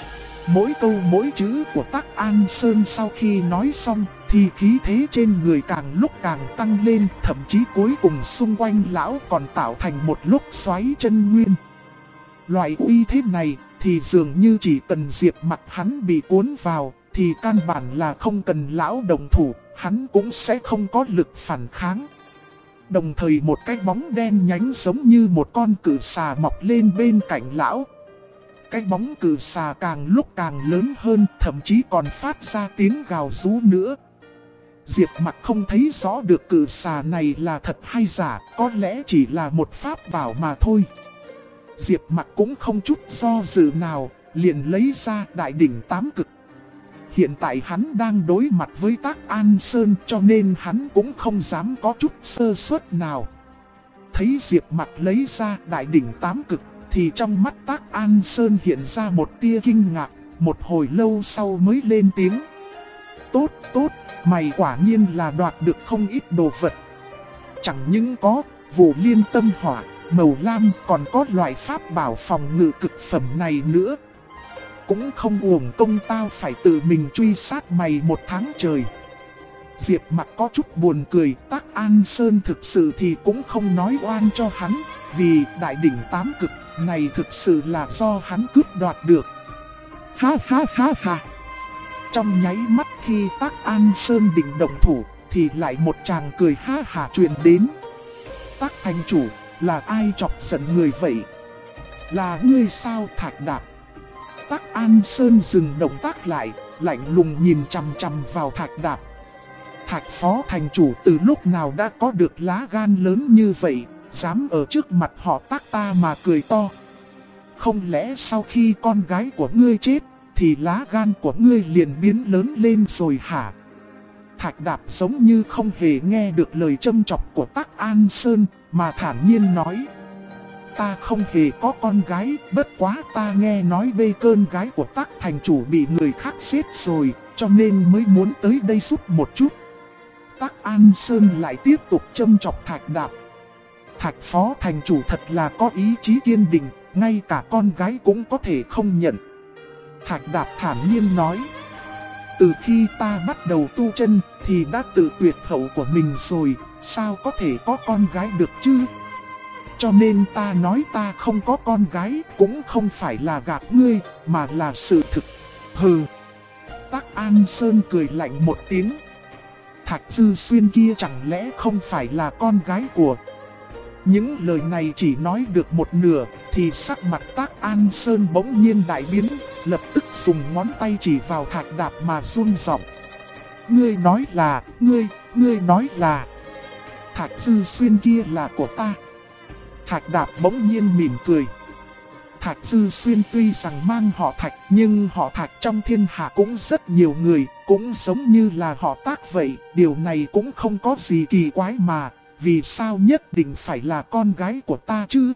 Mỗi câu mỗi chữ của Tác An Sơn sau khi nói xong, thì khí thế trên người càng lúc càng tăng lên, thậm chí cuối cùng xung quanh lão còn tạo thành một lốc xoáy chân nguyên. Loại uy thế này thì dường như chỉ cần Diệp mặc hắn bị cuốn vào, thì căn bản là không cần lão đồng thủ, hắn cũng sẽ không có lực phản kháng. Đồng thời một cái bóng đen nhánh giống như một con cự xà mọc lên bên cạnh lão. Cái bóng cự xà càng lúc càng lớn hơn, thậm chí còn phát ra tiếng gào rú nữa. Diệp mặc không thấy rõ được cự xà này là thật hay giả, có lẽ chỉ là một pháp bảo mà thôi. Diệp mặc cũng không chút do dự nào, liền lấy ra đại đỉnh 8 cực. Hiện tại hắn đang đối mặt với Tác An Sơn cho nên hắn cũng không dám có chút sơ suất nào. Thấy Diệp mặc lấy ra đại đỉnh 8 cực thì trong mắt Tác An Sơn hiện ra một tia kinh ngạc, một hồi lâu sau mới lên tiếng. tốt, tốt, mày quả nhiên là đoạt được không ít đồ vật. Chẳng những có vụ liên tâm hỏa, màu lam, còn có loại pháp bảo phòng ngự cực phẩm này nữa. Cũng không uổng công tao phải tự mình truy sát mày 1 tháng trời. Diệp Mặc có chút buồn cười, Tắc An Sơn thực sự thì cũng không nói oan cho hắn, vì đại đỉnh 8 cực này thực sự là do hắn cướp đoạt được. Ha ha ha ha. Trong nháy mắt khi Tắc An Sơn định động thủ, thì lại một tràng cười ha hả truyền đến. Tắc thành chủ, là ai chọc giận người vậy? Là ngươi sao Thạch Đạp? Tắc An Sơn dừng động tác lại, lạnh lùng nhìn chằm chằm vào Thạch Đạp. Thạch phó thành chủ từ lúc nào đã có được lá gan lớn như vậy, dám ở trước mặt họ Tắc ta mà cười to. Không lẽ sau khi con gái của ngươi chết, thì lá gan của ngươi liền biến lớn lên rồi hả? Thạch Đạp giống như không hề nghe được lời châm chọc của Tắc An Sơn, mà thản nhiên nói. Ta không hề có con gái, bất quá ta nghe nói bê con gái của Tắc thành chủ bị người khác giết rồi, cho nên mới muốn tới đây giúp một chút. Tắc An Sơn lại tiếp tục châm chọc Thạch Đạp. Thạch phó thành chủ thật là có ý chí kiên định, ngay cả con gái cũng có thể không nhận. Thạch Đạp thản nhiên nói. Từ khi ta bắt đầu tu chân thì đã tự tuyệt hậu của mình rồi, sao có thể có con gái được chứ? Cho nên ta nói ta không có con gái cũng không phải là gạt ngươi, mà là sự thực. Hừ. Tắc An Sơn cười lạnh một tiếng. Thạch Dư Xuyên kia chẳng lẽ không phải là con gái của... Những lời này chỉ nói được một nửa, thì sắc mặt Tắc An Sơn bỗng nhiên đại biến, lập tức dùng ngón tay chỉ vào Thạch Đạp mà run giọng. Ngươi nói là, ngươi nói là... Thạch Dư Xuyên kia là của ta. Thạch Đạp bỗng nhiên mỉm cười. Thạch Dư Xuyên tuy rằng mang họ Thạch, nhưng họ Thạch trong thiên hạ cũng rất nhiều người, cũng giống như là họ Tắc vậy. Điều này cũng không có gì kỳ quái mà, vì sao nhất định phải là con gái của ta chứ?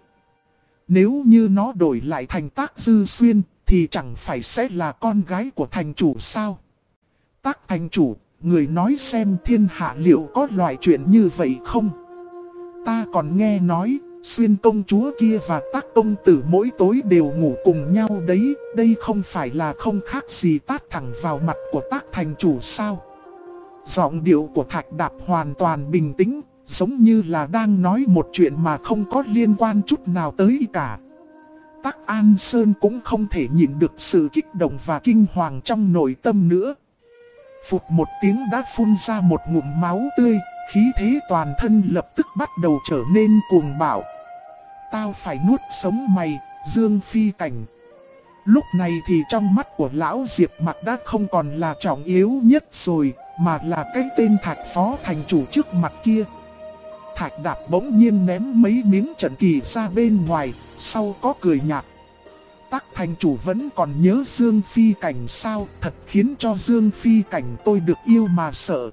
Nếu như nó đổi lại thành Tắc Dư Xuyên, thì chẳng phải sẽ là con gái của thành chủ sao? Tắc thành chủ, người nói xem thiên hạ liệu có loại chuyện như vậy không? Ta còn nghe nói, Xuyên công chúa kia và Tắc công tử mỗi tối đều ngủ cùng nhau đấy, đây không phải là không khác gì tát thẳng vào mặt của Tắc thành chủ sao? Giọng điệu của Thạch Đạp hoàn toàn bình tĩnh, giống như là đang nói một chuyện mà không có liên quan chút nào tới cả. Tắc An Sơn cũng không thể nhịn được sự kích động và kinh hoàng trong nội tâm nữa. Phụt một tiếng đã phun ra một ngụm máu tươi, khí thế toàn thân lập tức bắt đầu trở nên cuồng bạo. Tao phải nuốt sống mày, Dương Phi Cảnh. Lúc này thì trong mắt của lão Diệp Mặc đã không còn là trọng yếu nhất rồi, mà là cái tên Thạch phó thành chủ trước mặt kia. Thạch Đạp bỗng nhiên ném mấy miếng trận kỳ ra bên ngoài, sau có cười nhạt. Tắc thành chủ vẫn còn nhớ Dương Phi Cảnh sao, thật khiến cho Dương Phi Cảnh tôi được yêu mà sợ.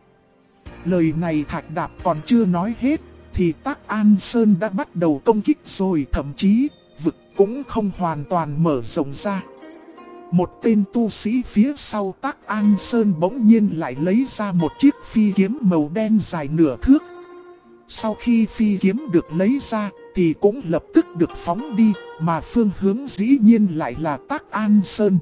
Lời này Thạch Đạp còn chưa nói hết, thì Tắc An Sơn đã bắt đầu công kích rồi, thậm chí vực cũng không hoàn toàn mở rộng ra. Một tên tu sĩ phía sau Tắc An Sơn bỗng nhiên lại lấy ra một chiếc phi kiếm màu đen dài nửa thước. Sau khi phi kiếm được lấy ra thì cũng lập tức được phóng đi, mà phương hướng dĩ nhiên lại là Tắc An Sơn.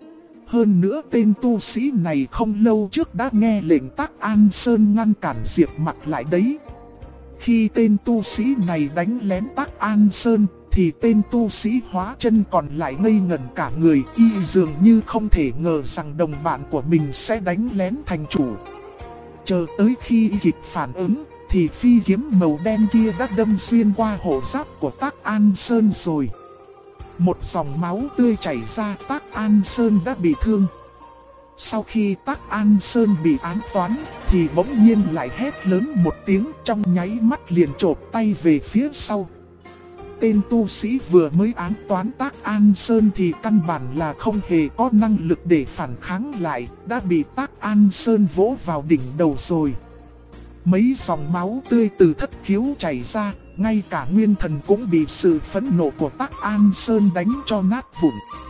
Hơn nữa tên tu sĩ này không lâu trước đã nghe lệnh Tắc An Sơn ngăn cản Diệp Mặc lại đấy. Khi tên tu sĩ này đánh lén Tắc An Sơn thì tên tu sĩ hóa chân còn lại ngây ngẩn cả người, y dường như không thể ngờ rằng đồng bạn của mình sẽ đánh lén thành chủ. Chờ tới khi y kịp phản ứng thì phi kiếm màu đen kia đã đâm xuyên qua hộ giáp của Tắc An Sơn rồi. Một dòng máu tươi chảy ra, Tắc An Sơn đã bị thương. Sau khi Tắc An Sơn bị án toán thì bỗng nhiên lại hét lớn một tiếng, trong nháy mắt liền chộp tay về phía sau. Tên tu sĩ vừa mới án toán Tắc An Sơn thì căn bản là không hề có năng lực để phản kháng lại, đã bị Tắc An Sơn vỗ vào đỉnh đầu rồi. Mấy dòng máu tươi từ thất khiếu chảy ra, ngay cả nguyên thần cũng bị sự phẫn nộ của Tắc An Sơn đánh cho nát vụn.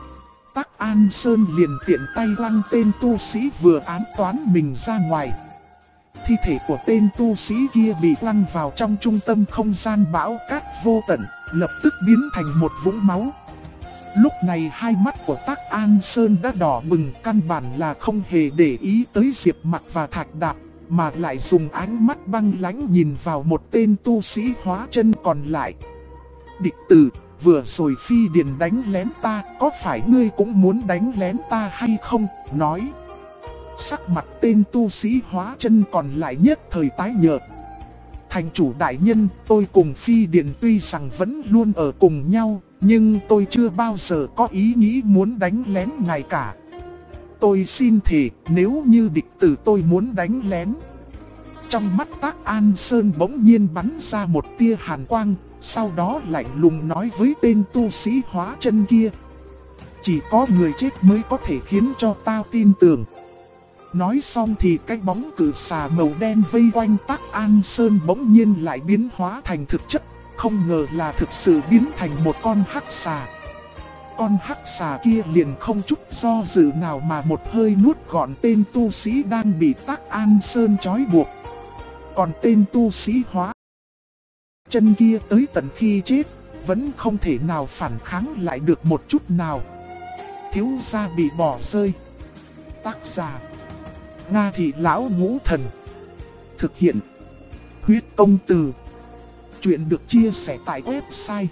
Tắc An Sơn liền tiện tay quăng tên tu sĩ vừa ám toán mình ra ngoài. Thi thể của tên tu sĩ kia bị quăng vào trong trung tâm không gian bão cát vô tận, lập tức biến thành một vũng máu. Lúc này hai mắt của Tắc An Sơn đã đỏ bừng, căn bản là không hề để ý tới Diệp Mặc và Thạch Đạp, mà lại dùng ánh mắt băng lãnh nhìn vào một tên tu sĩ hóa chân còn lại. Địch tử, vừa rồi Phi Điền đánh lén ta, có phải ngươi cũng muốn đánh lén ta hay không? Nói. Sắc mặt tên tu sĩ hóa chân còn lại nhất thời tái nhợt. Thành chủ đại nhân, tôi cùng Phi Điền tuy rằng vẫn luôn ở cùng nhau, nhưng tôi chưa bao giờ có ý nghĩ muốn đánh lén ngài cả. Tôi xin thề, nếu như địch tử tôi muốn đánh lén. Trong mắt Tắc An Sơn bỗng nhiên bắn ra một tia hàn quang, sau đó lạnh lùng nói với tên tu sĩ hóa chân kia. Chỉ có người chết mới có thể khiến cho tao tin tưởng. Nói xong thì cái bóng cự xà màu đen vây quanh Tắc An Sơn bỗng nhiên lại biến hóa thành thực chất, không ngờ là thực sự biến thành một con hắc xà. Con hắc xà kia liền không chút do dự nào mà một hơi nuốt gọn tên tu sĩ đang bị Tắc An Sơn trói buộc. Còn tên tu sĩ hóa chân kia tới tận khi chết, vẫn không thể nào phản kháng lại được một chút nào. Thiếu gia bị bỏ rơi. Tác giả Nga Thị Lão Ngũ Thần. Thực hiện Huyết Công Từ. Chuyện được chia sẻ tại website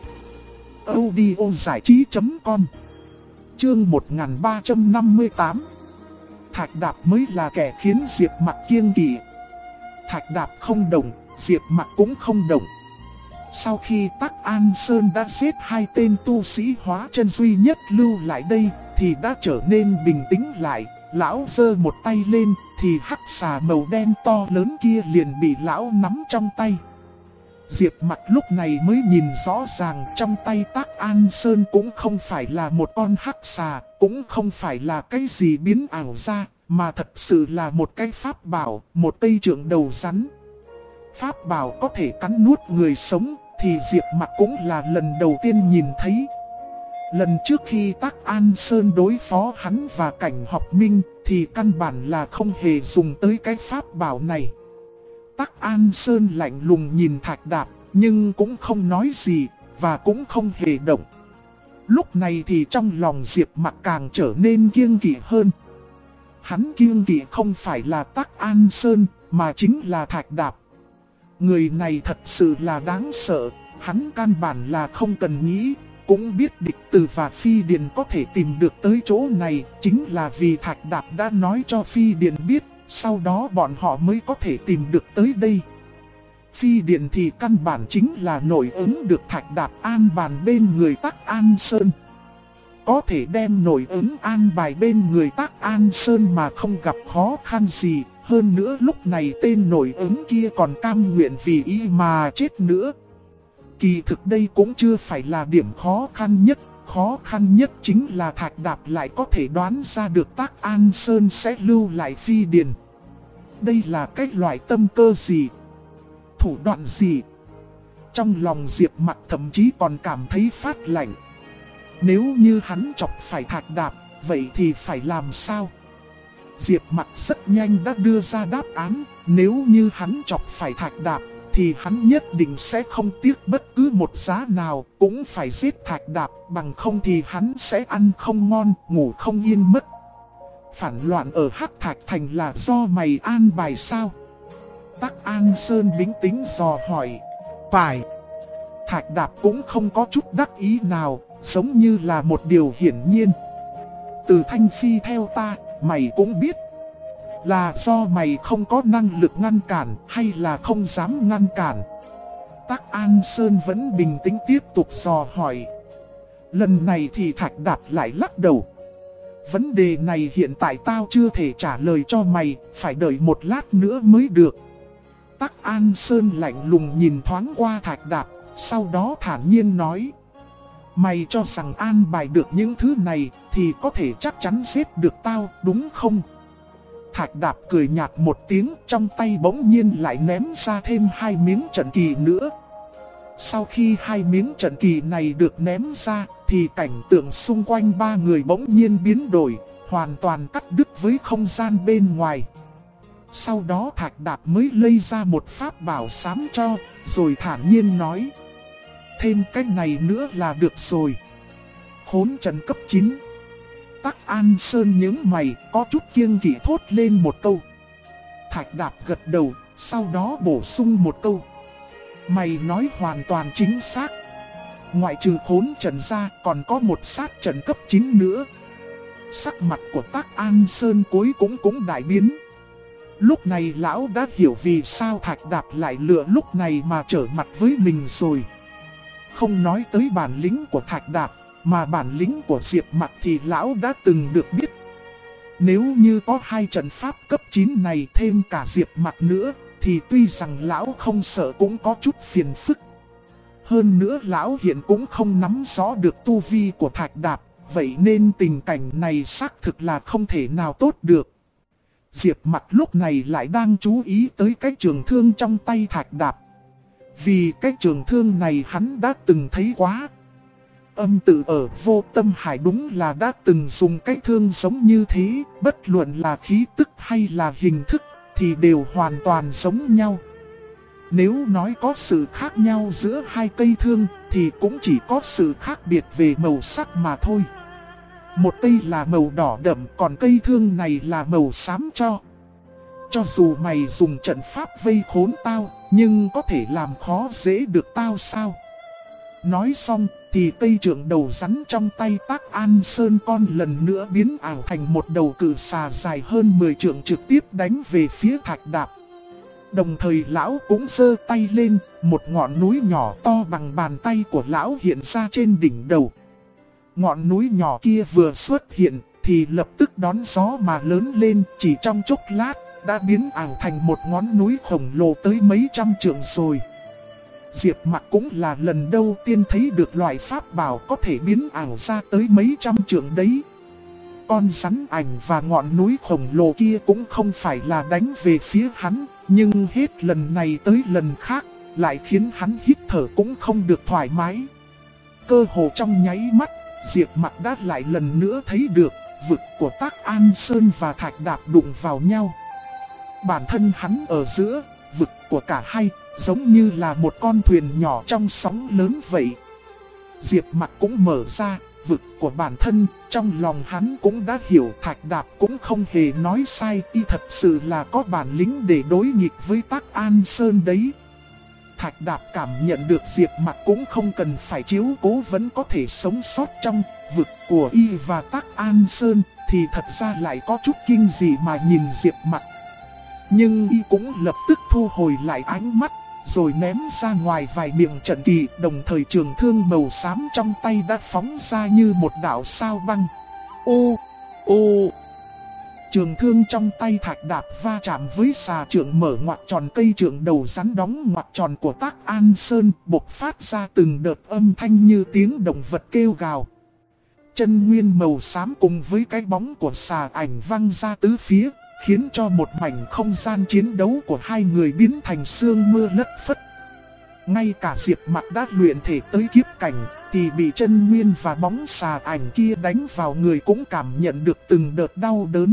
audiozảichí.com. Chương 1358. Thạch Đạp mới là kẻ khiến Diệp Mặc kiêng kỵ. Thạch Đạp không động, Diệp Mặc cũng không động. Sau khi Tắc An Sơn đã giết hai tên tu sĩ hóa chân duy nhất lưu lại đây, thì đã trở nên bình tĩnh lại. Lão giơ một tay lên, thì hắc xà màu đen to lớn kia liền bị lão nắm trong tay. Diệp Mặc lúc này mới nhìn rõ ràng trong tay Tắc An Sơn cũng không phải là một con hắc xà, cũng không phải là cái gì biến ảo ra, mà thật sự là một cái pháp bảo, một cây trượng đầu rắn. Pháp bảo có thể cắn nuốt người sống, thì Diệp Mặc cũng là lần đầu tiên nhìn thấy. Lần trước khi Tắc An Sơn đối phó hắn và Cảnh Học Minh, thì căn bản là không hề dùng tới cái pháp bảo này. Tắc An Sơn lạnh lùng nhìn Thạch Đạp, nhưng cũng không nói gì, và cũng không hề động. Lúc này thì trong lòng Diệp Mặc càng trở nên kiêng kỵ hơn. Hắn kiêng kỵ không phải là Tắc An Sơn, mà chính là Thạch Đạp. Người này thật sự là đáng sợ, hắn căn bản là không cần nghĩ, cũng biết địch tử và Phi Điền có thể tìm được tới chỗ này, chính là vì Thạch Đạp đã nói cho Phi Điền biết, sau đó bọn họ mới có thể tìm được tới đây. Phi Điền thì căn bản chính là nội ứng được Thạch Đạp an bàn bên người Tắc An Sơn. Có thể đem nội ứng an bài bên người Tắc An Sơn mà không gặp khó khăn gì. Hơn nữa lúc này tên nội ứng kia còn cam nguyện vì ý mà chết nữa. Kỳ thực đây cũng chưa phải là điểm khó khăn nhất chính là Thạch Đạp lại có thể đoán ra được Tắc An Sơn sẽ lưu lại Phi Điền. Đây là cái loại tâm cơ gì? Thủ đoạn gì? Trong lòng Diệp Mặc thậm chí còn cảm thấy phát lạnh. Nếu như hắn chọc phải Thạch Đạp, vậy thì phải làm sao? Diệp Mặc rất nhanh đã đưa ra đáp án, nếu như hắn chọc phải Thạch Đạp, thì hắn nhất định sẽ không tiếc bất cứ một giá nào, cũng phải giết Thạch Đạp, bằng không thì hắn sẽ ăn không ngon, ngủ không yên mất. Phản loạn ở Hắc Thạch Thành là do mày an bài sao? Tắc An Sơn bình tĩnh dò hỏi. Phải. Thạch Đạp cũng không có chút đắc ý nào, giống như là một điều hiển nhiên. Từ Thanh Phi theo ta, mày cũng biết. Là do mày không có năng lực ngăn cản hay là không dám ngăn cản? Tắc An Sơn vẫn bình tĩnh tiếp tục dò hỏi. Lần này thì Thạch Đạp lại lắc đầu. Vấn đề này hiện tại tao chưa thể trả lời cho mày, phải đợi một lát nữa mới được. Tắc An Sơn lạnh lùng nhìn thoáng qua Thạch Đạp, sau đó thản nhiên nói. Mày cho rằng an bài được những thứ này thì có thể chắc chắn giết được tao, đúng không? Thạch Đạp cười nhạt một tiếng, trong tay bỗng nhiên lại ném ra thêm 2 miếng trận kỳ nữa. Sau khi hai miếng trận kỳ này được ném ra, thì cảnh tượng xung quanh ba người bỗng nhiên biến đổi, hoàn toàn cắt đứt với không gian bên ngoài. Sau đó Thạch Đạp mới lấy ra một pháp bảo xám cho, rồi thản nhiên nói: thêm cái này nữa là được rồi. Khốn trận cấp 9. Tắc An Sơn nhướng mày, có chút kiêng kỵ thốt lên một câu. Thạch Đạp gật đầu, sau đó bổ sung một câu: mày nói hoàn toàn chính xác. Ngoại trừ khốn trận ra, còn có một sát trận cấp 9 nữa. Sắc mặt của Tắc An Sơn cuối cũng đại biến. Lúc này lão đã hiểu vì sao Thạch Đạp lại lựa lúc này mà trở mặt với mình rồi. Không nói tới bản lĩnh của Thạch Đạp, mà bản lĩnh của Diệp Mặc thì lão đã từng được biết. Nếu như có hai trận pháp cấp 9 này thêm cả Diệp Mặc nữa, thì tuy rằng lão không sợ cũng có chút phiền phức. Hơn nữa lão hiện cũng không nắm rõ được tu vi của Thạch Đạp, vậy nên tình cảnh này xác thực là không thể nào tốt được. Diệp Mặc lúc này lại đang chú ý tới cái trường thương trong tay Thạch Đạp. Vì cái trường thương này hắn đã từng thấy quá. Âm Tự ở Vô Tâm Hải đúng là đã từng dùng cái thương giống như thế, bất luận là khí tức hay là hình thức thì đều hoàn toàn giống nhau. Nếu nói có sự khác nhau giữa hai cây thương thì cũng chỉ có sự khác biệt về màu sắc mà thôi. Một cây là màu đỏ đậm, còn cây thương này là màu xám cho. Cho dù mày dùng trận pháp vây khốn tao, nhưng có thể làm khó dễ được tao sao? Nói xong thì cây trượng đầu rắn trong tay Tắc An Sơn con lần nữa biến ảo thành một đầu cự xà dài hơn 10 trượng trực tiếp đánh về phía Thạch Đạp. Đồng thời lão cũng giơ tay lên, một ngọn núi nhỏ to bằng bàn tay của lão hiện ra trên đỉnh đầu. Ngọn núi nhỏ kia vừa xuất hiện thì lập tức đón gió mà lớn lên, chỉ trong chốc lát đã biến ảo thành một ngọn núi khổng lồ tới mấy trăm trượng rồi. Diệp Mặc cũng là lần đầu tiên thấy được loại pháp bảo có thể biến ảo ra tới mấy trăm trượng đấy. Con rắn ảnh và ngọn núi khổng lồ kia cũng không phải là đánh về phía hắn, nhưng hết lần này tới lần khác lại khiến hắn hít thở cũng không được thoải mái. Cơ hồ trong nháy mắt, Diệp Mặc đã lại lần nữa thấy được vực của Tắc An Sơn và Thạch Đạp đụng vào nhau. Bản thân hắn ở giữa, vực của cả hai giống như là một con thuyền nhỏ trong sóng lớn vậy. Diệp Mặc cũng mở ra vực của bản thân, trong lòng hắn cũng đã hiểu Thạch Đạp cũng không hề nói sai, y thật sự là có bản lĩnh để đối nghịch với Tắc An Sơn đấy. Thạch Đạp cảm nhận được Diệp Mặc cũng không cần phải chiếu cố vẫn có thể sống sót trong vực của y và Tắc An Sơn, thì thật ra lại có chút kinh dị mà nhìn Diệp Mặc. Nhưng y cũng lập tức thu hồi lại ánh mắt, rồi ném ra ngoài vài miệng trận kỳ, đồng thời trường thương màu xám trong tay đã phóng ra như một đạo sao băng. Ô, ô! Trường thương trong tay Thạch Đạp va chạm với xà trượng mở ngoặc tròn cây trượng đầu rắn đóng ngoặc tròn của Tắc An Sơn, bộc phát ra từng đợt âm thanh như tiếng động vật kêu gào. Chân nguyên màu xám cùng với cái bóng của xà ảnh văng ra tứ phía, khiến cho một mảnh không gian chiến đấu của hai người biến thành sương mưa lất phất. Ngay cả Diệp Mặc đã luyện thể tới kiếp cảnh, thì bị chân nguyên và bóng xà ảnh kia đánh vào người cũng cảm nhận được từng đợt đau đớn.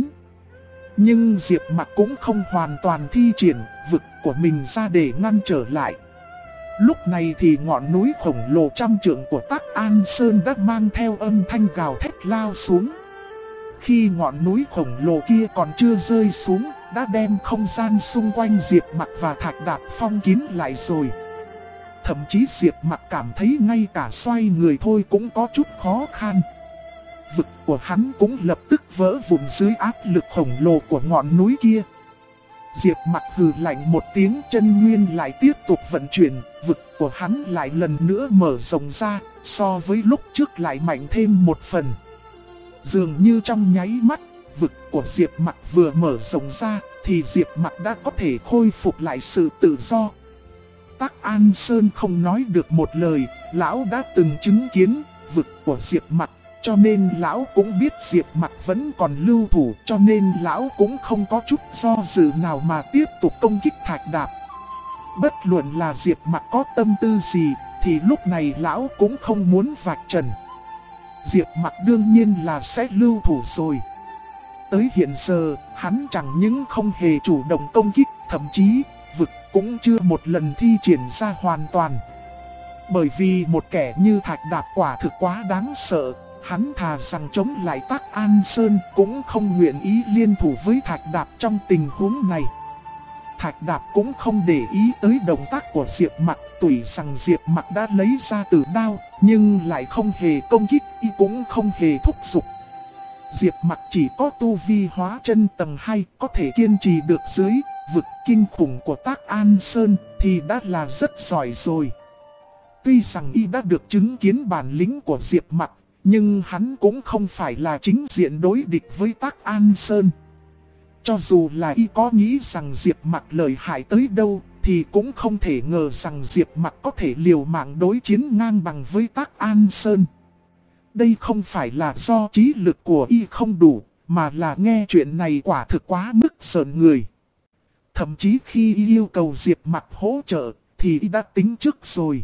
Nhưng Diệp Mặc cũng không hoàn toàn thi triển vực của mình ra để ngăn trở lại. Lúc này thì ngọn núi khổng lồ trăm trượng của Tắc An Sơn đã mang theo âm thanh gào thét lao xuống. Khi ngọn núi khổng lồ kia còn chưa rơi xuống, đã đem không gian xung quanh Diệp Mặc và Thạch Đạp phong kín lại rồi. Thậm chí Diệp Mặc cảm thấy ngay cả xoay người thôi cũng có chút khó khăn. Vực của hắn cũng lập tức vỡ vụn dưới áp lực khổng lồ của ngọn núi kia. Diệp Mặc hừ lạnh một tiếng, chân nguyên lại tiếp tục vận chuyển, vực của hắn lại lần nữa mở rộng ra, so với lúc trước lại mạnh thêm một phần. Dường như trong nháy mắt, vực của Diệp Mặc vừa mở rộng ra, thì Diệp Mặc đã có thể khôi phục lại sự tự do. Tắc An Sơn không nói được một lời, lão đã từng chứng kiến vực của Diệp Mặc, cho nên lão cũng biết Diệp Mặc vẫn còn lưu thủ, cho nên lão cũng không có chút do dự nào mà tiếp tục công kích Thạch Đạp. Bất luận là Diệp Mặc có tâm tư gì, thì lúc này lão cũng không muốn vạch trần. Diệp Mặc đương nhiên là sẽ lưu thủ rồi. Tới hiện giờ, hắn chẳng những không hề chủ động công kích, thậm chí vực cũng chưa một lần thi triển ra hoàn toàn. Bởi vì một kẻ như Thạch Đạp quả thực quá đáng sợ, hắn thà rằng chống lại Tắc An Sơn cũng không nguyện ý liên thủ với Thạch Đạp trong tình huống này. Thạch Đạp cũng không để ý tới động tác của Diệp Mặc, tùy rằng Diệp Mặc đã lấy ra tử đao, nhưng lại không hề công kích, y cũng không hề thúc giục. Diệp Mặc chỉ có tu vi hóa chân tầng 2, có thể kiên trì được dưới vực kinh khủng của Tắc An Sơn thì đã là rất giỏi rồi. Tuy rằng y đã được chứng kiến bản lĩnh của Diệp Mặc, nhưng hắn cũng không phải là chính diện đối địch với Tắc An Sơn. Cho dù là y có nghĩ rằng Diệp Mặc lợi hại tới đâu, thì cũng không thể ngờ rằng Diệp Mặc có thể liều mạng đối chiến ngang bằng với Tắc An Sơn. Đây không phải là do trí lực của y không đủ, mà là nghe chuyện này quả thực quá mức sờn người. Thậm chí khi y yêu cầu Diệp Mặc hỗ trợ, thì y đã tính trước rồi.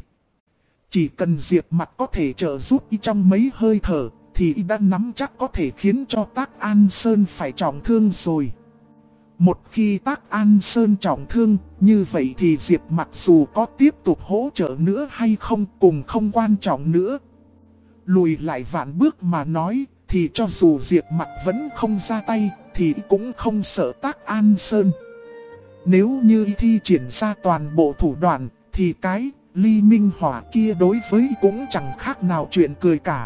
Chỉ cần Diệp Mặc có thể trợ giúp y trong mấy hơi thở, thì y đã nắm chắc có thể khiến cho Tắc An Sơn phải trọng thương rồi. Một khi Tắc An Sơn trọng thương, như vậy thì Diệp Mặc dù có tiếp tục hỗ trợ nữa hay không cùng không quan trọng nữa. Lùi lại vạn bước mà nói, thì cho dù Diệp Mặc vẫn không ra tay, thì cũng không sợ Tắc An Sơn. Nếu như thi triển ra toàn bộ thủ đoạn, thì cái ly minh hỏa kia đối với cũng chẳng khác nào chuyện cười cả.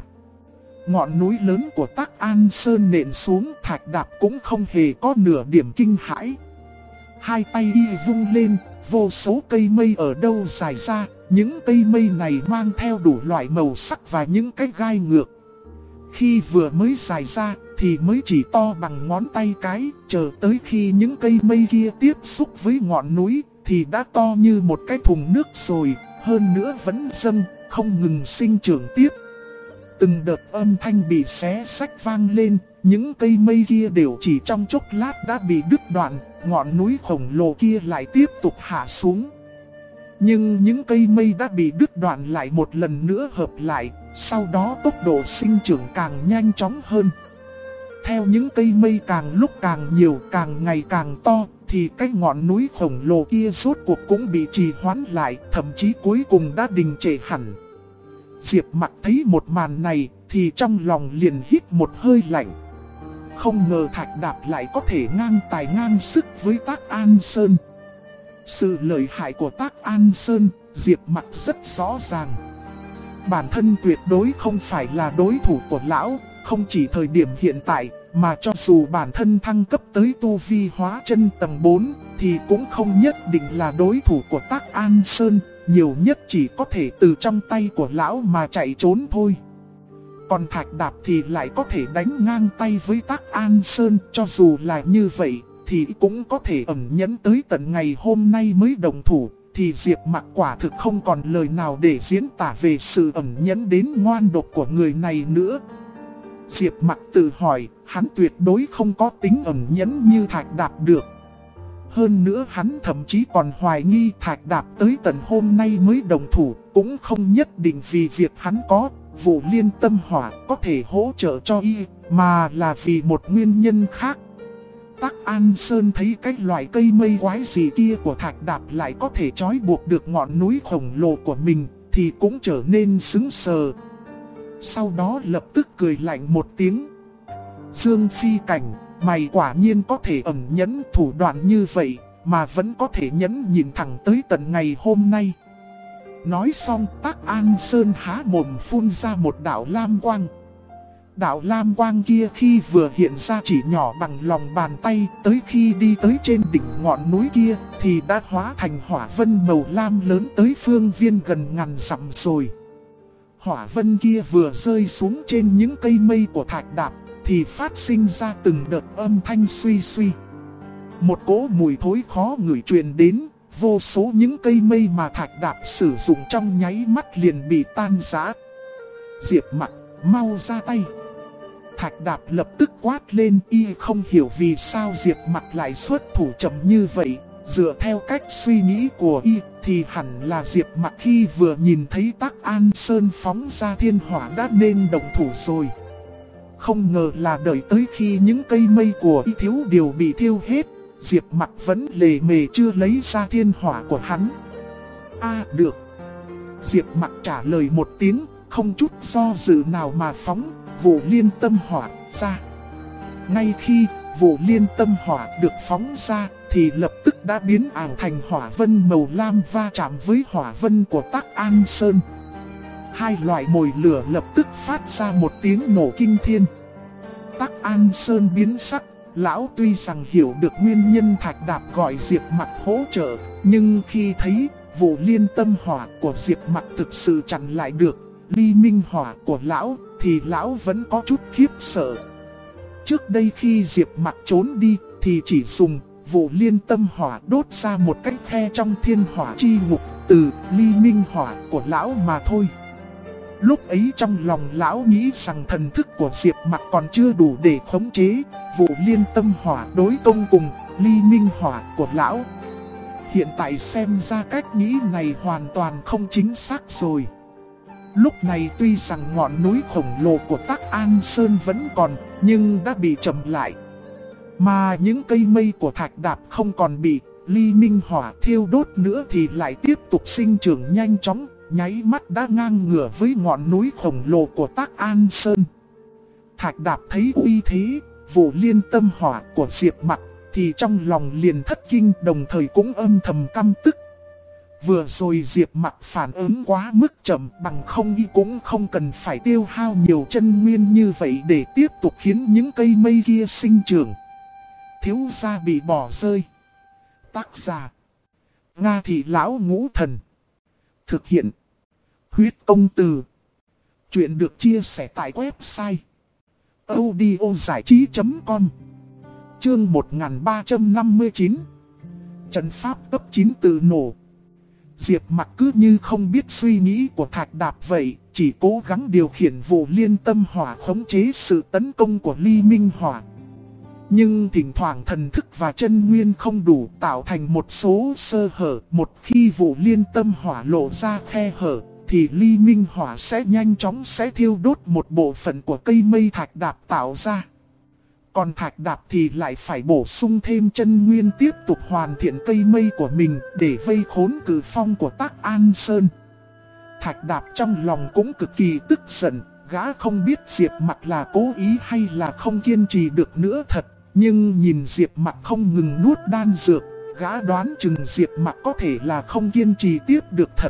Ngọn núi lớn của Tắc An Sơn nện xuống, Thạch Đạp cũng không hề có nửa điểm kinh hãi. Hai tay y vung lên, vô số cây mây ở đâu dài ra, những cây mây này mang theo đủ loại màu sắc và những cái gai ngược. Khi vừa mới dài ra thì mới chỉ to bằng ngón tay cái, chờ tới khi những cây mây kia tiếp xúc với ngọn núi thì đã to như một cái thùng nước rồi, hơn nữa vẫn dâng, không ngừng sinh trưởng tiếp. Từng đợt âm thanh bị xé xách vang lên, những cây mây kia đều chỉ trong chốc lát đã bị đứt đoạn, ngọn núi khổng lồ kia lại tiếp tục hạ xuống. Nhưng những cây mây đã bị đứt đoạn lại một lần nữa hợp lại, sau đó tốc độ sinh trưởng càng nhanh chóng hơn. Theo những cây mây càng lúc càng nhiều, càng ngày càng to, thì cái ngọn núi khổng lồ kia rốt cuộc cũng bị trì hoãn lại, thậm chí cuối cùng đã đình trệ hẳn. Diệp Mặc thấy một màn này thì trong lòng liền hít một hơi lạnh. Không ngờ Thạch Đạp lại có thể ngang tài ngang sức với Tắc An Sơn. Sự lợi hại của Tắc An Sơn, Diệp Mặc rất rõ ràng. Bản thân tuyệt đối không phải là đối thủ của lão, không chỉ thời điểm hiện tại, mà cho dù bản thân thăng cấp tới tu vi hóa chân tầng 4, thì cũng không nhất định là đối thủ của Tắc An Sơn, nhiều nhất chỉ có thể từ trong tay của lão mà chạy trốn thôi. Còn Thạch Đạp thì lại có thể đánh ngang tay với Tắc An Sơn, cho dù là như vậy, thì cũng có thể ẩn nhẫn tới tận ngày hôm nay mới đồng thủ, thì Diệp Mặc quả thực không còn lời nào để diễn tả về sự ẩn nhẫn đến ngoan độc của người này nữa. Diệp Mặc tự hỏi, hắn tuyệt đối không có tính ẩn nhẫn như Thạch Đạp được. Hơn nữa hắn thậm chí còn hoài nghi Thạch Đạp tới tận hôm nay mới đồng thủ, cũng không nhất định vì việc hắn có vụ liên tâm hỏa có thể hỗ trợ cho y, mà là vì một nguyên nhân khác. Tắc An Sơn thấy cái loại cây mây quái gì kia của Thạch Đạp lại có thể trói buộc được ngọn núi khổng lồ của mình, thì cũng trở nên sững sờ. Sau đó lập tức cười lạnh một tiếng. Dương Phi Cảnh, mày quả nhiên có thể ẩn nhẫn thủ đoạn như vậy, mà vẫn có thể nhẫn nhìn thẳng tới tận ngày hôm nay. Nói xong, Tắc An Sơn há mồm phun ra một đạo lam quang. Đạo lam quang kia khi vừa hiện ra chỉ nhỏ bằng lòng bàn tay, tới khi đi tới trên đỉnh ngọn núi kia thì đã hóa thành hỏa vân màu lam lớn tới phương viên gần ngàn dặm rồi. Hỏa vân kia vừa rơi xuống trên những cây mây của Thạch Đạp thì phát sinh ra từng đợt âm thanh suy suy. Một cỗ mùi thối khó ngửi truyền đến, vô số những cây mây mà Thạch Đạp sử dụng trong nháy mắt liền bị tan rã. Diệp Mặc, mau ra tay. Thạch Đạp lập tức quát lên, y không hiểu vì sao Diệp Mặc lại xuất thủ chậm như vậy, Dựa theo cách suy nghĩ của y thì hẳn là Diệp Mặc khi vừa nhìn thấy Tắc An Sơn phóng ra thiên hỏa đã nên động thủ rồi. Không ngờ là đợi tới khi những cây mây của y thiếu điều bị thiêu hết, Diệp Mặc vẫn lề mề chưa lấy ra thiên hỏa của hắn. Được. Diệp Mặc trả lời một tiếng, không chút do dự nào mà phóng Vụ Liên Tâm Hỏa ra. Ngay khi Vụ Liên Tâm Hỏa được phóng ra thì lập tức đã biến ảo thành hỏa vân màu lam va chạm với hỏa vân của Tắc An Sơn. Hai loại mồi lửa lập tức phát ra một tiếng nổ kinh thiên. Tắc An Sơn biến sắc, lão tuy rằng hiểu được nguyên nhân Thạch Đạp gọi Diệp Mặc hỗ trợ, nhưng khi thấy Vụ Liên Tâm Hỏa của Diệp Mặc thực sự chặn lại được Ly Minh Hỏa của lão thì lão vẫn có chút khiếp sợ. Trước đây khi Diệp Mặc trốn đi thì chỉ dùng Vụ Liên Tâm Hỏa đốt ra một cái khe trong thiên hỏa chi ngục từ Ly Minh Hỏa của lão mà thôi. Lúc ấy trong lòng lão nghĩ rằng thần thức của Diệp Mặc còn chưa đủ để khống chế Vụ Liên Tâm Hỏa đối công cùng Ly Minh Hỏa của lão. Hiện tại xem ra cách nghĩ này hoàn toàn không chính xác rồi. Lúc này tuy rằng ngọn núi khổng lồ của Tắc An Sơn vẫn còn, nhưng đã bị chậm lại. Mà những cây mây của Thạch Đạp không còn bị Ly Minh Hỏa thiêu đốt nữa thì lại tiếp tục sinh trưởng nhanh chóng, nháy mắt đã ngang ngửa với ngọn núi khổng lồ của Tắc An Sơn. Thạch Đạp thấy uy thế Vụ Liên Tâm Hỏa của Diệp Mặc thì trong lòng liền thất kinh, đồng thời cũng âm thầm căm tức. Vừa rồi Diệp Mặc phản ứng quá mức chậm, bằng không y cũng không cần phải tiêu hao nhiều chân nguyên như vậy để tiếp tục khiến những cây mây kia sinh trưởng. Thiếu gia bị bỏ rơi. Tác giả: Nga Thị Lão Ngũ Thần. Thực hiện: Huyết Công Từ. Chuyện được chia sẻ tại website audiozảichí.com. Chương 1359. Trận pháp cấp 9 tự nổ. Diệp Mặc cứ như không biết suy nghĩ của Thạch Đạp vậy, chỉ cố gắng điều khiển Vụ Liên Tâm Hỏa khống chế sự tấn công của Ly Minh Hỏa. Nhưng thỉnh thoảng thần thức và chân nguyên không đủ, tạo thành một số sơ hở. Một khi Vụ Liên Tâm Hỏa lộ ra khe hở thì Ly Minh Hỏa sẽ nhanh chóng thiêu đốt một bộ phận của cây mây Thạch Đạp tạo ra. Còn Thạch Đạp thì lại phải bổ sung thêm chân nguyên tiếp tục hoàn thiện cây mây của mình để vây khốn cử phong của Tắc An Sơn. Thạch Đạp trong lòng cũng cực kỳ tức giận, gã không biết Diệp Mặc là cố ý hay là không kiên trì được nữa thật. Nhưng nhìn Diệp Mặc không ngừng nuốt đan dược, gã đoán chừng Diệp Mặc có thể là không kiên trì tiếp được thật.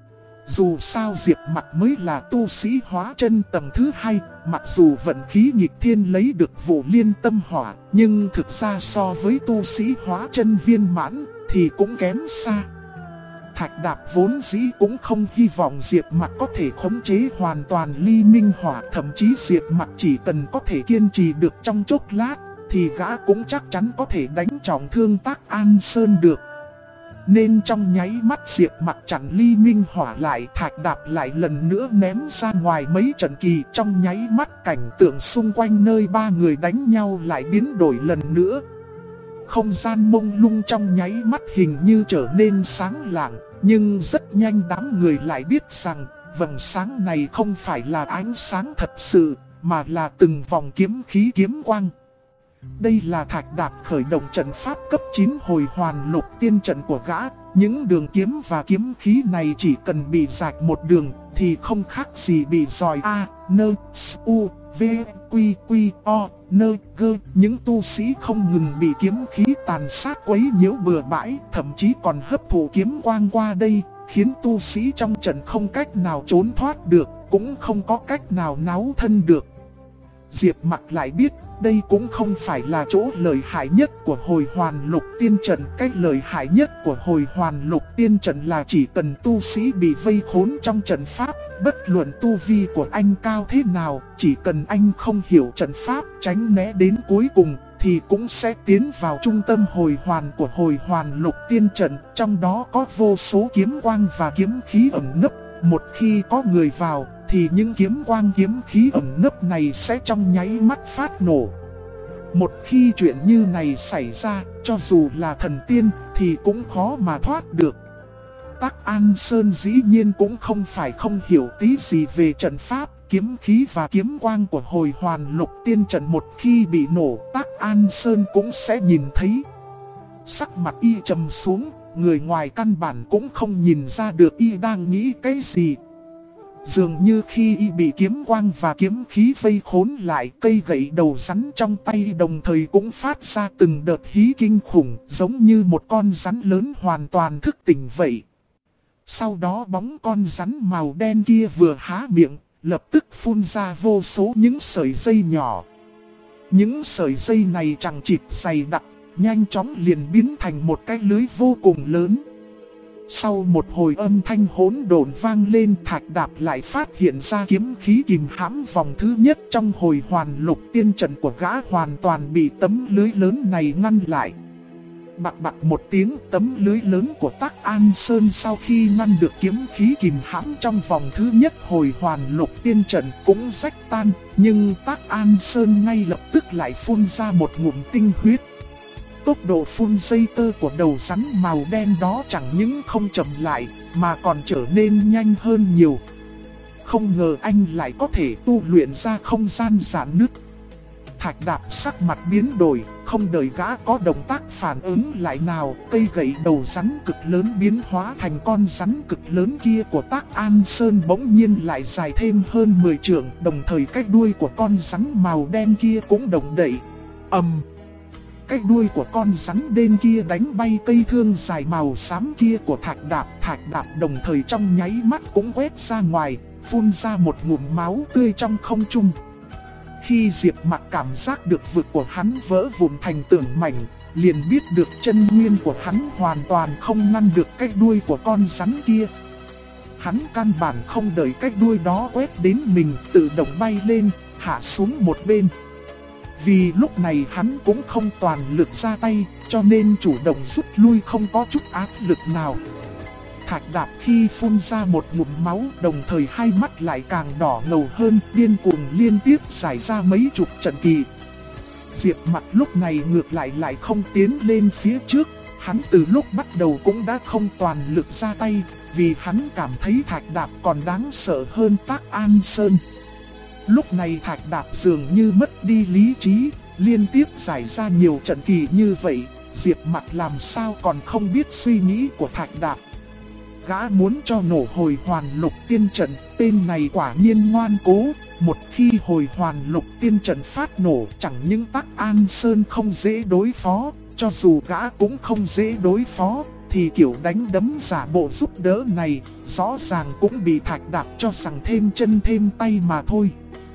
Dù sao Diệp Mặc mới là tu sĩ hóa chân tầng thứ 2, mặc dù vận khí nghịch thiên lấy được Vụ Liên Tâm Hỏa, nhưng thực ra so với tu sĩ hóa chân viên mãn thì cũng kém xa. Thạch Đạp vốn dĩ cũng không hy vọng Diệp Mặc có thể khống chế hoàn toàn Ly Minh Hỏa, thậm chí Diệp Mặc chỉ cần có thể kiên trì được trong chốc lát thì gã cũng chắc chắn có thể đánh trọng thương Tắc An Sơn được. Nên trong nháy mắt Diệp Mặc chặn Ly Minh Hỏa lại, Thạch Đạp lại lần nữa ném ra ngoài mấy trận kỳ. Trong nháy mắt cảnh tượng xung quanh nơi ba người đánh nhau lại biến đổi lần nữa. Không gian mông lung trong nháy mắt hình như trở nên sáng lạng. Nhưng rất nhanh đám người lại biết rằng vầng sáng này không phải là ánh sáng thật sự, mà là từng vòng kiếm khí kiếm quang. Đây là Thạch Đạp khởi động trận pháp cấp 9 Hồi Hoàn Lục Tiên trận của gã. Những đường kiếm và kiếm khí này chỉ cần bị rạch một đường thì không khác gì bị giòi A, N, S, U, V, Quy, Quy, O, N, G. Những tu sĩ không ngừng bị kiếm khí tàn sát quấy nhiễu bừa bãi, thậm chí còn hấp thụ kiếm quang qua đây, khiến tu sĩ trong trận không cách nào trốn thoát được, cũng không có cách nào náu thân được. Diệp Mặc lại biết đây cũng không phải là chỗ lợi hại nhất của Hồi Hoàn Lục Tiên trận. Cái lợi hại nhất của Hồi Hoàn Lục Tiên trận là chỉ cần tu sĩ bị vây khốn trong trận pháp, bất luận tu vi của anh cao thế nào, chỉ cần anh không hiểu trận pháp, tránh né đến cuối cùng thì cũng sẽ tiến vào trung tâm hồi hoàn của Hồi Hoàn Lục Tiên trận. Trong đó có vô số kiếm quang và kiếm khí ẩn nấp. Một khi có người vào thì những kiếm quang kiếm khí ẩn nấp này sẽ trong nháy mắt phát nổ. Một khi chuyện như này xảy ra, cho dù là thần tiên thì cũng khó mà thoát được. Tắc An Sơn dĩ nhiên cũng không phải không hiểu tí gì về trận pháp, kiếm khí và kiếm quang của hồi hoàn lục tiên trận. Một khi bị nổ, Tắc An Sơn cũng sẽ nhìn thấy. Sắc mặt y trầm xuống, người ngoài căn bản cũng không nhìn ra được y đang nghĩ cái gì. Dường như khi y bị kiếm quang và kiếm khí vây khốn lại, cây gậy đầu rắn trong tay đồng thời cũng phát ra từng đợt hí kinh khủng, giống như một con rắn lớn hoàn toàn thức tỉnh vậy. Sau đó bóng con rắn màu đen kia vừa há miệng, lập tức phun ra vô số những sợi dây nhỏ. Những sợi dây này chẳng chịt dày đặc, nhanh chóng liền biến thành một cái lưới vô cùng lớn. Sau một hồi âm thanh hỗn độn vang lên, Thạch Đạp lại phát hiện ra kiếm khí kìm hãm vòng thứ nhất trong hồi hoàn lục tiên trận của gã hoàn toàn bị tấm lưới lớn này ngăn lại. Bạc bạc một tiếng, tấm lưới lớn của Tắc An Sơn sau khi ngăn được kiếm khí kìm hãm trong vòng thứ nhất hồi hoàn lục tiên trận cũng rách tan, nhưng Tắc An Sơn ngay lập tức lại phun ra một ngụm tinh huyết. Tốc độ phun dây tơ của đầu rắn màu đen đó chẳng những không chậm lại, mà còn trở nên nhanh hơn nhiều. Không ngờ anh lại có thể tu luyện ra không gian rạn nứt. Thạch Đạp sắc mặt biến đổi, không đợi gã có động tác phản ứng lại nào, cây gậy đầu rắn cực lớn biến hóa thành con rắn cực lớn kia của Tắc An Sơn bỗng nhiên lại dài thêm hơn 10 trượng, đồng thời cái đuôi của con rắn màu đen kia cũng động đậy. Cái đuôi của con rắn đen kia đánh bay cây thương dài màu xám kia của Thạch Đạp đồng thời trong nháy mắt cũng quét ra ngoài, phun ra một ngụm máu tươi trong không trung. Khi Diệp Mặc cảm giác được vực của hắn vỡ vụn thành tưởng mảnh, liền biết được chân nguyên của hắn hoàn toàn không ngăn được cái đuôi của con rắn kia. Hắn căn bản không đợi cái đuôi đó quét đến mình, tự động bay lên, hạ xuống một bên. Vì lúc này hắn cũng không toàn lực ra tay, cho nên chủ động rút lui không có chút áp lực nào. Thạch Đạp khi phun ra một ngụm máu, đồng thời hai mắt lại càng đỏ ngầu hơn, điên cuồng liên tiếp giải ra mấy chục trận kỳ. Diệp Mặc lúc này ngược lại không tiến lên phía trước, hắn từ lúc bắt đầu cũng đã không toàn lực ra tay, vì hắn cảm thấy Thạch Đạp còn đáng sợ hơn Tắc An Sơn. Lúc này Thạch Đạp dường như mất đi lý trí, liên tiếp giải ra nhiều trận kỳ như vậy, Diệp Mặc làm sao còn không biết suy nghĩ của Thạch Đạp. Gã muốn cho nổ hồi hoàn lục tiên trận, tên này quả nhiên ngoan cố. Một khi hồi hoàn lục tiên trận phát nổ, chẳng những Tắc An Sơn không dễ đối phó, cho dù gã cũng không dễ đối phó, thì kiểu đánh đấm giả bộ giúp đỡ này, rõ ràng cũng bị Thạch Đạp cho rằng thêm chân thêm tay mà thôi.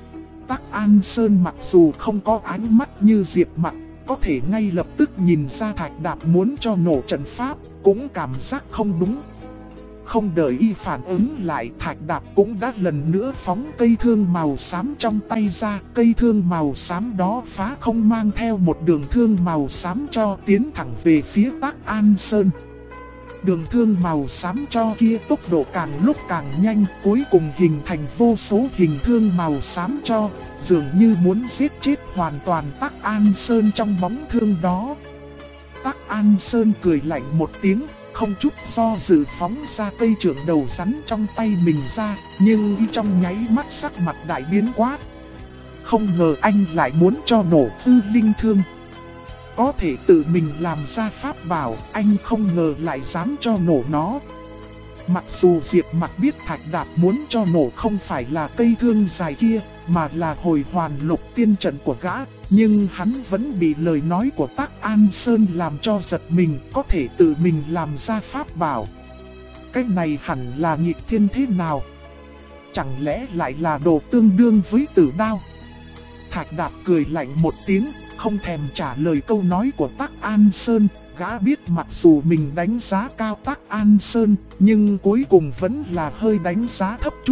Tắc An Sơn mặc dù không có ánh mắt như Diệp Mặc, có thể ngay lập tức nhìn ra Thạch Đạp muốn cho nổ trận pháp, cũng cảm giác không đúng. Không đợi y phản ứng lại, Thạch Đạp cũng đã lần nữa phóng cây thương màu xám trong tay ra. Cây thương màu xám đó phá không mang theo một đường thương màu xám cho tiến thẳng về phía Tắc An Sơn. Đường thương màu xám cho kia tốc độ càng lúc càng nhanh, cuối cùng hình thành vô số hình thương màu xám cho, dường như muốn giết chết hoàn toàn Tắc An Sơn trong bóng thương đó. Tắc An Sơn cười lạnh một tiếng, không chút do dự phóng ra cây chưởng đầu rắn trong tay mình ra, nhưng y trong nháy mắt sắc mặt đại biến quát. Không ngờ anh lại muốn cho nổ Hư Linh Thương. Có thể tự mình làm ra pháp bảo, anh không ngờ lại dám cho nổ nó. Mặc dù Diệp Mặc biết Thạch Đạp muốn cho nổ không phải là cây thương dài kia, mà là hồi hoàn lục tiên trận của gã, nhưng hắn vẫn bị lời nói của Tắc An Sơn làm cho giật mình, có thể tự mình làm ra pháp bảo. Cái này hẳn là nghịch thiên thế nào? Chẳng lẽ lại là đồ tương đương với tử đao? Thạch Đạp cười lạnh một tiếng, không thèm trả lời câu nói của Tắc An Sơn. Gã biết mặc dù mình đánh giá cao Tắc An Sơn, nhưng cuối cùng vẫn là hơi đánh giá thấp chút.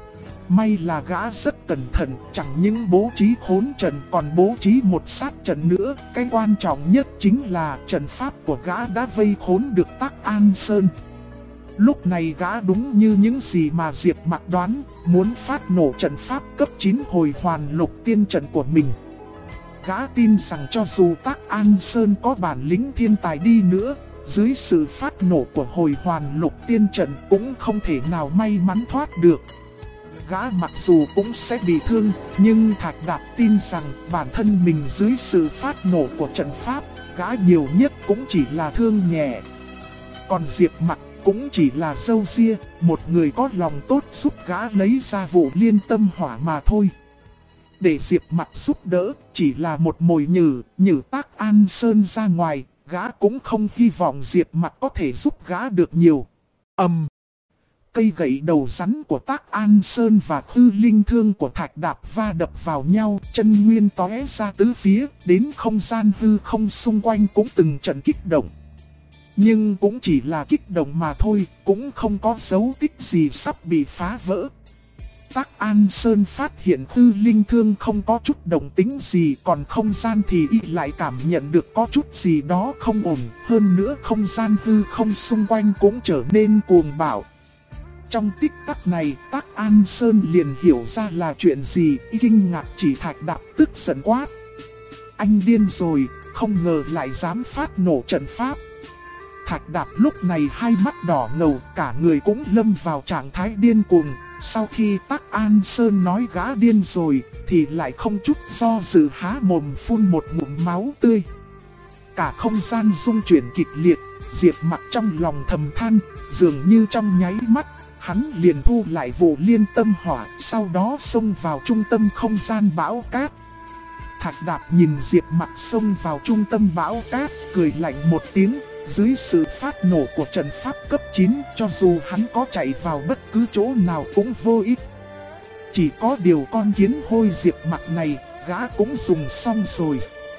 May là gã rất cẩn thận, chẳng những bố trí khốn trận còn bố trí một sát trận nữa. Cái quan trọng nhất chính là trận pháp của gã đã vây khốn được Tắc An Sơn. Lúc này gã đúng như những gì mà Diệp Mặc đoán, muốn phát nổ trận pháp cấp 9 hồi hoàn lục tiên trận của mình. gã tin rằng cho dù Tác An Sơn có bản lĩnh thiên tài đi nữa, dưới sự phát nổ của hồi hoàn lục tiên trận cũng không thể nào may mắn thoát được. Gã mặc dù cũng sẽ bị thương, nhưng Thạch Đạp tin rằng bản thân mình dưới sự phát nổ của trận pháp, gã nhiều nhất cũng chỉ là thương nhẹ. Còn Diệp Mặc cũng chỉ là râu ria, một người có lòng tốt giúp gã lấy ra vụ liên tâm hỏa mà thôi. Để Diệp Mặc giúp đỡ, chỉ là một mồi nhử Tác An Sơn ra ngoài, gã cũng không hy vọng Diệp Mặc có thể giúp gã được nhiều. Cây gậy đầu rắn của Tác An Sơn và hư linh thương của Thạch Đạp va đập vào nhau, chân nguyên tóe ra tứ phía, đến không gian hư không xung quanh cũng từng trận kích động. Nhưng cũng chỉ là kích động mà thôi, cũng không có dấu tích gì sắp bị phá vỡ. Tác An Sơn phát hiện hư linh thương không có chút động tính gì, còn không gian thì y lại cảm nhận được có chút gì đó không ổn. Hơn nữa không gian hư không xung quanh cũng trở nên cuồng bạo. Trong tích tắc này, Tác An Sơn liền hiểu ra là chuyện gì, y kinh ngạc chỉ Thạch Đạp tức giận quát. Anh điên rồi, không ngờ lại dám phát nổ trận pháp. Thạch Đạp lúc này hai mắt đỏ ngầu, cả người cũng lâm vào trạng thái điên cuồng. Sau khi Tác An Sơn nói gã điên rồi, thì lại không chút do dự há mồm phun một ngụm máu tươi. Cả không gian rung chuyển kịch liệt, Diệp Mặc trong lòng thầm than, dường như trong nháy mắt, hắn liền thu lại vụ liên tâm hỏa, sau đó xông vào trung tâm không gian bão cát. Thạch Đạp nhìn Diệp Mặc xông vào trung tâm bão cát, cười lạnh một tiếng. Dưới sự phát nổ của trận pháp cấp 9, cho dù hắn có chạy vào bất cứ chỗ nào cũng vô ích. Chỉ có điều con kiến hôi Diệp Mặc này, gã cũng dùng xong rồi.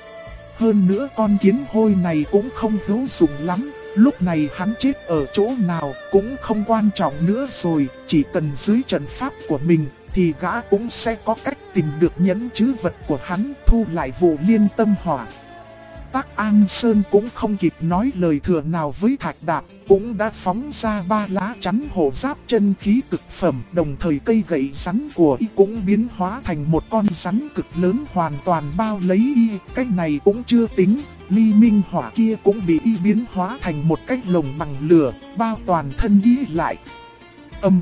Hơn nữa con kiến hôi này cũng không hữu dụng lắm, lúc này hắn chết ở chỗ nào cũng không quan trọng nữa rồi. Chỉ cần dưới trận pháp của mình, thì gã cũng sẽ có cách tìm được nhẫn trữ vật của hắn, thu lại vụ liên tâm hỏa. Tác An Sơn cũng không kịp nói lời thừa nào với Thạch Đạp, cũng đã phóng ra 3 lá chắn hộ giáp chân khí cực phẩm, đồng thời cây gậy rắn của y cũng biến hóa thành một con rắn cực lớn hoàn toàn bao lấy y. Cách này cũng chưa tính, ly minh hỏa kia cũng bị y biến hóa thành một cái lồng bằng lửa, bao toàn thân y lại. Ầm.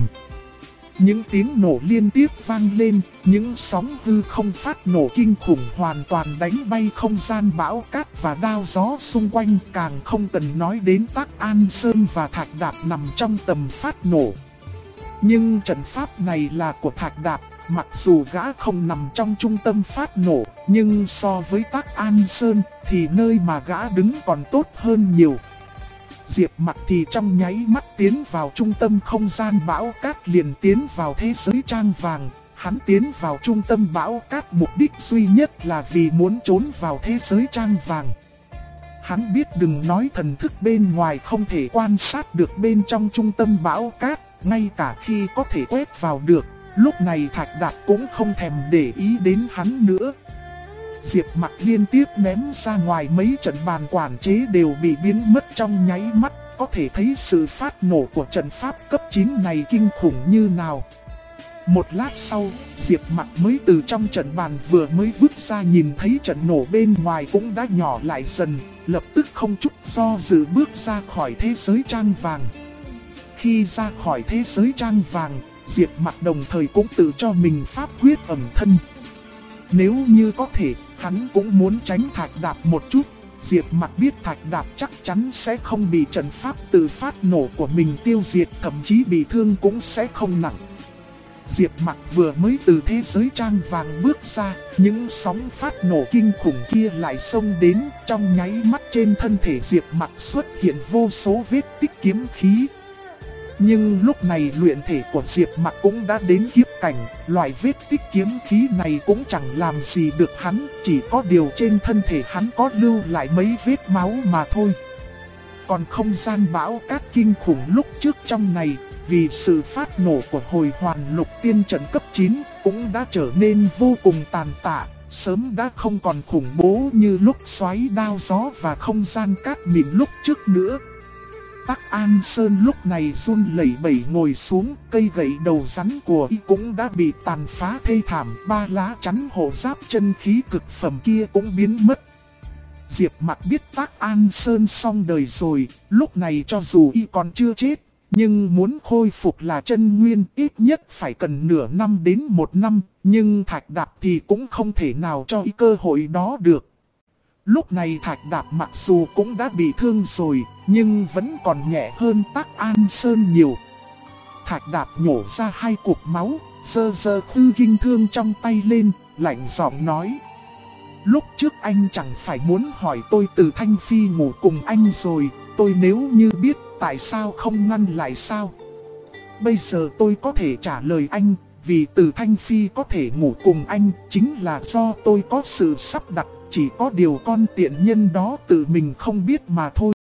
Những tiếng nổ liên tiếp vang lên, những sóng hư không phát nổ kinh khủng hoàn toàn đánh bay không gian bão cát và đao gió xung quanh, càng không cần nói đến Tác An Sơn và Thạch Đạp nằm trong tầm phát nổ. Nhưng trận pháp này là của Thạch Đạp, mặc dù gã không nằm trong trung tâm phát nổ, nhưng so với Tác An Sơn thì nơi mà gã đứng còn tốt hơn nhiều. Diệp Mặc thì trong nháy mắt tiến vào trung tâm không gian bão cát, liền tiến vào thế giới trang vàng. Hắn tiến vào trung tâm bão cát mục đích duy nhất là vì muốn trốn vào thế giới trang vàng. Hắn biết đừng nói thần thức bên ngoài không thể quan sát được bên trong trung tâm bão cát, ngay cả khi có thể quét vào được, lúc này Thạch Đạp cũng không thèm để ý đến hắn nữa. Diệp Mặc liên tiếp ném ra ngoài mấy trận bàn quản chế đều bị biến mất trong nháy mắt, có thể thấy sự phát nổ của trận pháp cấp 9 này kinh khủng như nào. Một lát sau, Diệp Mặc mới từ trong trận bàn vừa mới vứt ra nhìn thấy trận nổ bên ngoài cũng đã nhỏ lại dần, lập tức không chút do dự bước ra khỏi thế giới trang vàng. Khi ra khỏi thế giới trang vàng, Diệp Mặc đồng thời cũng tự cho mình pháp quyết ẩn thân. Nếu như có thể, hắn cũng muốn tránh Thạch Đạp một chút. Diệp Mặc biết Thạch Đạp chắc chắn sẽ không bị trận pháp tự phát nổ của mình tiêu diệt, thậm chí bị thương cũng sẽ không nặng. Diệp Mặc vừa mới từ thế giới trang vàng bước ra, những sóng phát nổ kinh khủng kia lại xông đến, trong nháy mắt trên thân thể Diệp Mặc xuất hiện vô số vết tích kiếm khí. Nhưng lúc này luyện thể của Diệp Mặc cũng đã đến kiếp cảnh, loại vết tích kiếm khí này cũng chẳng làm gì được hắn, chỉ có điều trên thân thể hắn có lưu lại mấy vết máu mà thôi. Còn không gian bão cát kinh khủng lúc trước trong này, vì sự phát nổ của hồi hoàn lục tiên trận cấp 9, cũng đã trở nên vô cùng tàn tạ, sớm đã không còn khủng bố như lúc xoáy đao gió và không gian cát mịn lúc trước nữa. Tắc An Sơn lúc này run lẩy bẩy ngồi xuống, cây gậy đầu rắn của y cũng đã bị tàn phá thê thảm, 3 lá chắn hộ giáp chân khí cực phẩm kia cũng biến mất. Diệp Mặc biết Tắc An Sơn xong đời rồi, lúc này cho dù y còn chưa chết, nhưng muốn khôi phục là chân nguyên ít nhất phải cần nửa năm đến 1 năm, nhưng Thạch Đạp thì cũng không thể nào cho y cơ hội đó được. Lúc này Thạch Đạp mặc dù cũng đã bị thương rồi, nhưng vẫn còn nhẹ hơn Tắc An Sơn nhiều. Thạch Đạp nhổ ra 2 cục máu, giơ giơ khư kinh thương trong tay lên, lạnh giọng nói. Lúc trước anh chẳng phải muốn hỏi tôi Từ Thanh Phi ngủ cùng anh rồi, tôi nếu như biết tại sao không ngăn lại sao? Bây giờ tôi có thể trả lời anh, vì Từ Thanh Phi có thể ngủ cùng anh chính là do tôi có sự sắp đặt, chỉ có điều con tiện nhân đó tự mình không biết mà thôi.